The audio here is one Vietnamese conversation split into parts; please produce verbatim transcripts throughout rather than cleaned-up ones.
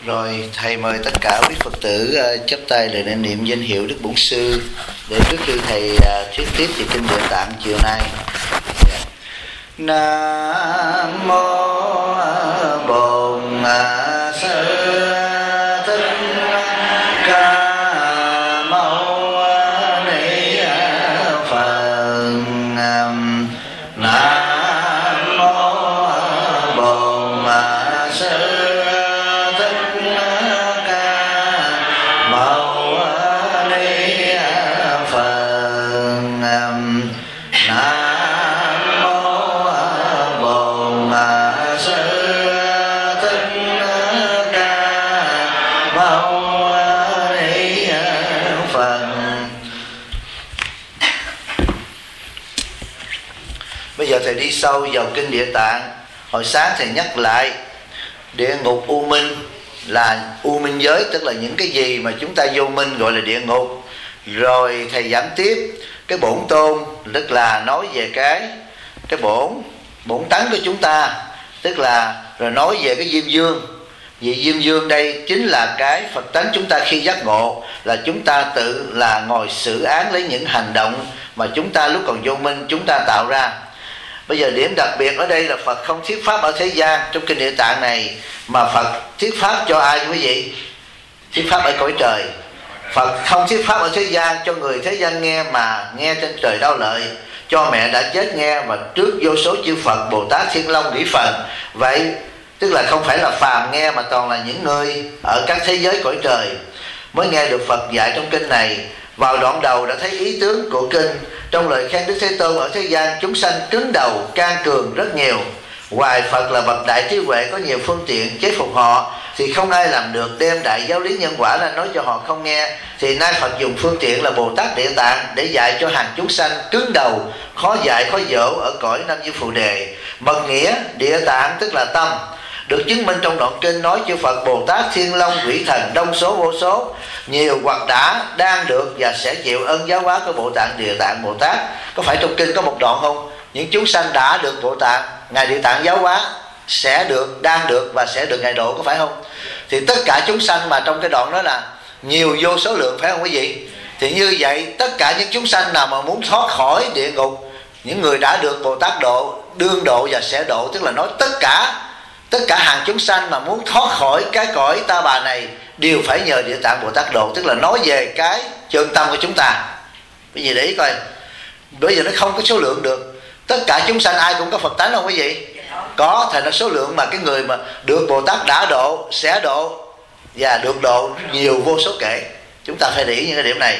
Rồi thầy mời tất cả quý Phật tử uh, chắp tay để niệm danh hiệu Đức Bổn Sư để trước khi thầy uh, thuyết tiếp về kinh Địa Tạng chiều nay. Yeah. Nam mô Bổn Sư Thích Ca Mâu Ni Phật. Nam mô Bổn Sư Bây giờ thầy đi sâu vào kinh Địa Tạng. Hồi sáng thầy nhắc lại địa ngục u minh là u minh giới, tức là những cái gì mà chúng ta vô minh gọi là địa ngục. Rồi thầy giảng tiếp cái bổn tôn, tức là nói về cái cái bổn bổn tánh của chúng ta, tức là rồi nói về cái diêm dương. Vì diêm dương đây chính là cái Phật tánh chúng ta khi giác ngộ, là chúng ta tự là ngồi xử án lấy những hành động mà chúng ta lúc còn vô minh chúng ta tạo ra. Bây giờ điểm đặc biệt ở đây là Phật không thuyết pháp ở thế gian trong kinh Địa Tạng này, mà Phật thuyết pháp cho ai quý vị? Thuyết pháp ở cõi trời. Phật không thuyết pháp ở thế gian cho người thế gian nghe, mà nghe trên trời đau lợi, cho mẹ đã chết nghe, và trước vô số chư Phật, Bồ Tát, Thiên Long, Quỷ Phật. Vậy tức là không phải là phàm nghe, mà toàn là những người ở các thế giới cõi trời mới nghe được Phật dạy trong kinh này. Vào đoạn đầu đã thấy ý tướng của kinh. Trong lời khen Đức Thế Tôn ở thế gian, chúng sanh cứng đầu, can cường rất nhiều. Hoài Phật là bậc đại trí huệ, có nhiều phương tiện chế phục họ, thì không ai làm được đem đại giáo lý nhân quả ra nói cho họ không nghe. Thì nay Phật dùng phương tiện là Bồ Tát Địa Tạng để dạy cho hàng chúng sanh cứng đầu, khó dạy khó dỗ ở cõi Nam Diêm Phù Đề. Mật nghĩa Địa Tạng tức là tâm, được chứng minh trong đoạn kinh nói chư Phật, Bồ Tát, Thiên Long, Quỷ Thần đông số vô số, nhiều hoặc đã, đang được và sẽ chịu ơn giáo hóa của Bồ Tát Địa Tạng Bồ Tát. Có phải trong kinh có một đoạn không? Những chúng sanh đã được Bồ Tát Ngài Địa Tạng giáo hóa, sẽ được, đang được và sẽ được Ngài độ, có phải không? Thì tất cả chúng sanh mà trong cái đoạn đó là nhiều vô số lượng, phải không quý vị? Thì như vậy tất cả những chúng sanh nào mà muốn thoát khỏi địa ngục, những người đã được Bồ Tát độ, đương độ và sẽ độ, tức là nói tất cả tất cả hàng chúng sanh mà muốn thoát khỏi cái cõi ta bà này đều phải nhờ Địa Tạng Bồ Tát độ, tức là nói về cái chân tâm của chúng ta. Cái gì để ý coi, bây giờ nó không có số lượng được. Tất cả chúng sanh ai cũng có Phật tánh không quý vị? Có, thành ra số lượng mà cái người mà được Bồ Tát đã độ, sẽ độ và được độ nhiều vô số kể. Chúng ta phải để ý những cái điểm này.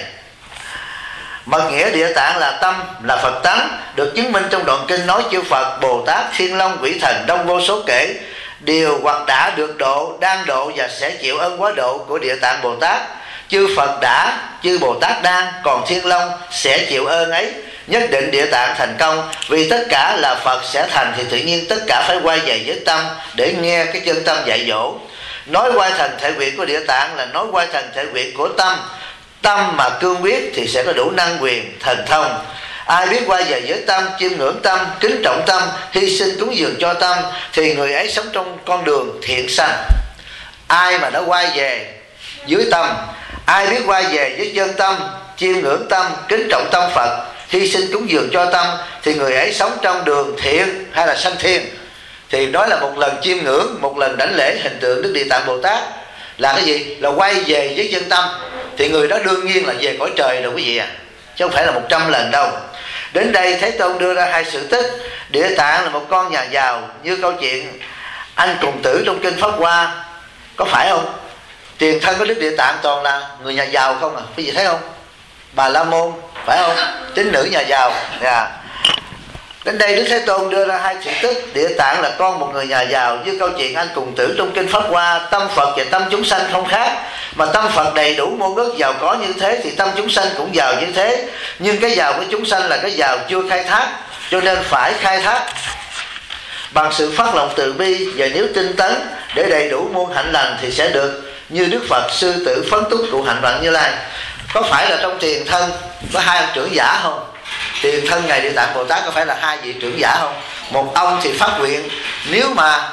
Mật nghĩa Địa Tạng là tâm, là Phật tánh, được chứng minh trong đoạn kinh nói chư Phật, Bồ Tát, Thiên Long, Quỷ Thần đông vô số kể, đều hoặc đã được độ, đang độ và sẽ chịu ơn quá độ của Địa Tạng Bồ Tát. Chư Phật đã, chư Bồ Tát đang, còn Thiên Long sẽ chịu ơn ấy. Nhất định Địa Tạng thành công, vì tất cả là Phật sẽ thành, thì tự nhiên tất cả phải quay về với tâm để nghe cái chân tâm dạy dỗ. Nói quay thành thể nguyện của Địa Tạng là nói quay thành thể nguyện của tâm. Tâm mà cương quyết thì sẽ có đủ năng quyền, thần thông. Ai biết quay về với tâm, chiêm ngưỡng tâm, kính trọng tâm, hy sinh cúng dường cho tâm, thì người ấy sống trong con đường thiện sanh. Ai mà đã quay về dưới tâm, ai biết quay về với chân tâm, chiêm ngưỡng tâm, kính trọng tâm Phật, hy sinh cúng dường cho tâm, thì người ấy sống trong đường thiện hay là sanh thiên. Thì đó là một lần chiêm ngưỡng, một lần đảnh lễ hình tượng Đức Địa Tạng Bồ Tát là cái gì? Là quay về với chân tâm, thì người đó đương nhiên là về cõi trời rồi quý vị à, chứ không phải là một trăm lần đâu. Đến đây Thế Tôn đưa ra hai sự tích. Địa Tạng là một con nhà giàu, như câu chuyện anh cùng tử trong kinh Pháp Hoa, có phải không? Tiền thân của Đức Địa Tạng toàn là người nhà giàu không à, quý vị thấy không? Bà La Môn, phải không? Tín nữ nhà giàu. Yeah. Đến đây Đức Thế Tôn đưa ra hai sự tích. Địa Tạng là con một người nhà giàu, như câu chuyện anh cùng tử trong kinh Pháp Hoa. Tâm Phật và tâm chúng sanh không khác, mà tâm Phật đầy đủ muôn ức giàu có như thế, thì tâm chúng sanh cũng giàu như thế. Nhưng cái giàu của chúng sanh là cái giàu chưa khai thác, cho nên phải khai thác bằng sự phát lòng từ bi. Và nếu tinh tấn để đầy đủ muôn hạnh lành thì sẽ được như Đức Phật sư tử phấn túc cụ hạnh vận Như Lai. Có phải là trong tiền thân có hai ông trưởng giả không? Tiền thân Ngài Địa Tạng Bồ Tát có phải là hai vị trưởng giả không? Một ông thì phát nguyện nếu mà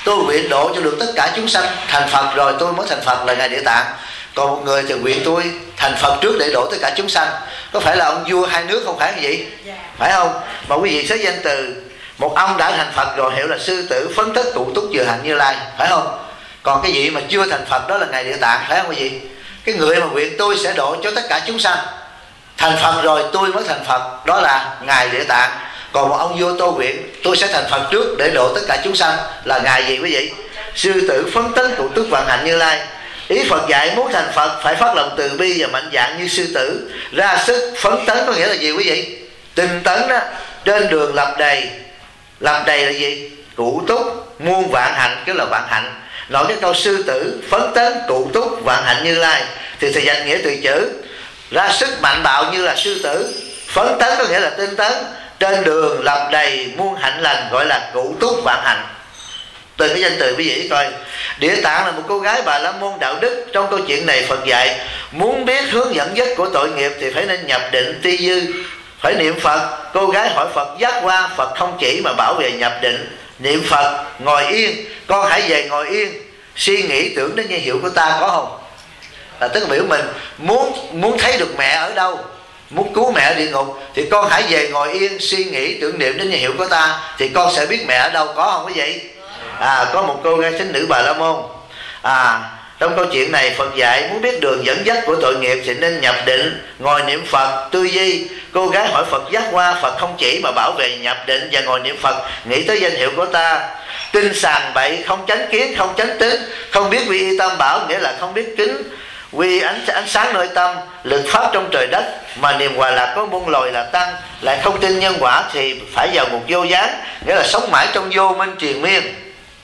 tôi nguyện độ cho được tất cả chúng sanh thành Phật rồi tôi mới thành Phật là Ngài Địa Tạng. Còn một người thì nguyện tôi thành Phật trước để độ tất cả chúng sanh. Có phải là ông vua hai nước không phải cái gì? Phải không? Mà quý vị xét danh từ một ông đã thành Phật rồi hiểu là sư tử phấn tích tụ túc vừa hạnh Như Lai, phải không? Còn cái vị mà chưa thành Phật đó là Ngài Địa Tạng, phải không quý vị? Cái người mà nguyện tôi sẽ độ cho tất cả chúng sanh thành Phật rồi tôi mới thành Phật, đó là Ngài Địa Tạng. Còn một ông vua tôi nguyện tôi sẽ thành Phật trước để độ tất cả chúng sanh là Ngài gì quý vị? Sư tử phấn tấn tụ túc vạn hạnh Như Lai. Ý Phật dạy muốn thành Phật phải phát lòng từ bi và mạnh dạn như sư tử, ra sức phấn tấn có nghĩa là gì quý vị? Tinh tấn đó, trên đường lập đầy. Lập đầy là gì? Cụ túc muôn vạn hạnh, tức là vạn hạnh. Nói cái câu sư tử phấn tấn cụ túc vạn hạnh Như Lai thì thầy dạy nghĩa từ chữ ra sức mạnh bạo như là sư tử, phấn tấn có nghĩa là tinh tấn, trên đường lập đầy muôn hạnh lành gọi là cụ túc vạn hạnh. Từ cái danh từ quý vị coi, Địa Tạng là một cô gái Bà La Môn đạo đức. Trong câu chuyện này Phật dạy muốn biết hướng dẫn dắt của tội nghiệp thì phải nên nhập định ti dư, phải niệm Phật. Cô gái hỏi Phật giác qua, Phật không chỉ mà bảo về nhập định. Niệm Phật ngồi yên, con hãy về ngồi yên, suy nghĩ tưởng đến danh hiệu của ta, có không? Là tức là biểu mình muốn muốn thấy được mẹ ở đâu, muốn cứu mẹ ở địa ngục thì con hãy về ngồi yên, suy nghĩ tưởng niệm đến danh hiệu của ta thì con sẽ biết mẹ ở đâu, có không quý vị? À, có một cô gái thính nữ Bà La Môn. À, trong câu chuyện này Phật dạy muốn biết đường dẫn dắt của tội nghiệp thì nên nhập định, ngồi niệm Phật, tư duy. Cô gái hỏi Phật giác qua, Phật không chỉ mà bảo về nhập định và ngồi niệm Phật, nghĩ tới danh hiệu của ta. Tinh sàng bậy, không chánh kiến, không chánh tính, không biết quy y tam bảo, nghĩa là không biết kính quy ánh, ánh sáng nơi tâm, lực pháp trong trời đất, mà niềm hòa lạc có muôn loài là tăng, lại không tin nhân quả thì phải vào một vô gián, nghĩa là sống mãi trong vô minh triền miên.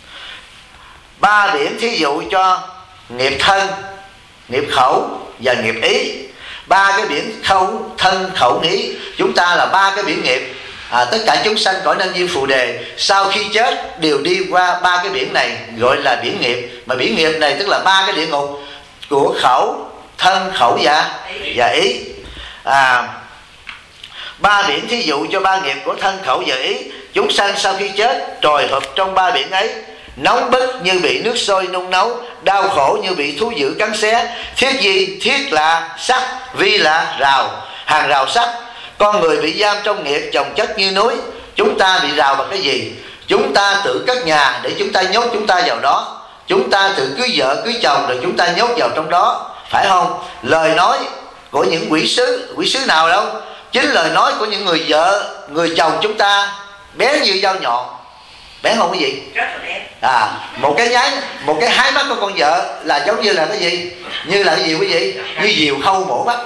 Ba điểm thí dụ cho nghiệp thân, nghiệp khẩu và nghiệp ý. Ba cái biển khẩu, thân, khẩu, ý, chúng ta là ba cái biển nghiệp. À, tất cả chúng sanh cõi nhân duyên phù đề sau khi chết đều đi qua ba cái biển này gọi là biển nghiệp. Mà biển nghiệp này tức là ba cái địa ngục của khẩu, thân, khẩu và, và ý. À, ba biển thí dụ cho ba nghiệp của thân, khẩu và ý. Chúng sanh sau khi chết trồi hợp trong ba biển ấy, nóng bức như bị nước sôi nung nấu, đau khổ như bị thú dữ cắn xé. Thiết gì? Thiết là sắt, vi là rào, hàng rào sắt. Con người bị giam trong nghiệp chồng chất như núi. Chúng ta bị rào bằng cái gì? Chúng ta tự cất nhà để chúng ta nhốt chúng ta vào đó. Chúng ta tự cưới vợ cưới chồng rồi chúng ta nhốt vào trong đó, phải không? Lời nói của những quỷ sứ, quỷ sứ nào đâu? Chính lời nói của những người vợ, người chồng chúng ta bé như dao nhọn. Bé không cái gì? À, một cái nháy, một cái hái mắt của con vợ là giống như là cái gì? Như là cái gì quý vị? Như diều khâu mổ mắt.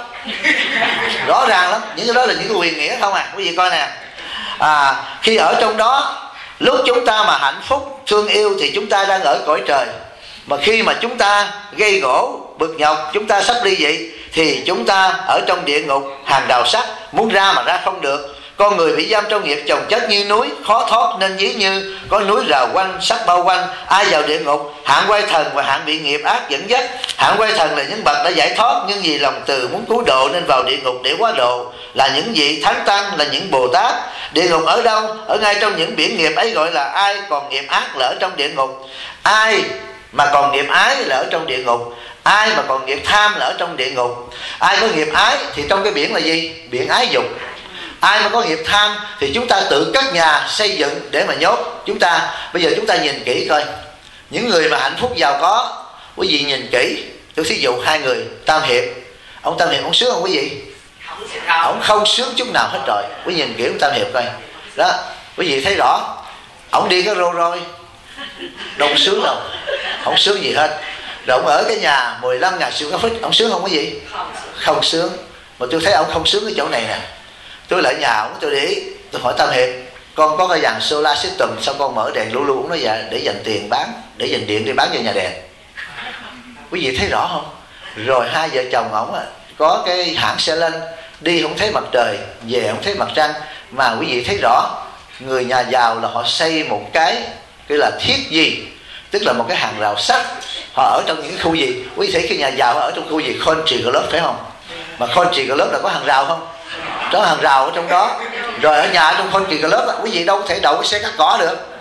Rõ ràng lắm, những cái đó là những cái quyền nghĩa không à? Quý vị coi nè. À, khi ở trong đó, lúc chúng ta mà hạnh phúc, thương yêu thì chúng ta đang ở cõi trời. Mà khi mà chúng ta gây gỗ, bực nhọc, chúng ta sắp ly dị thì chúng ta ở trong địa ngục hàng rào sắt, muốn ra mà ra không được. Con người bị giam trong nghiệp chồng chất như núi, khó thoát nên ví như có núi rào quanh, sắt bao quanh. Ai vào địa ngục? Hạng quay thần và hạng bị nghiệp ác dẫn dắt. Hạng quay thần là những bậc đã giải thoát nhưng vì lòng từ muốn cứu độ nên vào địa ngục để quá độ, là những vị thánh tăng, là những Bồ Tát. Địa ngục ở đâu? Ở ngay trong những biển nghiệp ấy, gọi là ai còn nghiệp ác là ở trong địa ngục. Ai mà còn nghiệp ái là ở trong địa ngục. Ai mà còn nghiệp tham là ở trong địa ngục. Ai có nghiệp ái thì trong cái biển là gì? Biển ái dục. Ai mà có nghiệp tham thì chúng ta tự cất nhà xây dựng để mà nhốt chúng ta. Bây giờ chúng ta nhìn kỹ coi, những người mà hạnh phúc giàu có, quý vị nhìn kỹ. Tôi thí dụ hai người Tam Hiệp. Ông Tam Hiệp ông sướng không quý vị? Ông không sướng chút nào hết rồi. Quý vị nhìn kỹ ông Tam Hiệp coi đó, quý vị thấy rõ. Ông đi cái Rolls Royce đâu sướng đâu, không sướng gì hết. Rồi ông ở cái nhà mười lăm ngàn siêu feet, ông sướng không quý vị? Không sướng. Mà tôi thấy ông không sướng cái chỗ này nè. Tôi lại nhà ông, tôi để ý, tôi hỏi Tam Hiệp, con có cái dàn solar system, sao con mở đèn lu lu? Ông nói dạ, để dành tiền bán, để dành điện để bán cho nhà đèn. Quý vị thấy rõ không? Rồi hai vợ chồng ổng có cái hãng xe lanh, đi không thấy mặt trời, về không thấy mặt trăng. Mà quý vị thấy rõ, người nhà giàu là họ xây một cái cái là thiết gì, tức là một cái hàng rào sắt. Họ ở trong những khu gì? Quý vị thấy cái nhà giàu ở trong khu gì? Country Club phải không? Mà Country Club là có hàng rào không? Có hàng rào ở trong đó. Rồi ở nhà trong Country Club quý vị đâu có thể đậu cái xe cắt cỏ được.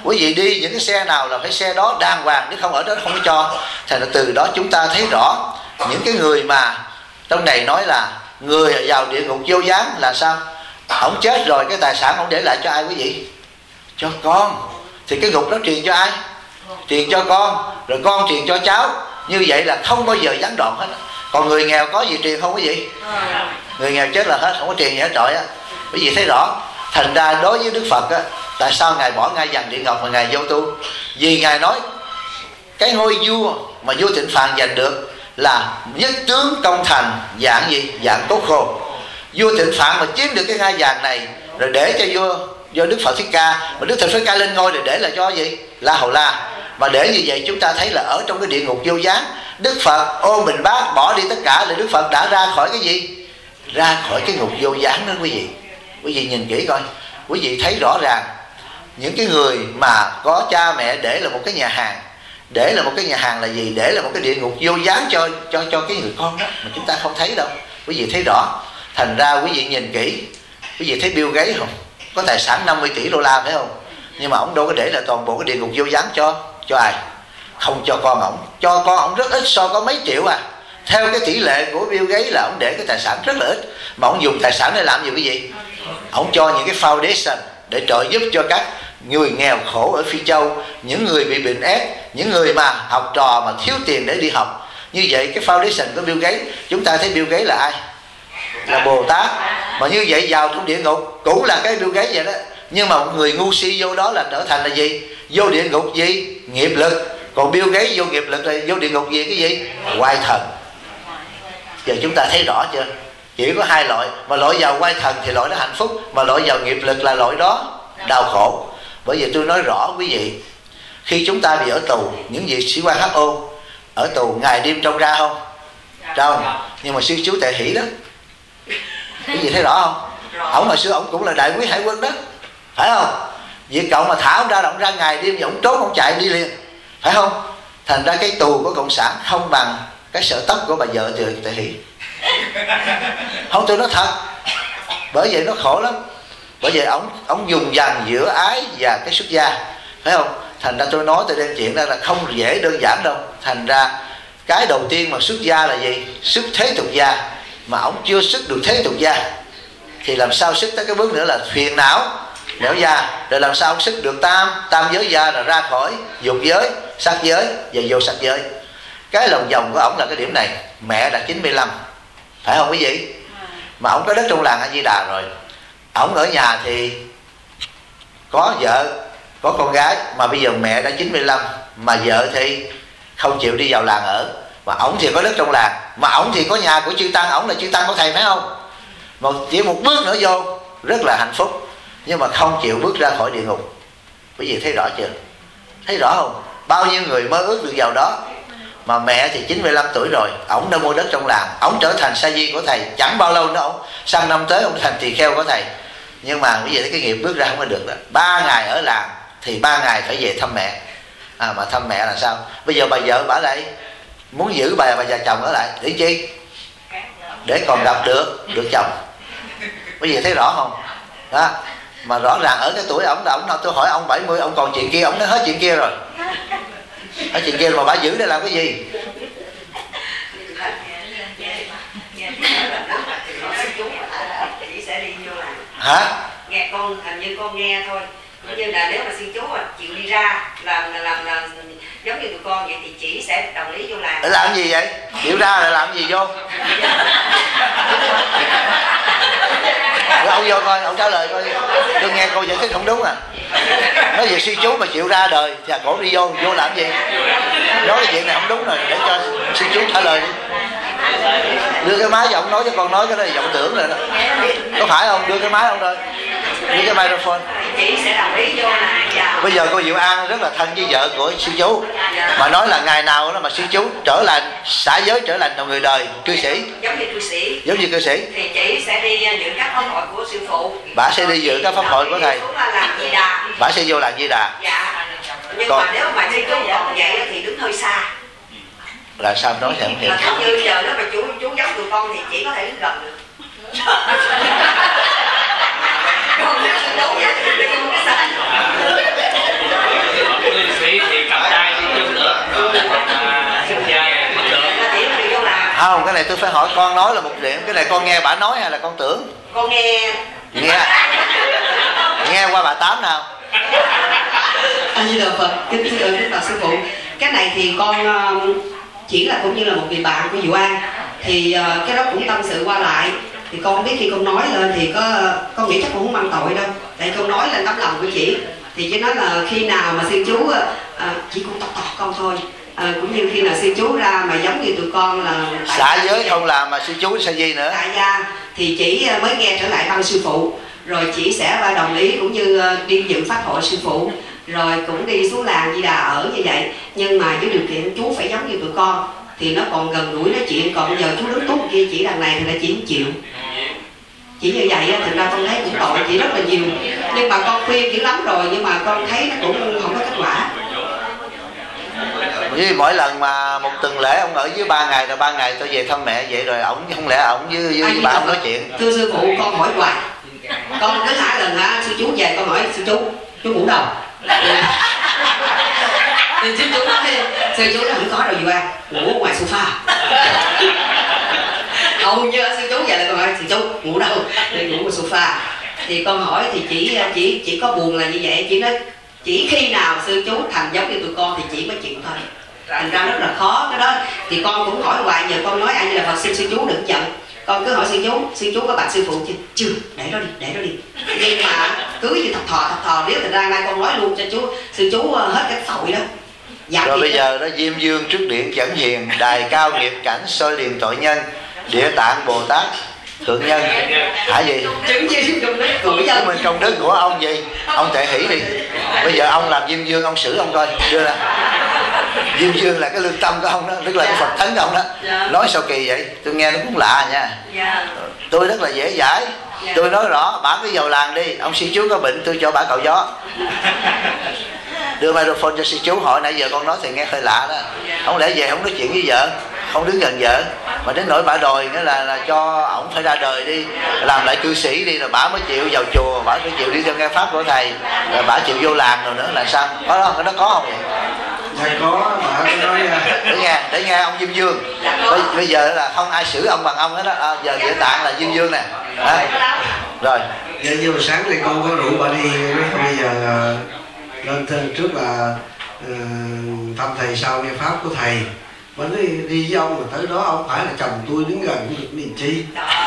Quý vị đi những cái xe nào là phải xe đó đàng hoàng, nếu không ở đó không có cho. Thành ra từ đó chúng ta thấy rõ những cái người mà trong này nói là người vào địa ngục vô gián là sao? Ông chết rồi cái tài sản ông để lại cho ai quý vị? Cho con. Thì cái ngục đó truyền cho ai? Truyền cho con, rồi con truyền cho cháu. Như vậy là không bao giờ gián đoạn hết. Còn người nghèo có gì truyền không quý vị? Người nghèo chết là hết, không có truyền gì hết trọi á. Quý vị thấy rõ. Thành ra đối với Đức Phật á, tại sao Ngài bỏ ngai vàng địa ngục mà Ngài vô tu? Vì Ngài nói cái ngôi vua mà vua Tịnh Phạn giành được là nhất tướng công thành, dạng gì? Dạng cốt khô. Vua Tịnh Phạn mà chiếm được cái ngai vàng này rồi để cho vua do Đức Phật Thích Ca, mà Đức Phật Thích Ca lên ngôi để để là cho gì? La Hầu La. Mà để như vậy chúng ta thấy là ở trong cái địa ngục vô gián, Đức Phật ôm bình bát bỏ đi tất cả, là Đức Phật đã ra khỏi cái gì? Ra khỏi cái ngục vô gián đó quý vị. Quý vị nhìn kỹ coi, quý vị thấy rõ ràng những cái người mà có cha mẹ để là một cái nhà hàng, để là một cái nhà hàng là gì? Để là một cái địa ngục vô gián cho cho cho cái người con đó mà chúng ta không thấy đâu. Quý vị thấy rõ. Thành ra quý vị nhìn kỹ, quý vị thấy Bill Gates không? Có tài sản năm mươi tỷ đô la phải không? Nhưng mà ông đâu có để là toàn bộ cái địa ngục vô gián cho cho ai? Không cho con ổng. Cho con ổng rất ít, so có mấy triệu à. Theo cái tỷ lệ của Bill Gates là ông để cái tài sản rất là ít. Mà ông dùng tài sản để làm gì quý vị? Ông cho những cái foundation để trợ giúp cho các người nghèo khổ ở Phi Châu, những người bị bệnh ép, những người mà học trò mà thiếu tiền để đi học. Như vậy cái foundation của Bill Gates, chúng ta thấy Bill Gates là ai? Là Bồ Tát. Mà như vậy vào trong địa ngục cũng là cái Bill Gates vậy đó. Nhưng mà một người ngu si vô đó là trở thành là gì? Vô địa ngục gì? Nghiệp lực. Còn Bill Gates vô nghiệp lực là vô địa ngục gì? Cái gì? Oai thần. Giờ chúng ta thấy rõ chưa? Chỉ có hai loại. Mà loại vào oai thần thì loại đó hạnh phúc, mà loại vào nghiệp lực là loại đó đau khổ. Bởi vì tôi nói rõ quý vị, khi chúng ta bị ở tù, những vị sĩ quan hát o ở tù ngày đêm trông ra không? Trông. Nhưng mà sư chú Tệ Hỷ đó, quý vị thấy rõ không? Ông hồi xưa ông cũng là đại quý hải quân đó, phải không? Việc cậu mà thả ông ra, ông ra ngày đêm, ông trốn, ông chạy đi liền, phải không? Thành ra cái tù của cộng sản không bằng cái sợi tóc của bà vợ Tệ Hỷ. Không, tôi nói thật. Bởi vậy nó khổ lắm. Bởi vậy ông ông dùng dằn giữa ái và cái xuất gia, phải không? Thành ra tôi nói tôi đem chuyện ra là không dễ đơn giản đâu. Thành ra cái đầu tiên mà xuất gia là gì? Xuất thế tục gia. Mà ông chưa xuất được thế tục gia thì làm sao xuất tới cái bước nữa là phiền não nẻo gia. Rồi làm sao ông xuất được tam tam giới gia, là ra khỏi dục giới, sắc giới và vô sắc giới. Cái lòng vòng của ông là cái điểm này. Mẹ đã chín mươi lăm, phải không quý vị? Mà ông có đất trong làng A Di Đà rồi. Ông ở nhà thì có vợ, có con gái. Mà bây giờ mẹ đã chín mươi lăm, mà vợ thì không chịu đi vào làng ở. Mà ổng thì có đất trong làng, mà ổng thì có nhà của chư tăng. Ổng là chư tăng của thầy, phải không? Mà chỉ một bước nữa vô rất là hạnh phúc, nhưng mà không chịu bước ra khỏi địa ngục. Quý vị thấy rõ chưa? Thấy rõ không? Bao nhiêu người mơ ước được vào đó. Mà mẹ thì chín mươi lăm tuổi rồi, ổng đã mua đất trong làng, ổng trở thành sa di của thầy. Chẳng bao lâu nữa ổng sang năm tới ổng thành tỳ kheo của thầy. Nhưng mà quý vị thấy cái nghiệp bước ra không có được đó. Ba ngày ở làng thì ba ngày phải về thăm mẹ. À, mà thăm mẹ là sao? Bây giờ bà vợ bả lại muốn giữ bà bà già chồng ở lại để chi? Để còn gặp được được chồng. Quý vị thấy rõ không? Đó. Mà rõ ràng ở cái tuổi ổng là ổng, tôi hỏi ông bảy mươi, ông còn chuyện kia, ổng nói hết chuyện kia rồi. Hết chuyện kia mà bà giữ để làm cái gì? Hả? Nghe con, hình như con nghe thôi. Như là nếu mà sư chú mà chịu đi ra làm làm, làm giống như tụi con vậy thì chỉ sẽ đồng ý vô làm. Để làm gì vậy? Chịu ra là làm gì vô? Rồi ông vô coi, ông trả lời coi. Tôi nghe cô giải thích không đúng à. Nói về sư chú mà chịu ra đời thì cổ đi vô, vô làm gì? Nói cái chuyện này không đúng rồi, để cho sư chú trả lời đi. Đưa cái máy giọng nói cho con nói cái này giọng tưởng rồi đó. Có phải không? Đưa cái máy không thôi. Đưa cái microphone. Chị sẽ đồng ý vô là. Bây giờ cô Diệu An rất là thân với vợ của sư chú, mà nói là ngày nào đó mà sư chú trở lại xả giới, trở lại làm người đời cư sĩ, giống như cư sĩ, giống như cư sĩ thì chị sẽ đi dự các pháp hội của sư phụ. Bà sẽ đi dự các pháp hội của thầy. Bà sẽ vô làng Di Đà. Dạ. Nhưng Còn... mà nếu mà sư chú còn vậy thì đứng hơi xa. Là sao nói thì không hiểu. Như giờ nếu mà chú chú giống tụi con thì chỉ có thể đứng gần được. tôi phải hỏi con nói là một chuyện, cái này con nghe bà nói hay là con tưởng? Con nghe. Nghe. Nghe qua bà Tám nào. A Di Đà Phật, kính thưa Đức Phật sư phụ. Cái này thì con chỉ là cũng như là một người bạn của Diệu An, thì uh, cái đó cũng tâm sự qua lại. Thì con biết khi con nói lên thì có con nghĩ chắc cũng không mang tội đâu, tại con nói lên tấm lòng của chị. Thì chỉ nói là khi nào mà sư chú uh, chỉ cũng tọt tọt con thôi, uh, cũng như khi nào sư chú ra mà giống như tụi con là xả giới không làm mà sư chú sẽ gì nữa tại gia, thì chỉ mới nghe trở lại băng sư phụ, rồi chị sẽ đồng ý cũng như đi dự pháp hội sư phụ, rồi cũng đi xuống làng Di Đà ở như vậy. Nhưng mà với điều kiện chú phải giống như tụi con thì nó còn gần gũi nói chuyện, còn giờ chú đứng tốt kia chỉ đằng này thì là chị không chịu. Chỉ như vậy á, thực ra con thấy cũng tội chị rất là nhiều. Nhưng mà con khuyên dữ lắm rồi, nhưng mà con thấy nó cũng không có kết quả. Với mỗi lần mà một tuần lễ ông ở dưới ba ngày rồi ba ngày tôi về thăm mẹ vậy, rồi ổng không lẽ ổng với, với, với bà không nói chuyện? Thưa sư phụ, con hỏi hoài, con cứ hai lần hả sư chú về con hỏi sư chú chú ngủ đâu? Thì sư chú nói sư chú nó không có đâu gì qua, ngủ ở ngoài sofa. Hầu như sư chú về là con hỏi sư chú ngủ đâu? Thì ngủ ngoài sofa. Thì con hỏi thì chỉ chỉ chỉ có buồn là như vậy, chỉ nói chỉ khi nào sư chú thành giống như tụi con thì chỉ mới chịu thôi. Thành ra rất là khó cái đó. Thì con cũng hỏi hoài, giờ con nói anh là Phật xin sư chú đừng giận. Con cứ hỏi sư chú, sư chú có bạn sư phụ chưa? Chưa, để đó đi, để đó đi. Nhưng mà cứ như thật thò, thật thò, nếu thật ra nay con nói luôn cho chú, sư chú hết cái tội đó. Giảm rồi bây đó. Giờ đó Diêm Dương trước điện dẫn hiền, đài cao nghiệp cảnh soi liền tội nhân, địa tạng Bồ Tát thượng nhân. Hả gì? Chứng chi công đức của dân. Mình công đức của ông gì? Ông Tệ Hỷ đi. Bây giờ ông làm Diêm Dương, ông xử ông coi, đưa ra. Diêm Dương là cái lương tâm của ông đó, tức là dạ. Cái Phật thánh của ông đó. Dạ. Nói sao kỳ vậy? Tôi nghe nó cũng lạ nha. Dạ. Tôi rất là dễ dãi. Dạ. Tôi nói rõ, bả cứ vào làng đi, ông sư chú có bệnh tôi cho bả cầu gió. Đưa microphone cho sư chú hỏi, nãy giờ con nói thì nghe hơi lạ đó. Không lẽ về không nói chuyện với vợ, không đứng gần vợ, mà đến nỗi bả đòi nghĩa là là cho ổng phải ra đời đi, làm lại cư sĩ đi, rồi bả mới chịu vào chùa, bả mới chịu đi theo nghe pháp của thầy, rồi bả chịu vô làng rồi nữa là sao? Có đó, nó có không vậy? Dạ có, bà nói để nghe, để nghe ông Diêm Dương. Bây, bây giờ là không ai xử ông bằng ông hết đó. À, giờ địa tạng là Diêm Dương nè. À, rồi. Dạ như hồi sáng thì con có rủ bà đi, nói bây giờ lên trên trước là uh, thăm thầy sau nghe pháp của thầy. Bà nói đi với ông mà tới đó ông phải là chồng tôi đứng gần cũng được niềm chi.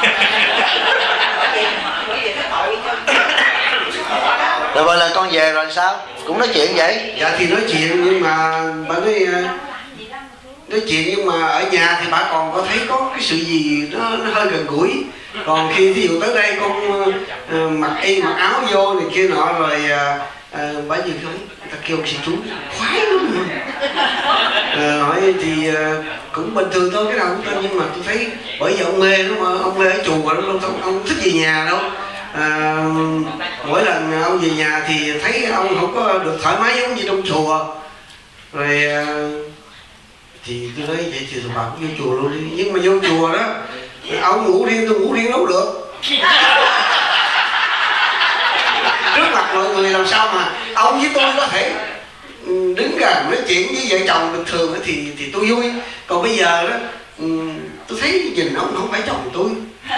Rồi một lần con về rồi sao? Cũng nói chuyện vậy? Dạ thì nói chuyện nhưng mà bà nói nói chuyện nhưng mà ở nhà thì bà còn có thấy có cái sự gì nó, nó hơi gần gũi. Còn khi ví dụ tới đây con uh, mặc y mặc áo vô này kia nọ rồi uh, uh, bà gì nói ta kêu chị chú khoái lắm. Uh, hỏi thì uh, cũng bình thường thôi, cái nào cũng tên, nhưng mà tôi thấy bởi vì ông mê đó mà, ông mê ở chùa đó, ông, ông, ông thích về nhà đâu. À, mỗi lần ông về nhà thì thấy ông không có được thoải mái giống như trong chùa. Rồi à, thì tôi nói vậy thì tụi bà cũng vô chùa luôn đi. Nhưng mà vô chùa đó ông ngủ riêng, tôi ngủ riêng đâu được. Trước mặt mọi người làm sao mà ông với tôi có thể đứng gần nói chuyện với vợ chồng bình thường thì thì tôi vui. Còn bây giờ đó tôi thấy nhìn ông không phải chồng tôi.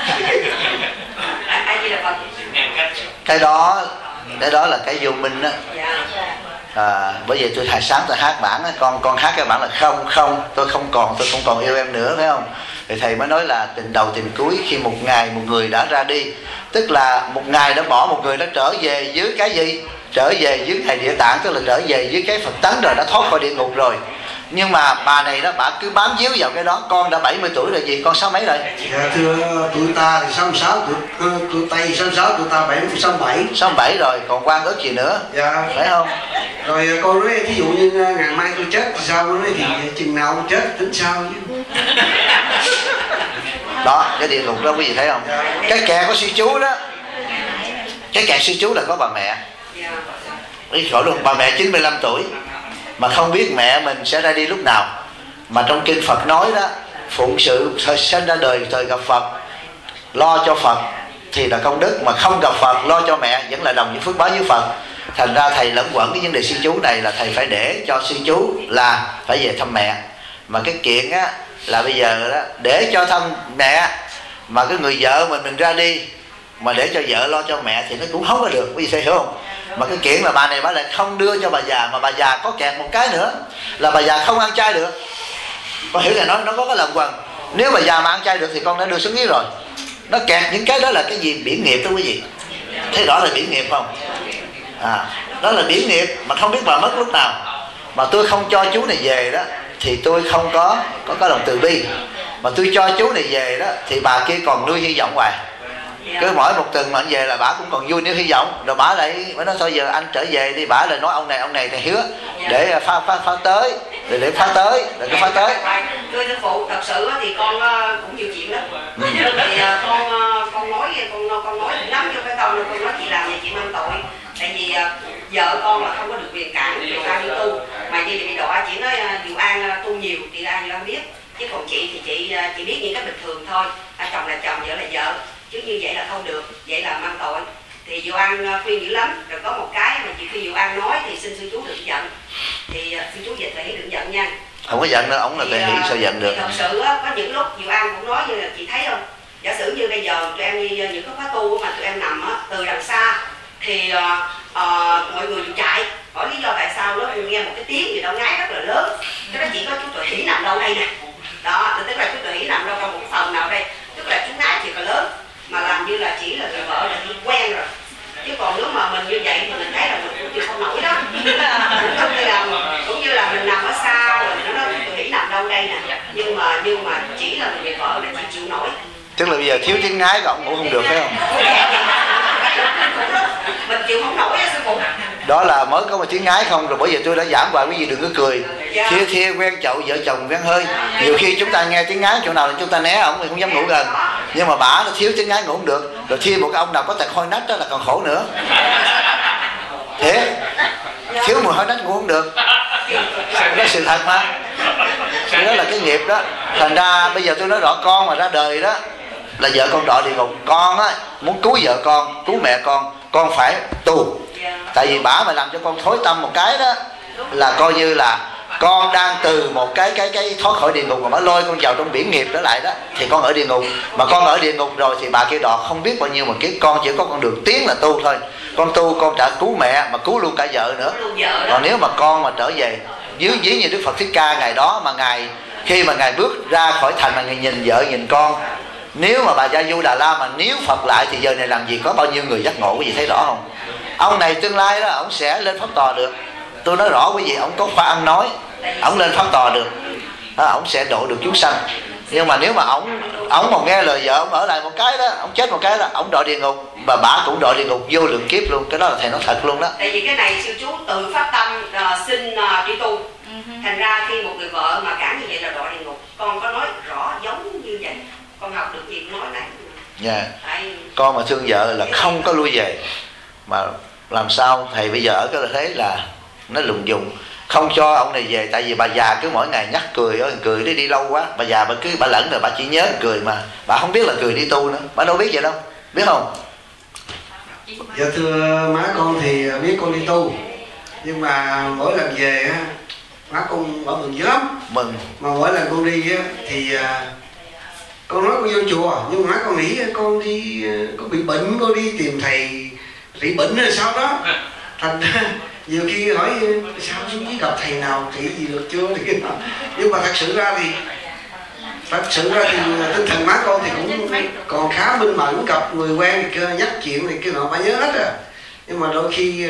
Cái đó cái đó là cái vô minh đó. À, bởi vì tôi hồi sáng tôi hát bản á, con con hát cái bản là không không tôi không còn tôi không còn yêu em nữa, phải không? Thì thầy mới nói là tình đầu tình cuối, khi một ngày một người đã ra đi, tức là một ngày đã bỏ một người, đã trở về dưới cái gì? Trở về dưới thầy địa tạng, tức là trở về dưới cái Phật tánh rồi, đã thoát khỏi địa ngục rồi. Nhưng mà bà này đó, bà cứ bám víu vào cái đó. Con đã bảy mươi tuổi rồi gì, con sáu mấy rồi? Dạ thưa tụi ta thì sáu mươi sáu, tụi, tụi Tây sáu mươi sáu, tụi ta bảy mươi sáu mươi bảy. sáu mươi bảy rồi, còn quan ước gì nữa? Dạ. Phải không? Rồi con nói thí dụ như ngày mai tôi chết thì sao? Con nói thì chừng nào tôi chết tính sao chứ. Đó, cái địa ngục đó quý vị thấy không? Dạ. Cái kẻ của sư chú đó, cái kẻ sư chú là có bà mẹ. Ý khỏi luôn, bà mẹ chín mươi lăm tuổi mà không biết mẹ mình sẽ ra đi lúc nào. Mà trong kinh Phật nói đó, phụng sự thời sinh ra đời, thời gặp Phật, lo cho Phật thì là công đức, mà không gặp Phật lo cho mẹ vẫn là đồng những phước báo với Phật. Thành ra thầy lẫn quẩn cái vấn đề sư chú này là thầy phải để cho sư chú là phải về thăm mẹ. Mà cái kiện á là bây giờ đó để cho thăm mẹ mà cái người vợ mình mình ra đi mà để cho vợ lo cho mẹ thì nó cũng không có được, quý vị thấy hiểu không? Mà cái chuyện là bà này bà lại không đưa cho bà già, mà bà già có kẹt một cái nữa là bà già không ăn chay được. Con hiểu là nó nó có cái lần quần, nếu bà già mà ăn chay được thì con đã đưa xuống dưới rồi. Nó kẹt những cái đó là cái gì? Biển nghiệp đó quý vị. Thấy rõ là biển nghiệp không? À, đó là biển nghiệp mà không biết bà mất lúc nào. Mà tôi không cho chú này về đó thì tôi không có có có lòng từ bi. Mà tôi cho chú này về đó thì bà kia còn nuôi hy vọng hoài. Cứ mỗi một tuần mà anh về là bà cũng còn vui nếu hy vọng. Rồi bà lại mới nói thôi giờ anh trở về đi. Bà lại nói ông này ông này thì hứa để phá phá phá tới, để để phá tới, để cứ phá tới. Thưa sư phụ, thật sự thì con cũng nhiều chuyện lắm. Ừ. Thì con con nói con con nói lắm cho cái câu này, con nói chị làm gì chị mang tội. Tại vì vợ con là không có được quyền cản việc ai đi tu, mà chị bị đọa chỉ nói Diệu An tu nhiều thì ai Diệu An biết, chứ còn chị thì chị chị biết những cái bình thường thôi. À, chồng là chồng, vợ là vợ, chứ như vậy là không được, vậy là mang tội. Thì Diệu An khuyên dữ lắm. Rồi có một cái mà chị khi Diệu An nói thì xin sư chú đừng giận, thì sư chú dịch thì đừng giận nha. Không có giận nữa, ổng là tệ hỷ sao giận được. Thật sự á, có những lúc Diệu An cũng nói như là chị thấy không, giả sử như bây giờ tụi em như những cái khóa tu mà tụi em nằm á, từ đằng xa thì uh, uh, mọi người đều chạy, hỏi lý do tại sao đó, nghe một cái tiếng gì đó ngái rất là lớn, cái đó chỉ có chú Tuệ Hỷ nằm đâu đây nè, đó tức là chú Tuệ Hỷ nằm đâu trong một phòng nào đây, tức là chú ngái thiệt là lớn, mà làm như là chỉ là người vợ là đi quen rồi, chứ còn nếu mà mình như vậy thì mình thấy là mình cũng chịu không nổi đó. Cũng như là cũng như là mình nằm ở xa rồi nó nói Tuệ Hỷ nằm đâu đây nè, nhưng mà nhưng mà chỉ là người vợ là chỉ chịu nổi. Tức là bây giờ thiếu tiếng ngái cậu ngủ không được phải không? Mình chịu không nổi á sư phụ. Đó là mới có một tiếng ngái không, rồi bởi vì tôi đã giảm qua cái gì đừng có cười. Thia thia quen chậu vợ chồng quen hơi. Nhiều khi chúng ta nghe tiếng ngái chỗ nào là chúng ta né ổng thì không dám ngủ gần. Nhưng mà bả nó thiếu tiếng ngái ngủ không được. Rồi thia một cái ông nào có tật hôi nách đó là còn khổ nữa. Thế thiếu mùi hôi nách ngủ không được. Đó sự thật mà. Thì đó là cái nghiệp đó. Thành ra bây giờ tôi nói rõ con mà ra đời đó là vợ con đọa địa ngục. Con á muốn cứu vợ con, cứu mẹ con, con phải tu. Tại vì bả mà làm cho con thối tâm một cái đó là coi như là con đang từ một cái cái cái thoát khỏi địa ngục mà bả lôi con vào trong biển nghiệp đó lại đó, thì con ở địa ngục. Mà con ở địa ngục rồi thì bà kia đọa không biết bao nhiêu mà kiếp, con chỉ có con đường tiến là tu thôi. Con tu con đã cứu mẹ mà cứu luôn cả vợ nữa. Còn nếu mà con mà trở về dưới dưới như Đức Phật Thích Ca ngày đó mà ngài khi mà ngài bước ra khỏi thành mà ngài nhìn vợ nhìn con, nếu mà bà Gia Du Đà La mà nếu Phật lại thì giờ này làm gì có bao nhiêu người giác ngộ, quý vị thấy rõ không? Ông này tương lai đó ông sẽ lên pháp tòa được. Tôi nói rõ quý vị, ông có khoa ăn nói, ông lên pháp tòa được, à, ông sẽ độ được chúng sanh. Nhưng mà nếu mà ông ông mà nghe lời vợ, ông ở lại một cái đó, ông chết một cái đó, ông đọa địa ngục, và bà cũng đọa địa ngục vô lượng kiếp luôn. Cái đó là thầy nói thật luôn đó. Tại vì cái này sư chú tự phát tâm uh, xin uh, đi tu. Thành ra khi một người vợ mà cản như vậy là đọa địa ngục. Con có nói rõ giống như vậy. Con học được gì cũng nói này. Yeah. Con mà thương vợ là không có lui về. Mà làm sao thầy bây giờ ở cái thế là nó lùng dùng, không cho ông này về. Tại vì bà già cứ mỗi ngày nhắc cười, ơi cười đi đi lâu quá. Bà già bà cứ bà lẫn rồi bà chỉ nhớ cười mà bà không biết là cười đi tu nữa. Bà đâu biết vậy đâu, biết không? Dạ thưa má con thì biết con đi tu, nhưng mà mỗi lần về á má con bảo mừng dữ lắm. Mừng. Mà mỗi lần con đi á thì con nói con vô chùa, nhưng mà má con nghĩ con đi con bị bệnh, con đi tìm thầy bị bệnh hay sao đó. Thành ra nhiều khi hỏi sao xuống dưới gặp thầy nào trị gì được chưa thì cái nào. Nhưng mà thật sự ra thì thật sự ra thì tinh thần má con thì cũng còn khá minh mẫn, gặp người quen thì nhắc chuyện thì cái nọ bà nhớ hết à. Nhưng mà đôi khi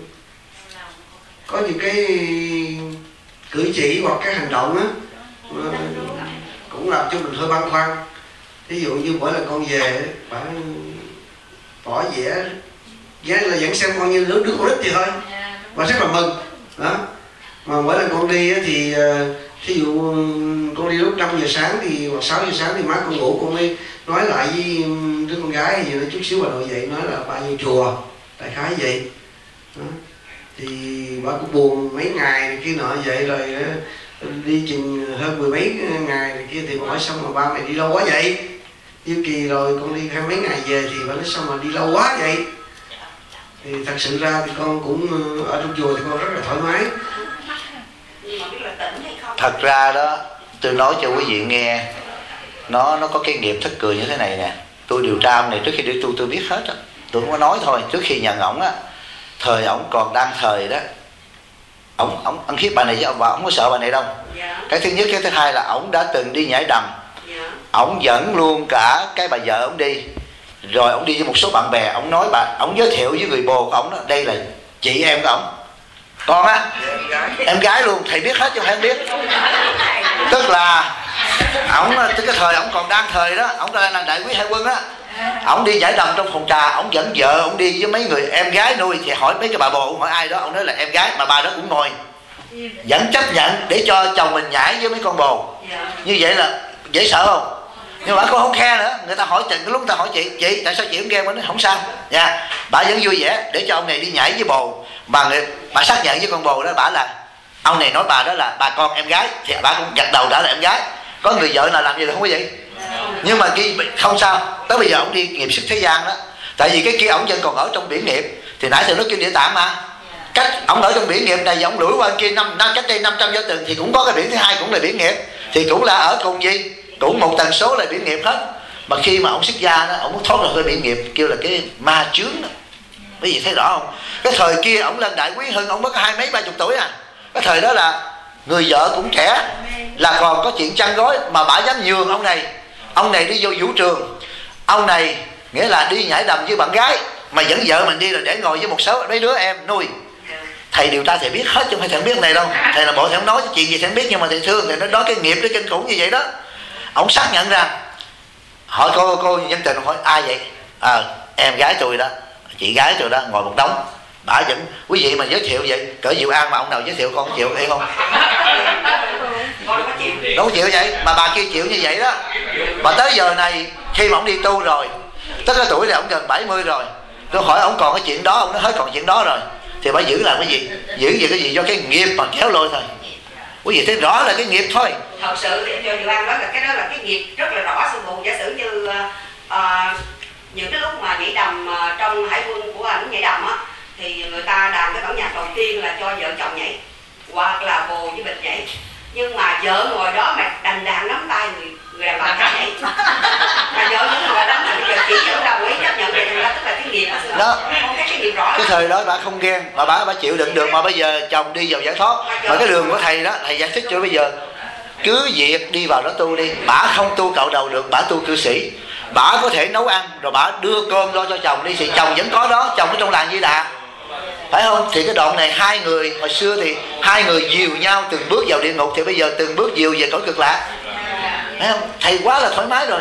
có những cái cử chỉ hoặc cái hành động á cũng làm cho mình hơi băn khoăn. Ví dụ như mỗi lần con về bà tỏ vẻ giá là vẫn xem con như đứa con nít thì thôi, và rất là mừng đó. Mà mỗi lần con đi thì thí dụ con đi lúc năm giờ sáng thì hoặc sáu giờ sáng thì má con ngủ, con mới nói lại với đứa con gái gì đó chút xíu bà nội dậy nói là bao nhiêu chùa đại khái vậy đó. Thì bà cũng buồn mấy ngày kia nọ vậy, rồi đi chừng hơn mười mấy ngày này kia thì bà hỏi xong mà ba mày đi lâu quá vậy, như kỳ rồi con đi hai mấy ngày về thì bà nói xong mà đi lâu quá vậy. Thì thật sự ra thì con cũng ở trong chùa thì con rất là thoải mái. Thật ra đó tôi nói cho quý vị nghe, nó nó có cái nghiệp thất cười như thế này nè. Tôi điều tra ông này trước khi đi tu tôi biết hết á, tôi không có nói thôi. Trước khi nhận ổng á, thời ổng còn đang thời đó, ổng ổng ăn khiếp bà này chứ ông bà ổng có sợ bà này đâu. Dạ. Cái thứ nhất, cái thứ hai là ổng đã từng đi nhảy đầm. Dạ. Ổng dẫn luôn cả cái bà vợ ổng đi, rồi ổng đi với một số bạn bè. Ổng nói bà, ổng giới thiệu với người bồ của ổng đó, đây là chị em của ổng, con á, em gái luôn, thầy biết hết chứ không biết. Tức là ổng, tức cái thời ổng còn đang thời đó, ổng đang là đại quý hải quân á, ổng đi giải đầm trong phòng trà, ổng dẫn vợ ổng đi với mấy người em gái nuôi. Thì hỏi mấy cái bà bồ, ổng hỏi ai đó, ổng nói là em gái, mà bà đó cũng ngồi vẫn chấp nhận để cho chồng mình nhảy với mấy con bồ. Như vậy là dễ sợ không? Nhưng mà bà không khe nữa. Người ta hỏi, lúc người ta hỏi chị, chị tại sao chị không ghen? Bà nói không sao nha, bà vẫn vui vẻ để cho ông này đi nhảy với bồ. Bà người bà xác nhận với con bồ đó, bà là ông này nói bà đó là bà con em gái, thì bà cũng gật đầu đã là em gái. Có người vợ nào làm gì được không quý vị? Nhưng mà kia không sao, tới bây giờ ông đi nghiệp sức thế gian đó. Tại vì cái kia ông vẫn còn ở trong biển nghiệp. Thì nãy thầy nói kinh địa tạng mà, cách ông ở trong biển nghiệp này, ông đuổi qua kia năm năm cách đây năm trăm giới từng thì cũng có cái biển thứ hai cũng là biển nghiệp, thì cũng là ở cùng gì, cũng một tần số là biển nghiệp hết. Mà khi mà ông xuất gia đó, ông muốn thoát ra khỏi biển nghiệp, kêu là cái ma chướng đó. Quý vị thấy rõ không? Cái thời kia ông lên đại quý hơn, ông mới có hai mấy ba chục tuổi à. Cái thời đó là người vợ cũng trẻ, là còn có chuyện chăn gối, mà bả dám nhường ông này. Ông này đi vô vũ trường, ông này nghĩa là đi nhảy đầm với bạn gái, mà dẫn vợ mình đi là để ngồi với một số mấy đứa em nuôi. Thầy điều tra thầy biết hết chứ không phải thầy không biết này đâu. Thầy là bộ thầy không nói chuyện gì thầy không biết, nhưng mà thầy thương, thầy nói đó cái nghiệp, cái kinh khủng như vậy đó. Ông xác nhận rằng, hỏi cô cô nhân tình, hỏi ai vậy? À, em gái tôi đó, chị gái tôi đó, ngồi một đống. Bà vẫn, quý vị mà giới thiệu vậy, cỡ Diệu An mà ông nào giới thiệu con chịu hay không? Đâu có chịu vậy, mà bà kia chịu như vậy đó. Mà tới giờ này, khi mà ông đi tu rồi, tới cái tuổi này ông gần bảy mươi rồi, tôi hỏi ông còn cái chuyện đó, ông nói hết còn chuyện đó rồi, thì bà giữ làm cái gì? Giữ về cái gì? Do cái nghiệp mà kéo lôi thôi. Quý vị thấy rõ là cái nghiệp thôi. Thật sự thì cho Diệu An nói là cái đó là cái nghiệp rất là rõ sư phụ. Giả sử như uh, những cái lúc mà nhảy đầm uh, trong hải quân của ảnh nhảy đầm á, thì người ta đàn cái bản nhạc đầu tiên là cho vợ chồng nhảy, hoặc là bồ với bịch nhảy. Nhưng mà vợ ngồi đó mà đành đàn nắm tay người người đàn bà khác nhảy, mà vợ vẫn ngồi đó, mà bây giờ chỉ vẫn đồng ý chấp nhận vậy, thì tức là cái nghiệp đó. Không cái, cái nghiệp rõ. Cái thời đó bà không ghen, mà bà bà chịu đựng được, mà bây giờ chồng đi vào giải thoát. Mà cái đường của thầy đó, thầy giải thích cho bây giờ cứ việc đi vào đó tu đi. Bà không tu cạo đầu được, bà tu cư sĩ. Bà có thể nấu ăn rồi bà đưa cơm lo cho chồng đi, thì chồng vẫn có đó, chồng ở trong làng Di Đà, phải không? Thì cái đoạn này hai người hồi xưa thì hai người dìu nhau từng bước vào địa ngục, thì bây giờ từng bước dìu về cõi cực lạc, phải không? Thầy quá là thoải mái rồi.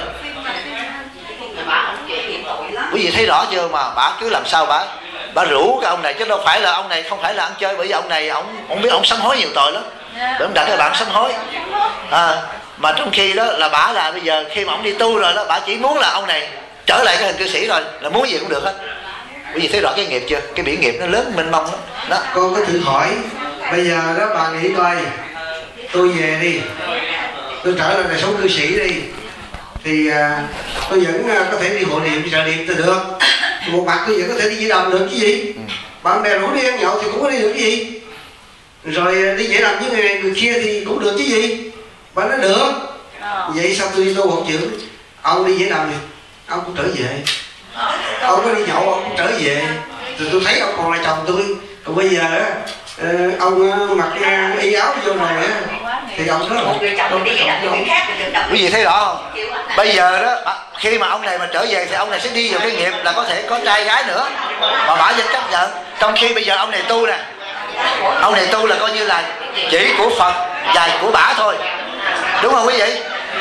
Quý vị thấy rõ chưa? Mà bà cứ làm sao bà bà rủ cái ông này, chứ đâu phải là ông này không phải là ăn chơi, bởi vì ông này ông ông biết ông sám hối nhiều tội lắm, để ông đặt các bạn sám hối. À, mà trong khi đó là bà là bây giờ khi mà ông đi tu rồi đó, bà chỉ muốn là ông này trở lại cái hình cư sĩ rồi, là muốn gì cũng được hết. Quý vị thấy rõ cái nghiệp chưa? Cái biển nghiệp nó lớn mênh mông lắm đó. Con có thử hỏi, bây giờ đó bà nghĩ coi, tôi về đi, tôi trở lại đời sống cư sĩ đi, thì à, tôi vẫn à, có thể đi hội niệm, đi chợ niệm tôi được. Một mặt tôi vẫn có thể đi với đầm được chứ gì. Bạn bè rủ đi ăn nhậu thì cũng có đi được cái gì. Rồi đi giải đầm với người này người kia thì cũng được chứ gì. Bà nói được. Vậy sao tôi đi tu học trưởng? Ông đi giải đầm thì ông cũng trở về. Ông có đi nhậu ông cũng trở về. Rồi tôi thấy ông còn là chồng tôi. Còn bây giờ á, ông mặc y áo vô rồi á, thì ông đó là quý vị thấy rõ không? Bây giờ đó, khi mà ông này mà trở về thì ông này sẽ đi vào cái nghiệp là có thể có trai gái nữa, mà bà vẫn chấp nhận. Trong khi bây giờ ông này tu nè, ông này tu là coi như là chỉ của Phật và của bả thôi, đúng không quý vị?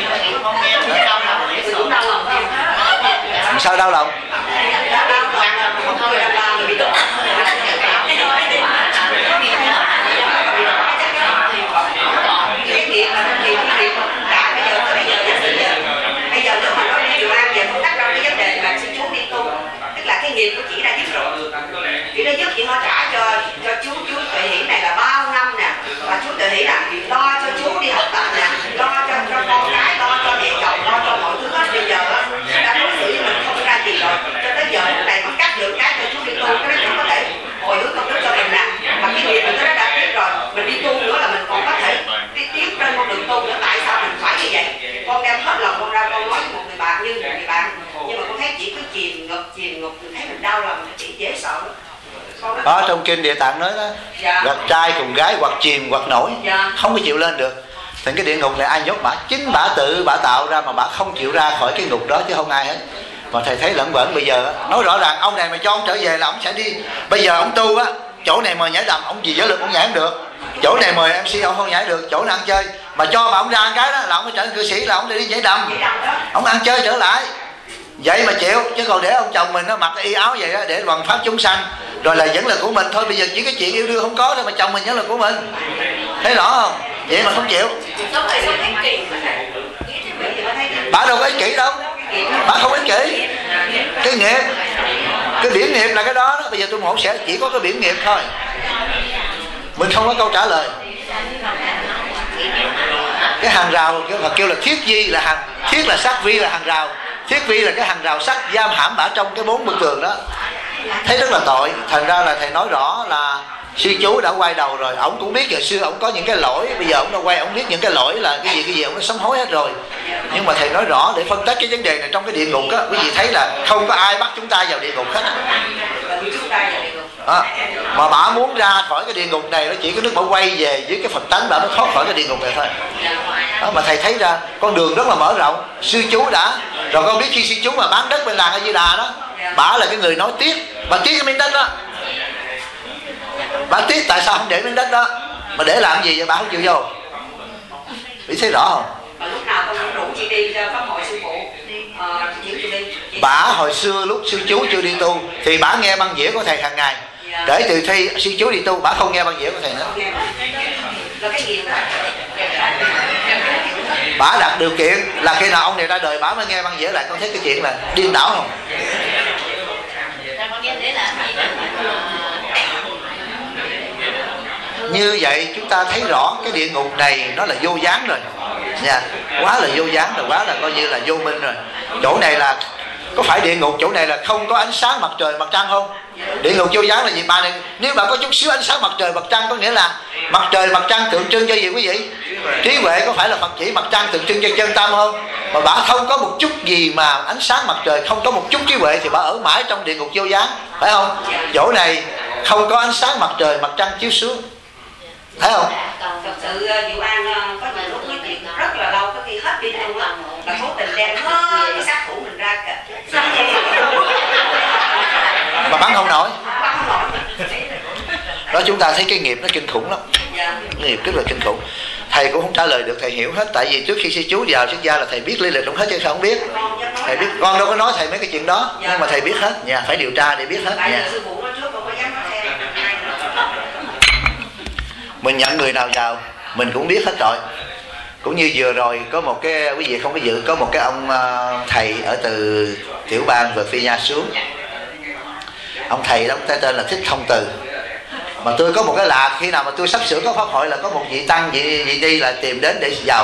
Sao đau lòng? Nghiệp của chị đã giúp rồi, chị đã giúp chị họ trả cho cho chú chú Tuệ Hỷ này là bao năm nè, và chú Tuệ Hỷ là lo cho chú đi học tập nè, lo cho cho con cái, lo cho mẹ chồng, lo cho mọi thứ hết. Bây giờ á, đã đối xử với mình không ra gì rồi, cho tới giờ lúc này mà cắt được cái cho chú đi tu, cái đó không có thể Đó, trong kinh Địa Tạng nói đó, dạ. gặp trai cùng gái hoặc chìm hoặc nổi, dạ. không có chịu lên được. Thì cái địa ngục này ai nhốt bả? Chính bả tự bả tạo ra mà bả không chịu ra khỏi cái ngục đó chứ không ai hết. Mà thầy thấy lẫn quẩn bây giờ nói rõ ràng ông này mà cho ông trở về là ông sẽ đi. Bây giờ ông tu á, chỗ này mời nhảy đầm ông gì giới lực ông nhảy không được, chỗ này mời em xê ông không nhảy được, chỗ này ăn chơi mà cho mà ông ra ăn cái đó là ông phải trở thành cư sĩ, là ông đi nhảy đầm, ông ăn chơi trở lại vậy mà chịu. Chứ còn để ông chồng mình nó mặc cái y áo vậy đó để bằng pháp chúng sanh rồi là vẫn là của mình thôi. Bây giờ chỉ cái chuyện yêu đương không có thôi mà chồng mình vẫn là của mình, thấy rõ không? Vậy mà không chịu. Bà đâu có ích kỷ đâu, bà không ích kỷ. Cái nghiệp, cái biển nghiệp là cái đó, đó. Bây giờ tôi mổ sẽ chỉ có cái biển nghiệp thôi, mình không có câu trả lời. Cái hàng rào kêu là, kêu là thiết di là hàng, thiết là sát vi là hàng rào, thiết vi là cái hàng rào sắt giam hãm bả trong cái bốn bức tường đó, thấy rất là tội. Thành ra là thầy nói rõ là sư chú đã quay đầu rồi, ổng cũng biết hồi xưa ổng có những cái lỗi, bây giờ ổng đã quay, ổng biết những cái lỗi là cái gì cái gì ổng đã sám hối hết rồi. Nhưng mà thầy nói rõ để phân tích cái vấn đề này trong cái địa ngục á, quý vị thấy là không có ai bắt chúng ta vào địa ngục hết à, mà bả muốn ra khỏi cái địa ngục này nó chỉ có nước bả quay về với cái Phật tánh bả mới thoát khỏi cái địa ngục này thôi đó. Mà thầy thấy ra con đường rất là mở rộng. Sư chú đã rồi, con biết khi sư chú mà bán đất bên làng A Di Đà đó, bả là cái người nói tiếc, bà tiếc cái miếng đất đó, bà tiếc tại sao không để miếng đất đó, mà để làm gì vậy bà không chịu vô. Biết thấy rõ không? Mà lúc nào con cũng rủ chị đi cho pháp hội sư phụ, ờ, chị đi. Bả hồi xưa lúc sư chú chưa đi tu thì bả nghe băng dĩa của thầy hàng ngày. Dạ. Để từ khi sư chú đi tu bả không nghe băng dĩa của thầy nữa. Là cái gì đó. Bả đặt điều kiện là khi nào ông này ra đời bả mới nghe băng dĩa lại. Con thấy cái chuyện là điên đảo không? Như vậy chúng ta thấy rõ cái địa ngục này nó là vô gián rồi nha, quá là vô gián rồi, quá là coi như là vô minh rồi. Chỗ này là có phải địa ngục chỗ này là không có ánh sáng mặt trời mặt trăng không? Địa ngục vô gián là gì bà này? Nếu bà có chút xíu ánh sáng mặt trời mặt trăng có nghĩa là mặt trời mặt trăng tượng trưng cho gì quý vị? Trí huệ. Có phải là Phật chỉ mặt trăng tượng trưng cho chân tâm không? Mà bà không có một chút gì mà ánh sáng mặt trời, không có một chút trí huệ thì bà ở mãi trong địa ngục vô gián, phải không? Chỗ này không có ánh sáng mặt trời mặt trăng chiếu xuống, thấy không? Thật sự Diệu An có nhiều lúc nói chuyện rất là lâu, có khi hết pin luôn á, là cố tình đem hết cái sát thủ mình ra kìa, mà bắn không nổi. Đó, chúng ta thấy cái nghiệp nó kinh khủng lắm. Dạ. Nghiệp rất là kinh khủng. Thầy cũng không trả lời được, thầy hiểu hết. Tại vì trước khi sư chú vào xuất gia là thầy biết lý lịch cũng hết chứ không biết. Thầy biết, con đâu có nói thầy mấy cái chuyện đó. Dạ. Nhưng mà thầy biết hết, nhà phải điều tra để biết hết. Nhà. Mình nhận người nào vào mình cũng biết hết rồi. Cũng như vừa rồi có một cái, quý vị không có dự, có một cái ông uh, thầy ở từ Tiểu Bang về Phi Nha xuống. Ông thầy đó ông tên là Thích Thông Từ. Mà tôi có một cái lạ, khi nào mà tôi sắp sửa có pháp hội là có một vị tăng vị, vị đi là tìm đến để vào,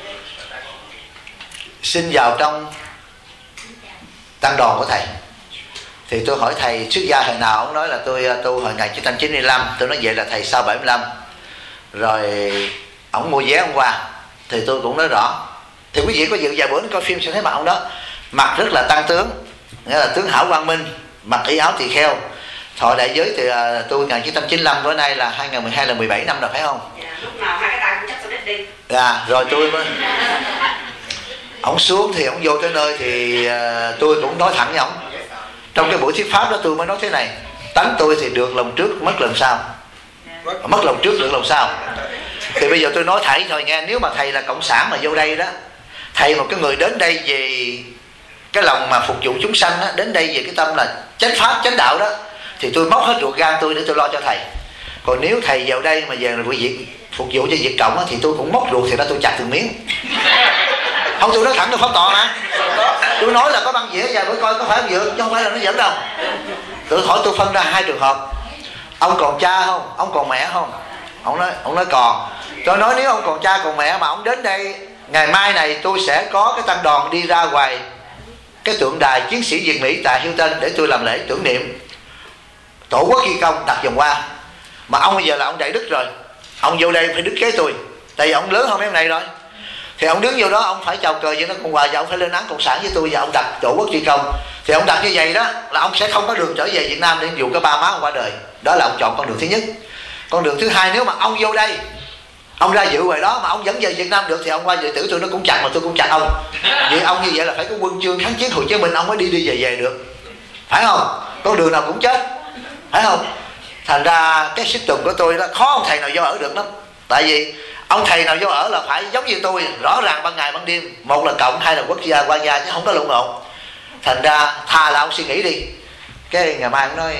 xin vào trong tăng đoàn của thầy. Thì tôi hỏi thầy xuất gia hồi nào, ông nói là tôi tu hồi ngày một chín trăm chín mươi lăm. Tôi nói vậy là thầy sau bảy mươi lăm. Rồi ông mua vé ông qua. Thì tôi cũng nói rõ. Thì quý vị có dự vài bữa coi phim sẽ thấy mặt ông đó, mặt rất là tăng tướng, nghĩa là tướng hảo quang minh, mặc y áo tỳ kheo. Thọ đại giới từ uh, tôi ngày một chín trăm chín mươi lăm bữa nay là hai nghìn mười hai là mười bảy năm rồi phải không? Dạ, lúc nào hai cái tay cũng chắc tôi đi. Dạ, rồi tôi mới ông xuống thì ông vô tới nơi thì uh, tôi cũng nói thẳng với ông. Trong cái buổi thuyết pháp đó tôi mới nói thế này: tánh tôi thì được lòng trước mất lòng sau, mất lòng trước được lòng sau. Thì bây giờ tôi nói thầy thôi nghe, nếu mà thầy là cộng sản mà vô đây đó, thầy một cái người đến đây vì cái lòng mà phục vụ chúng sanh đó, đến đây về cái tâm là chánh pháp chánh đạo đó, thì tôi móc hết ruột gan tôi để tôi lo cho thầy. Còn nếu thầy vào đây mà về là việc phục vụ cho Việt Cộng đó, thì tôi cũng móc ruột thì đó tôi chặt từng miếng. Không, tôi nói thẳng tôi pháp tọa mà. Tôi nói là có băng dĩa và bữa coi có phải dựa chứ không phải là nó dẫn đâu. Tôi hỏi tôi phân ra hai trường hợp. Ông còn cha không? Ông còn mẹ không? Ông nói ông nói còn. Tôi nói nếu ông còn cha còn mẹ mà ông đến đây ngày mai này tôi sẽ có cái tăng đoàn đi ra ngoài cái tượng đài chiến sĩ Việt Mỹ tại Hilton để tôi làm lễ tưởng niệm tổ quốc ghi công đặt vòng hoa. Mà ông bây giờ là ông đại đức rồi, ông vô đây phải đức kế tôi, tại vì ông lớn hơn mấy ông này rồi. thì ông đứng vô đó ông phải chào cờ với nó Cộng hòa và ông phải lên án cộng sản với tôi và ông đặt tổ quốc tri công. Thì ông đặt như vậy đó là ông sẽ không có đường trở về Việt Nam để dụ cái ba má ông qua đời. Đó là ông chọn con đường thứ nhất. Con đường thứ hai, nếu mà ông vô đây ông ra dự ngoài đó mà ông vẫn về Việt Nam được thì ông qua dự tử tôi nó cũng chặt mà tôi cũng chặt ông. Vì ông như vậy là phải có quân chương kháng chiến Hồ Chí Minh ông mới đi đi về về được, phải không? Con đường nào cũng chết, phải không? Thành ra cái sức tùng của tôi đó khó ông thầy nào vô ở được lắm. Tại vì ông thầy nào vô ở là phải giống như tôi, rõ ràng ban ngày ban đêm, một là cộng, hai là quốc gia quan gia chứ không có lộn lộn. Thành ra thà là ông suy nghĩ đi. Cái ngày mai ông nói,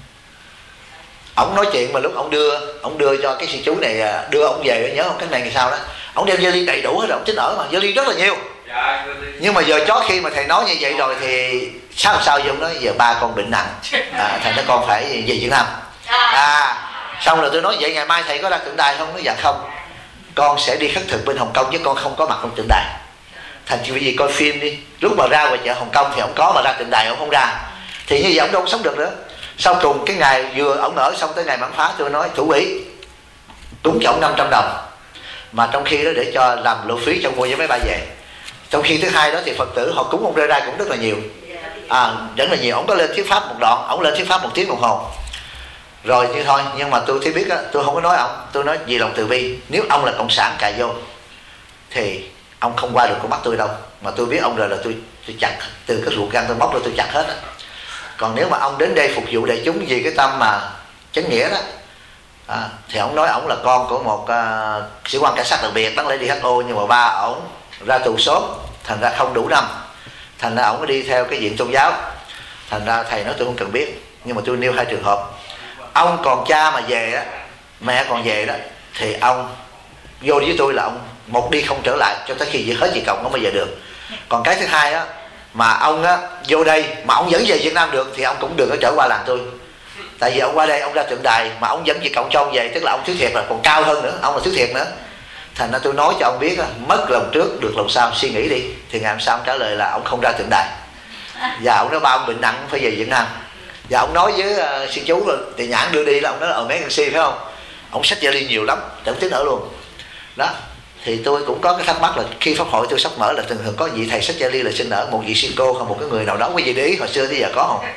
ông nói chuyện mà lúc ông đưa ông đưa cho cái sư chú này, đưa ông về, nhớ không, cái này ngày sau đó ông đem vali đầy đủ hết rồi, ông tính ở mà vali rất là nhiều. Nhưng mà giờ chó khi mà thầy nói như vậy rồi thì sao sao ông nói giờ ba con bệnh nặng, à, thầy nói con phải về Việt Nam. À xong rồi tôi nói vậy ngày mai thầy có ra tượng đài không? Nói dạ không, con sẽ đi khất thực bên Hồng Kông chứ con không có mặt trong tượng đài. Thành chỉ vì coi phim đi, lúc mà ra ngoài chợ Hồng Kông thì ông có, mà ra tượng đài ông không ra, thì như vậy ông đâu có sống được nữa. Sau cùng cái ngày vừa ông ở xong tới ngày bắn phá, tôi nói thủ ủy cúng cho ông năm trăm đồng, mà trong khi đó để cho làm lộ phí cho mua vé máy bay về. Trong khi thứ hai đó thì Phật tử họ cúng ông Rê Rai cũng rất là nhiều, à, rất là nhiều. Ông có lên thuyết pháp một đoạn, ông lên thuyết pháp một tiếng đồng hồ rồi như thôi. Nhưng mà tôi thấy biết á, tôi không có nói ông, tôi nói vì lòng từ bi, nếu ông là cộng sản cài vô thì ông không qua được con mắt tôi đâu, mà tôi biết ông rồi là tôi tôi chặt từ cái ruột gan tôi móc ra tôi chặt hết á. Còn nếu mà ông đến đây phục vụ đại chúng vì cái tâm mà chánh nghĩa đó, à, thì ông nói ông là con của một uh, sĩ quan cảnh sát đặc biệt đáng lẽ đi hát o, nhưng mà ba ổng ra tù sớm, thành ra không đủ năm, thành ra ổng mới đi theo cái diện tôn giáo. Thành ra thầy nói tôi không cần biết, nhưng mà tôi nêu hai trường hợp. Ông còn cha mà về á, mẹ còn về đó, thì ông vô với tôi là ông một đi không trở lại cho tới khi gì hết gì cộng, không bao giờ được. Còn cái thứ hai á, mà ông á vô đây mà ông vẫn về Việt Nam được thì ông cũng đừng có trở qua làng tôi. Tại vì ông qua đây ông ra tượng đài mà ông vẫn Việt Cộng cho ông về, tức là ông thứ thiệt là còn cao hơn nữa, ông là thứ thiệt nữa. Thành ra tôi nói cho ông biết á, mất lòng trước được lòng sau, suy nghĩ đi. Thì ngày hôm sau ông trả lời là ông không ra tượng đài, và ông nói ba ông bệnh nặng phải về Việt Nam. Và ông nói với uh, sư chú rồi thì nhãn đưa đi là ông nói là ở mấy si phải không, ông xách vali nhiều lắm, chẳng tính ở luôn đó. Thì tôi cũng có cái thắc mắc là khi pháp hội tôi sắp mở là thường thường có vị thầy xách vali là xin ở một vị sư cô hoặc một cái người nào đó, quý vị để ý hồi xưa tới giờ có không?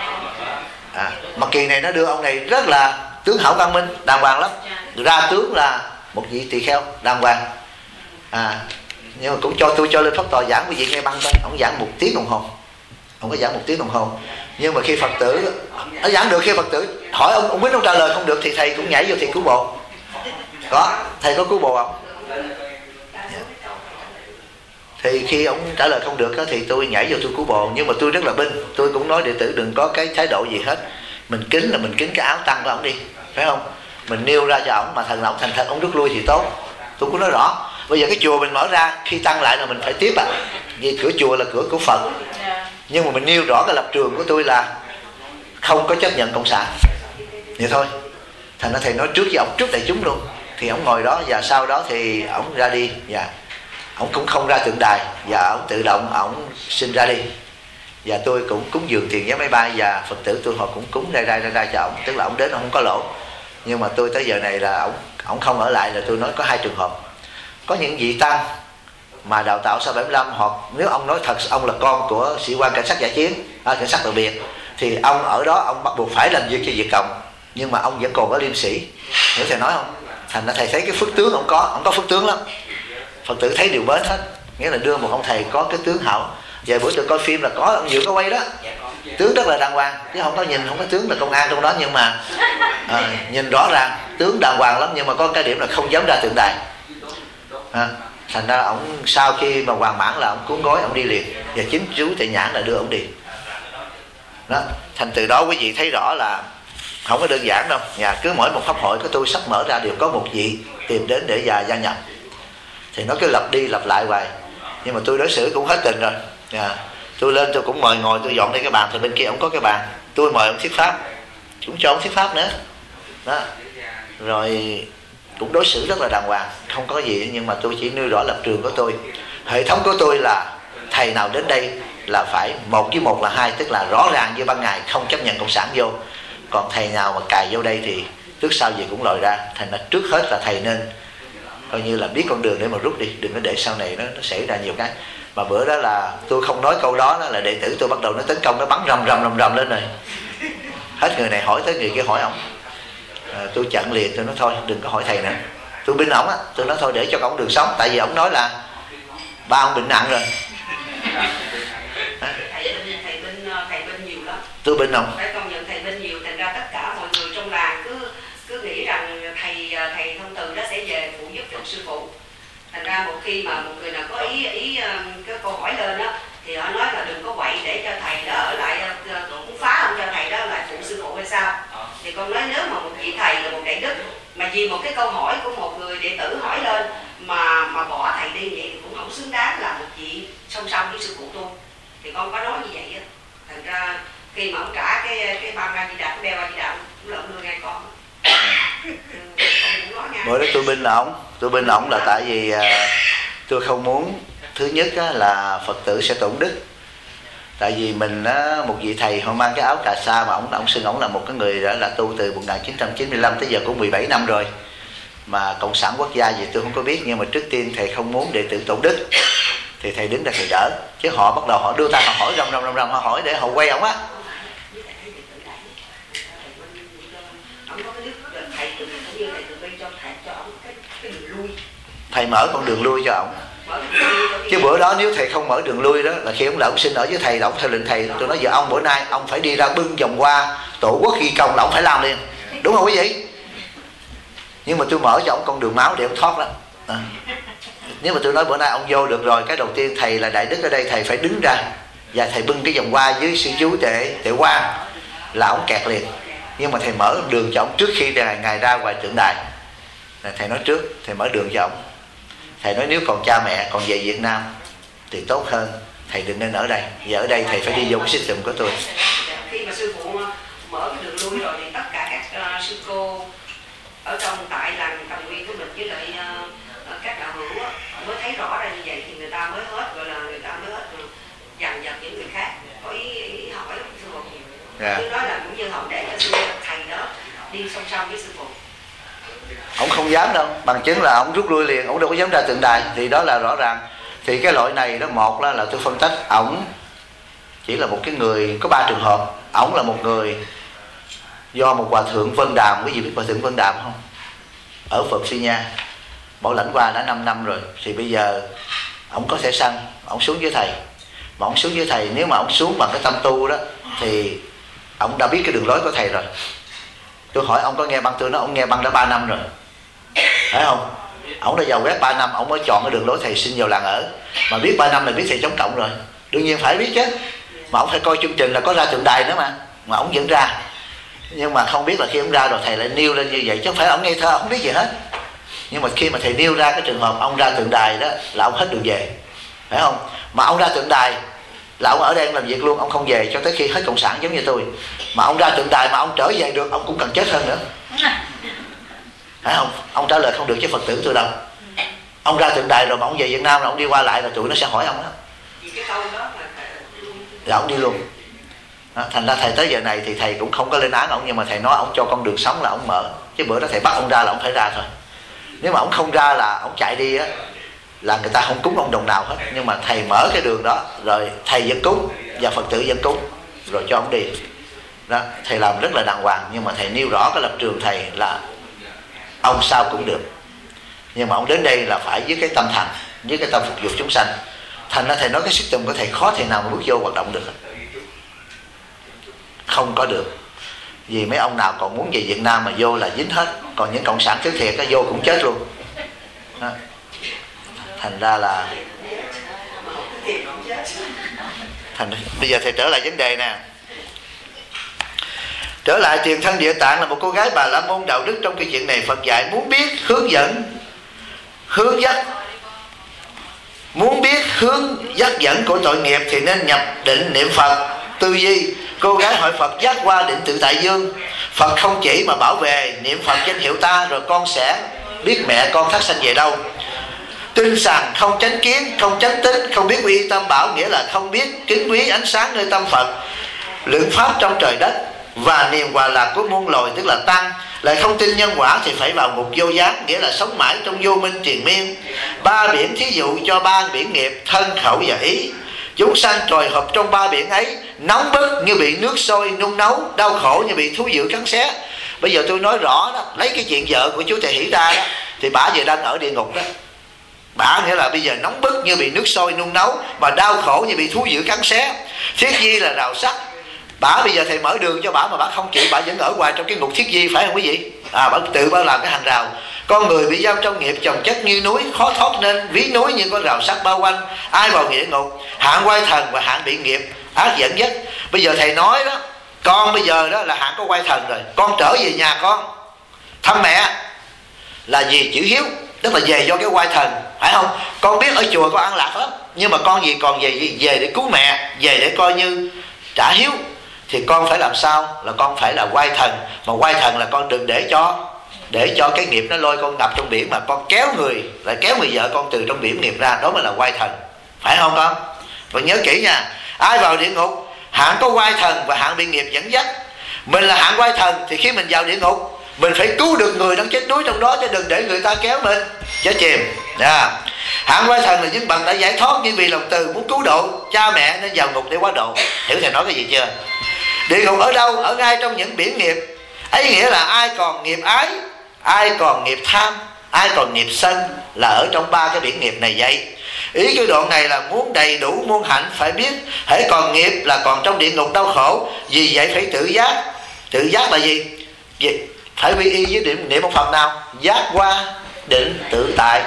À, mà kỳ này nó đưa ông này rất là tướng hảo văn minh, đàng hoàng lắm, ra tướng là một vị tỳ kheo đàng hoàng. À, nhưng mà cũng cho tôi cho lên pháp tòa giảng, quý vị nghe băng coi, ông giảng một tiếng đồng hồ, ông có giảng một tiếng đồng hồ. Nhưng mà khi Phật tử nó giảng được, khi Phật tử hỏi ông ông biết ông trả lời không được thì thầy cũng nhảy vô thì cứu bộ. Có thầy có cứu bộ không? Thì khi ông trả lời không được đó, thì tôi nhảy vô tôi cứu bộ. Nhưng mà tôi rất là binh, tôi cũng nói đệ tử đừng có cái thái độ gì hết, mình kính là mình kính cái áo tăng của ông đi, phải không? Mình nêu ra cho ổng, mà thần ông thành thật ông rút lui thì tốt. Tôi cũng nói rõ, bây giờ cái chùa mình mở ra, khi tăng lại là mình phải tiếp à, vì cửa chùa là cửa của Phật. Nhưng mà mình nêu rõ cái lập trường của tôi là không có chấp nhận cộng sản, vậy thôi. Thành ra thầy nói trước với ổng, trước đại chúng luôn. Thì ổng ngồi đó, và sau đó thì ổng ra đi, và ổng cũng không ra tượng đài, và ổng tự động ổng xin ra đi. Và tôi cũng cúng dường tiền vé máy bay, và Phật tử tôi họ cũng cúng ra ra ra, ra cho ổng, tức là ổng đến ổng không có lỗ. Nhưng mà tôi tới giờ này là ổng ổng không ở lại, là tôi nói có hai trường hợp. Có những vị tăng mà đào tạo sau bảy mươi lăm, hoặc nếu ông nói thật ông là con của sĩ quan cảnh sát giải chiến, à, cảnh sát đặc biệt, thì ông ở đó ông bắt buộc phải làm việc cho Việt Cộng, nhưng mà ông vẫn còn có liêm sĩ, hiểu thầy nói không? Thành ra thầy thấy cái phước tướng ông có, ông có phước tướng lắm, Phật tử thấy điều mến hết. Nghĩa là đưa một ông thầy có cái tướng hảo. Vài bữa tôi coi phim là có ông Diệu có quay đó, tướng rất là đàng hoàng, chứ không có nhìn không có tướng là công an trong đó, nhưng mà à, nhìn rõ ràng tướng đàng hoàng lắm. Nhưng mà có cái điểm là không dám ra tượng đài, à, thành ra ổng sau khi mà hoàn mãn là ổng cuốn gói ổng đi liền, và chính chú Tệ Nhãn là đưa ổng đi đó. Thành từ đó quý vị thấy rõ là không có đơn giản đâu. Nhà cứ mỗi một pháp hội của tôi sắp mở ra đều có một vị tìm đến để già gia nhập, thì nó cứ lặp đi lặp lại hoài. Nhưng mà tôi đối xử cũng hết tình rồi. À, tôi lên tôi cũng mời ngồi, tôi dọn đây cái bàn, thì bên kia ổng có cái bàn, tôi mời ổng thuyết pháp, cũng cho ổng thuyết pháp nữa đó. Rồi cũng đối xử rất là đàng hoàng, không có gì. Nhưng mà tôi chỉ nêu rõ lập trường của tôi. Hệ thống của tôi là thầy nào đến đây là phải một với một là hai, tức là rõ ràng như ban ngày, không chấp nhận cộng sản vô. Còn thầy nào mà cài vô đây thì trước sau gì cũng lòi ra. Thành ra trước hết là thầy nên coi như là biết con đường để mà rút đi, đừng có để sau này nó, nó xảy ra nhiều cái. Mà bữa đó là tôi không nói câu đó, đó là đệ tử tôi bắt đầu nó tấn công, nó bắn rầm rầm rầm rầm lên rồi, hết người này hỏi tới người kia hỏi ổng. À, tôi chặn liền, tôi nói thôi đừng có hỏi thầy nữa, tôi binh ổng á, tôi nói thôi để cho ổng đường sống, tại vì ổng nói là ba ông bệnh nặng rồi. À. Thầy bên thầy bên thầy bên nhiều lắm. Tôi bên không? Phải công nhận thầy bên nhiều, thành ra tất cả mọi người trong làng cứ cứ nghĩ rằng thầy thầy thông từ đó sẽ về phụ giúp cho sư phụ. Thành ra một khi mà một người nào có ý ý cái câu hỏi lên đó thì họ nói là đừng có quậy để cho thầy đó ở lại cũng phá không cho thầy đó lại phụ sư phụ hay sao. Thì con nói nếu mà một vị thầy là một đại đức mà vì một cái câu hỏi của một người đệ tử hỏi lên mà mà bỏ thầy đi vậy thì cũng không xứng đáng là một vị song song với sư phụ tôi. Thì con có nói như vậy á. Thành ra khi mà ông trả cái cái băng A Di Đà, cái đeo A Di Đà cũng lợn đưa ngay con. Bữa đó tôi binh là ổng, tôi binh là ổng là tại vì à, tôi không muốn thứ nhất á, là Phật tử sẽ tổn đức. Tại vì mình á, một vị thầy họ mang cái áo cà sa mà ổng ổng xưng ổng là một cái người đã là tu từ một nghìn chín trăm chín mươi lăm tới giờ cũng mười bảy năm rồi. Mà cộng sản quốc gia gì tôi không có biết, nhưng mà trước tiên thầy không muốn đệ tử tổn đức thì thầy đứng ra thầy đỡ, chứ họ bắt đầu họ đưa tay họ hỏi rầm rầm rầm rầm họ hỏi để họ quay ổng á. Thầy mở con đường lui cho ổng. Chứ bữa đó nếu thầy không mở đường lui đó là khi ông là ông xin ở với thầy là ông theo lệnh thầy, tôi nói giờ ông bữa nay ông phải đi ra bưng vòng qua tổ quốc ghi công là ông phải làm liền, đúng không quý vị? Nhưng mà tôi mở cho ông con đường máu để ông thoát đó. À. Nếu mà tôi nói bữa nay ông vô được rồi, cái đầu tiên thầy là đại đức ở đây thầy phải đứng ra và thầy bưng cái vòng qua với sư chú Tệ Tệ Quang là ông kẹt liền. Nhưng mà thầy mở đường cho ông trước khi ngài, ngài ra ngoài tượng đài. Thầy nói trước, thầy mở đường cho ông. Thầy nói nếu còn cha mẹ còn về Việt Nam thì tốt hơn, thầy đừng nên ở đây. Giờ ở đây thầy phải đi vô cái system của tôi. Khi mà sư phụ mở cái đường lui rồi thì tất cả các uh, sư cô ở trong tại làng Tầm Nguyên của mình với lại uh, các đạo hữu mới thấy rõ ra như vậy thì người ta mới hết, gọi là người ta mới hết dằn dặt những người khác có ý, ý hỏi sư phụ. Yeah. Chứ nói là cũng như họ để cho sư thầy đó đi song song với sư phụ. Ông không dám đâu, bằng chứng là ông rút lui liền, ông đâu có dám ra tượng đài, thì đó là rõ ràng. Thì cái loại này đó, một là, là tôi phân tích ổng chỉ là một cái người, có ba trường hợp. Ổng là một người do một hòa thượng Vân Đàm, quý vị biết hòa thượng Vân Đàm không? Ở Phật Sư Nha, bảo lãnh qua đã năm năm rồi. Thì bây giờ ổng có thể sanh, ổng xuống với thầy. Mà ổng xuống với thầy, nếu mà ổng xuống bằng cái tâm tu đó thì ổng đã biết cái đường lối của thầy rồi. Tôi hỏi ông có nghe băng, tôi nói ông nghe băng đã ba năm rồi, phải không? Ông đã vào web ba năm, ông mới chọn cái đường lối thầy xin vào làng ở. Mà biết ba năm là biết thầy chống cộng rồi, đương nhiên phải biết chứ. Mà ông phải coi chương trình là có ra tượng đài nữa mà, mà ông vẫn ra. Nhưng mà không biết là khi ông ra rồi thầy lại nêu lên như vậy, chứ không phải ông ngây thơ, ông không biết gì hết. Nhưng mà khi mà thầy nêu ra cái trường hợp ông ra tượng đài đó là ông hết đường về, phải không? Mà ông ra tượng đài là ông ở đây ông làm việc luôn, ông không về cho tới khi hết cộng sản giống như tôi. Mà ông ra tượng đài mà ông trở về được, ông cũng cần chết hơn nữa, phải không? Ông trả lời không được chứ Phật tử tôi đâu. Ông ra tượng đài rồi mà ông về Việt Nam rồi ông đi qua lại là tụi nó sẽ hỏi ông đó, là ông đi luôn đó. Thành ra thầy tới giờ này thì thầy cũng không có lên án ông, nhưng mà thầy nói ông cho con đường sống là ông mở. Chứ bữa đó thầy bắt ông ra là ông phải ra thôi. Nếu mà ông không ra là ông chạy đi á, là người ta không cúng ông đồng nào hết. Nhưng mà thầy mở cái đường đó rồi thầy vẫn cúng và Phật tử vẫn cúng, rồi cho ông đi đó. Thầy làm rất là đàng hoàng, nhưng mà thầy nêu rõ cái lập trường thầy là ông sao cũng được, nhưng mà ông đến đây là phải với cái tâm thành, với cái tâm phục vụ chúng sanh. Thành ra thầy nói cái system của thầy khó thầy nào mà bước vô hoạt động được, không có được. Vì mấy ông nào còn muốn về Việt Nam mà vô là dính hết, còn những cộng sản thứ thiệt nó vô cũng chết luôn đó. Thành ra là thành bây giờ thầy trở lại vấn đề nè. Trở lại Tiền Thân Địa Tạng là một cô gái Bà La Môn đạo đức. Trong cái chuyện này Phật dạy muốn biết hướng dẫn, hướng dắt, muốn biết hướng dắt dẫn của tội nghiệp thì nên nhập định niệm Phật tư duy. Cô gái hỏi Phật giác qua định tự tại dương, Phật không chỉ mà bảo về niệm Phật danh hiệu ta, rồi con sẽ biết mẹ con thác sanh về đâu. Tinh sằng không chánh kiến, không chánh tính, không biết quy tâm bảo, nghĩa là không biết kính quý ánh sáng nơi tâm Phật. Lượng pháp trong trời đất và niềm hòa lạc của muôn loài tức là tăng. Lại không tin nhân quả thì phải vào ngục vô gián, nghĩa là sống mãi trong vô minh triền miên. Ba biển thí dụ cho ba biển nghiệp thân khẩu và ý. Chúng sanh trồi hộp trong ba biển ấy, nóng bức như bị nước sôi nung nấu, đau khổ như bị thú dữ cắn xé. Bây giờ tôi nói rõ đó, lấy cái chuyện vợ của chú Thầy Hỷ ra đó, thì bả giờ đang ở địa ngục đó. Bả nghĩa là bây giờ nóng bức như bị nước sôi nung nấu, mà đau khổ như bị thú dữ cắn xé. Thiết di là rào sắt. Bả bây giờ thầy mở đường cho bả mà bả không chịu, bả vẫn ở ngoài trong cái ngục thiết di, phải không quý vị? À, bả tự bả làm cái hàng rào. Con người bị giam trong nghiệp chồng chất như núi, khó thoát nên ví núi như có rào sắt bao quanh. Ai vào địa ngục? Hạng quay thần và hạng bị nghiệp ác dẫn dắt. Bây giờ thầy nói đó, con bây giờ đó là hạng có quay thần rồi, con trở về nhà con thăm mẹ là vì chữ hiếu, tức là về do cái quay thần, phải không? Con biết ở chùa có an lạc lắm, nhưng mà con gì còn về về để cứu mẹ, về để coi như trả hiếu, thì con phải làm sao? Là con phải là quay thần. Mà quay thần là con đừng để cho để cho cái nghiệp nó lôi con ngập trong biển, mà con kéo người, lại kéo người vợ con từ trong biển nghiệp ra, đó mới là quay thần, phải không con? Và nhớ kỹ nha, ai vào địa ngục? Hạng có quay thần và hạng bị nghiệp dẫn dắt. Mình là hạng quay thần thì khi mình vào địa ngục, mình phải cứu được người đang chết đuối trong đó, chứ đừng để người ta kéo mình chết chìm. Yeah. Hạng quay thần là những bậc đã giải thoát, nhưng vì lòng từ muốn cứu độ cha mẹ nên vào ngục để quá độ. Hiểu thầy nói cái gì chưa? Địa ngục ở đâu? Ở ngay trong những biển nghiệp ấy, nghĩa là ai còn nghiệp ái, ai còn nghiệp tham, ai còn nghiệp sân là ở trong ba cái biển nghiệp này vậy. Ý cái đoạn này là muốn đầy đủ muôn hạnh phải biết hãy còn nghiệp là còn trong địa ngục đau khổ. Vì vậy phải tự giác. Tự giác là gì? Phải quy y với niệm, niệm một Phật nào? Giác qua định tự tại,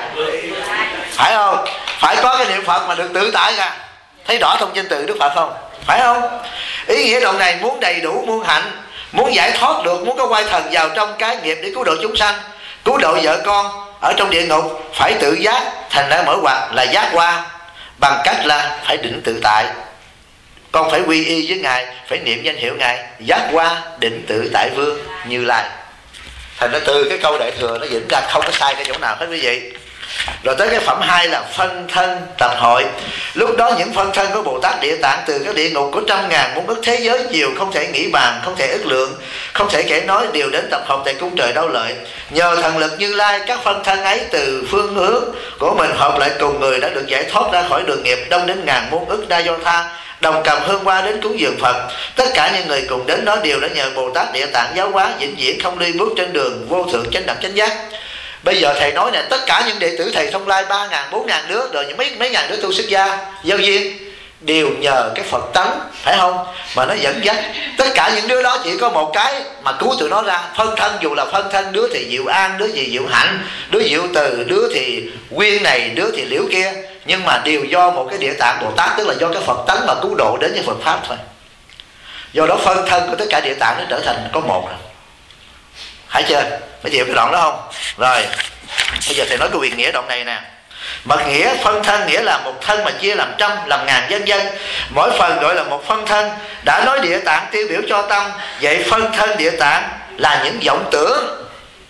phải không? Phải có cái niệm Phật mà được tự tại ra. Thấy rõ thông danh từ Đức Phật không? Phải không? Ý nghĩa đoạn này muốn đầy đủ muôn hạnh, muốn giải thoát được, muốn có quay thần vào trong cái nghiệp để cứu độ chúng sanh, cứu độ vợ con ở trong địa ngục, phải tự giác. Thành ra mở ngoặt là giác qua, bằng cách là phải định tự tại. Con phải quy y với Ngài, phải niệm danh hiệu Ngài giác qua định tự tại vương Như Lai. Thành ra từ cái câu Đại Thừa nó diễn ra không có sai cái chỗ nào hết quý vị. Rồi tới cái phẩm hai là phân thân tập hội. Lúc đó những phân thân của Bồ Tát Địa Tạng từ các địa ngục của trăm ngàn muôn ức thế giới nhiều, không thể nghĩ bàn, không thể ức lượng, không thể kể nói, đều đến tập hợp tại cung trời Đau Lợi. Nhờ thần lực Như Lai, các phân thân ấy từ phương hướng của mình hợp lại cùng người đã được giải thoát ra khỏi đường nghiệp, đông đến ngàn muôn ức đa do tha, đồng cầm hương hoa đến cúng dường Phật. Tất cả những người cùng đến đó đều đã nhờ Bồ Tát Địa Tạng giáo hóa, vĩnh viễn không ly bước trên đường vô thượng chánh đẳng chánh giác. Bây giờ thầy nói nè, tất cả những đệ tử thầy Thông Lai ba ngàn, bốn ngàn đứa, rồi những mấy mấy ngàn đứa tu xuất gia, giao viên, đều nhờ cái Phật tánh, phải không? Mà nó dẫn dắt. Tất cả những đứa đó chỉ có một cái mà cứu tụi nó ra. Phân thân, dù là phân thân, đứa thì Diệu An, đứa thì Diệu Hạnh, đứa Diệu Từ, đứa thì Quyên này, đứa thì Liễu kia, nhưng mà đều do một cái Địa Tạng Bồ Tát, tức là do cái Phật tánh mà cứu độ đến với Phật Pháp thôi. Do đó phân thân của tất cả Địa Tạng nó trở thành có một rồi. Phải chưa? Phải chịu cái đoạn đó không? Rồi, bây giờ thầy nói cái quyền nghĩa đoạn này nè. Mật nghĩa phân thân nghĩa là một thân mà chia làm trăm, làm ngàn vân vân. Mỗi phần gọi là một phân thân. Đã nói Địa Tạng tiêu biểu cho tâm, vậy phân thân Địa Tạng là những vọng tưởng,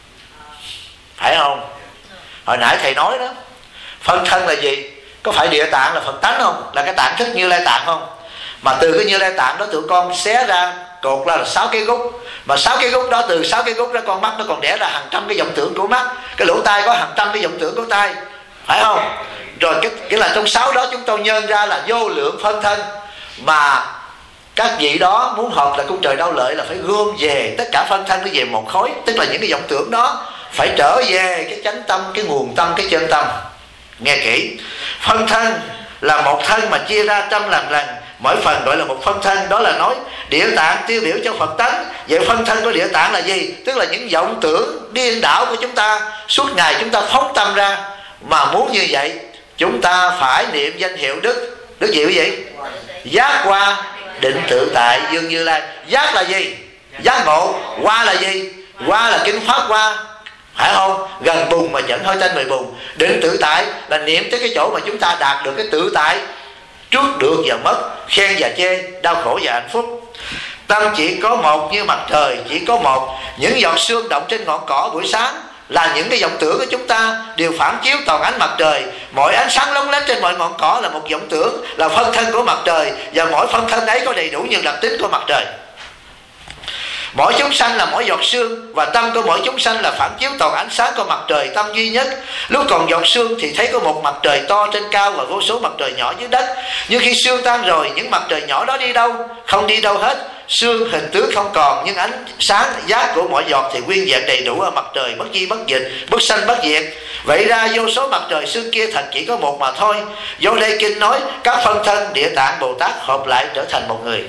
phải không? Hồi nãy thầy nói đó, phân thân là gì? Có phải Địa Tạng là Phật tánh không? Là cái tạng thức Như Lai Tạng không? Mà từ cái Như Lai Tạng đó tụi con xé ra, cột ra là sáu cái gốc. Mà sáu cái gốc đó, từ sáu cái gốc ra con mắt nó còn đẻ ra hàng trăm cái vọng tưởng của mắt, cái lỗ tai có hàng trăm cái vọng tưởng của tai, phải không? Rồi cái, cái là trong sáu đó chúng tôi nhân ra là vô lượng phân thân. Mà các vị đó muốn hợp là cung trời Đau Lợi là phải gom về tất cả phân thân nó về một khối. Tức là những cái vọng tưởng đó phải trở về cái chánh tâm, cái nguồn tâm, cái chân tâm. Nghe kỹ, phân thân là một thân mà chia ra trăm lần lần, mỗi phần gọi là một phân thân. Đó là nói Địa Tạng tiêu biểu cho Phật tánh. Vậy phân thân của Địa Tạng là gì? Tức là những vọng tưởng điên đảo của chúng ta. Suốt ngày chúng ta phóng tâm ra. Mà muốn như vậy chúng ta phải niệm danh hiệu Đức Đức gì quý vị? Giác qua định tự tại dương Như Lai. Giác là gì? Giác ngộ. Qua là gì? Qua là kinh pháp qua, phải không? Gần bùn mà chẳng hơi tên mười bùn. Định tự tại là niệm tới cái chỗ mà chúng ta đạt được cái tự tại, trước được và mất, khen và chê, đau khổ và hạnh phúc. Tâm chỉ có một như mặt trời, chỉ có một. Những giọt sương động trên ngọn cỏ buổi sáng là những cái vọng tưởng của chúng ta đều phản chiếu toàn ánh mặt trời. Mỗi ánh sáng lóng lánh trên mọi ngọn cỏ là một vọng tưởng, là phân thân của mặt trời. Và mỗi phân thân ấy có đầy đủ những đặc tính của mặt trời. Mỗi chúng sanh là mỗi giọt sương, và tâm của mỗi chúng sanh là phản chiếu toàn ánh sáng của mặt trời tâm duy nhất. Lúc còn giọt sương thì thấy có một mặt trời to trên cao và vô số mặt trời nhỏ dưới đất. Nhưng khi sương tan rồi, những mặt trời nhỏ đó đi đâu? Không đi đâu hết. Sương hình tướng không còn, nhưng ánh sáng giác của mỗi giọt thì nguyên vẹn đầy đủ ở mặt trời bất di bất dịch, bất sanh bất diệt. Vậy ra vô số mặt trời sương kia thật chỉ có một mà thôi. Do đây kinh nói các phân thân Địa Tạng Bồ Tát hợp lại trở thành một người.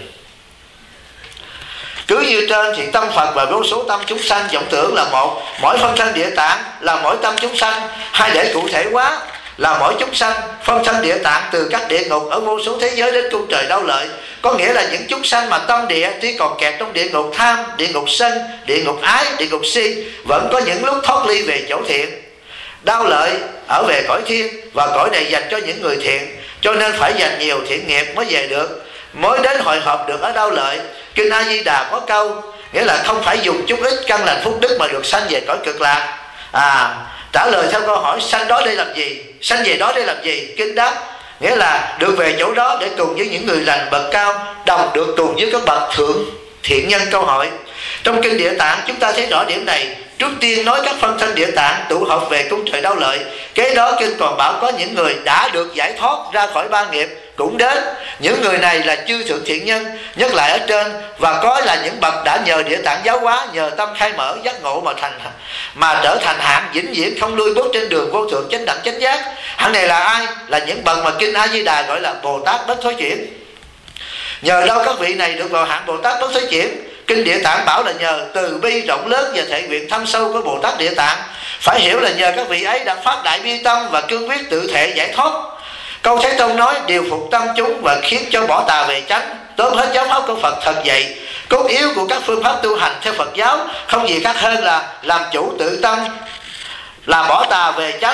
Cứ như trên thì tâm Phật và vô số tâm chúng sanh vọng tưởng là một. Mỗi phân thân Địa Tạng là mỗi tâm chúng sanh. Hay để cụ thể quá là mỗi chúng sanh, phân thân Địa Tạng từ các địa ngục ở vô số thế giới đến cung trời Đau Lợi. Có nghĩa là những chúng sanh mà tâm địa tuy còn kẹt trong địa ngục tham, địa ngục sân, địa ngục ái, địa ngục si, vẫn có những lúc thoát ly về chỗ thiện. Đau Lợi ở về cõi thiên, và cõi này dành cho những người thiện, cho nên phải dành nhiều thiện nghiệp mới về được, mới đến hội họp được ở Đau Lợi. Kinh A Di Đà có câu nghĩa là không phải dùng chút ít căn lành phúc đức mà được sanh về cõi Cực Lạc. À, trả lời theo câu hỏi sanh đó để làm gì, sanh về đó để làm gì? Kinh đáp nghĩa là được về chỗ đó để cùng với những người lành bậc cao, đồng được cùng với các bậc thượng thiện nhân. Câu hỏi trong kinh Địa Tạng chúng ta thấy rõ điểm này. Trước tiên nói các phân thân Địa Tạng tụ họp về cung trời Đau Lợi. Kế đó kinh còn bảo có những người đã được giải thoát ra khỏi ba nghiệp cũng đến. Những người này là chư thượng thiện nhân nhắc lại ở trên, và có là những bậc đã nhờ Địa Tạng giáo hóa, nhờ tâm khai mở giác ngộ mà thành mà trở thành hạng vĩnh viễn không lui bước trên đường vô thượng chánh đẳng chánh giác. Hạng này là ai? Là những bậc mà kinh A Di Đà gọi là Bồ Tát bất thối chuyển. Nhờ đâu các vị này được vào hạng Bồ Tát bất thối chuyển? Kinh Địa Tạng bảo là nhờ từ bi rộng lớn và thể nguyện thâm sâu của Bồ Tát Địa Tạng. Phải hiểu là nhờ các vị ấy đã phát đại bi tâm và cương quyết tự thể giải thoát. Câu Thế Tôn nói điều phục tâm chúng và khiến cho bỏ tà về chánh. Tóm hết giáo pháp của Phật thật vậy. Cốt yếu của các phương pháp tu hành theo Phật giáo không gì khác hơn là làm chủ tự tâm, là bỏ tà về chánh.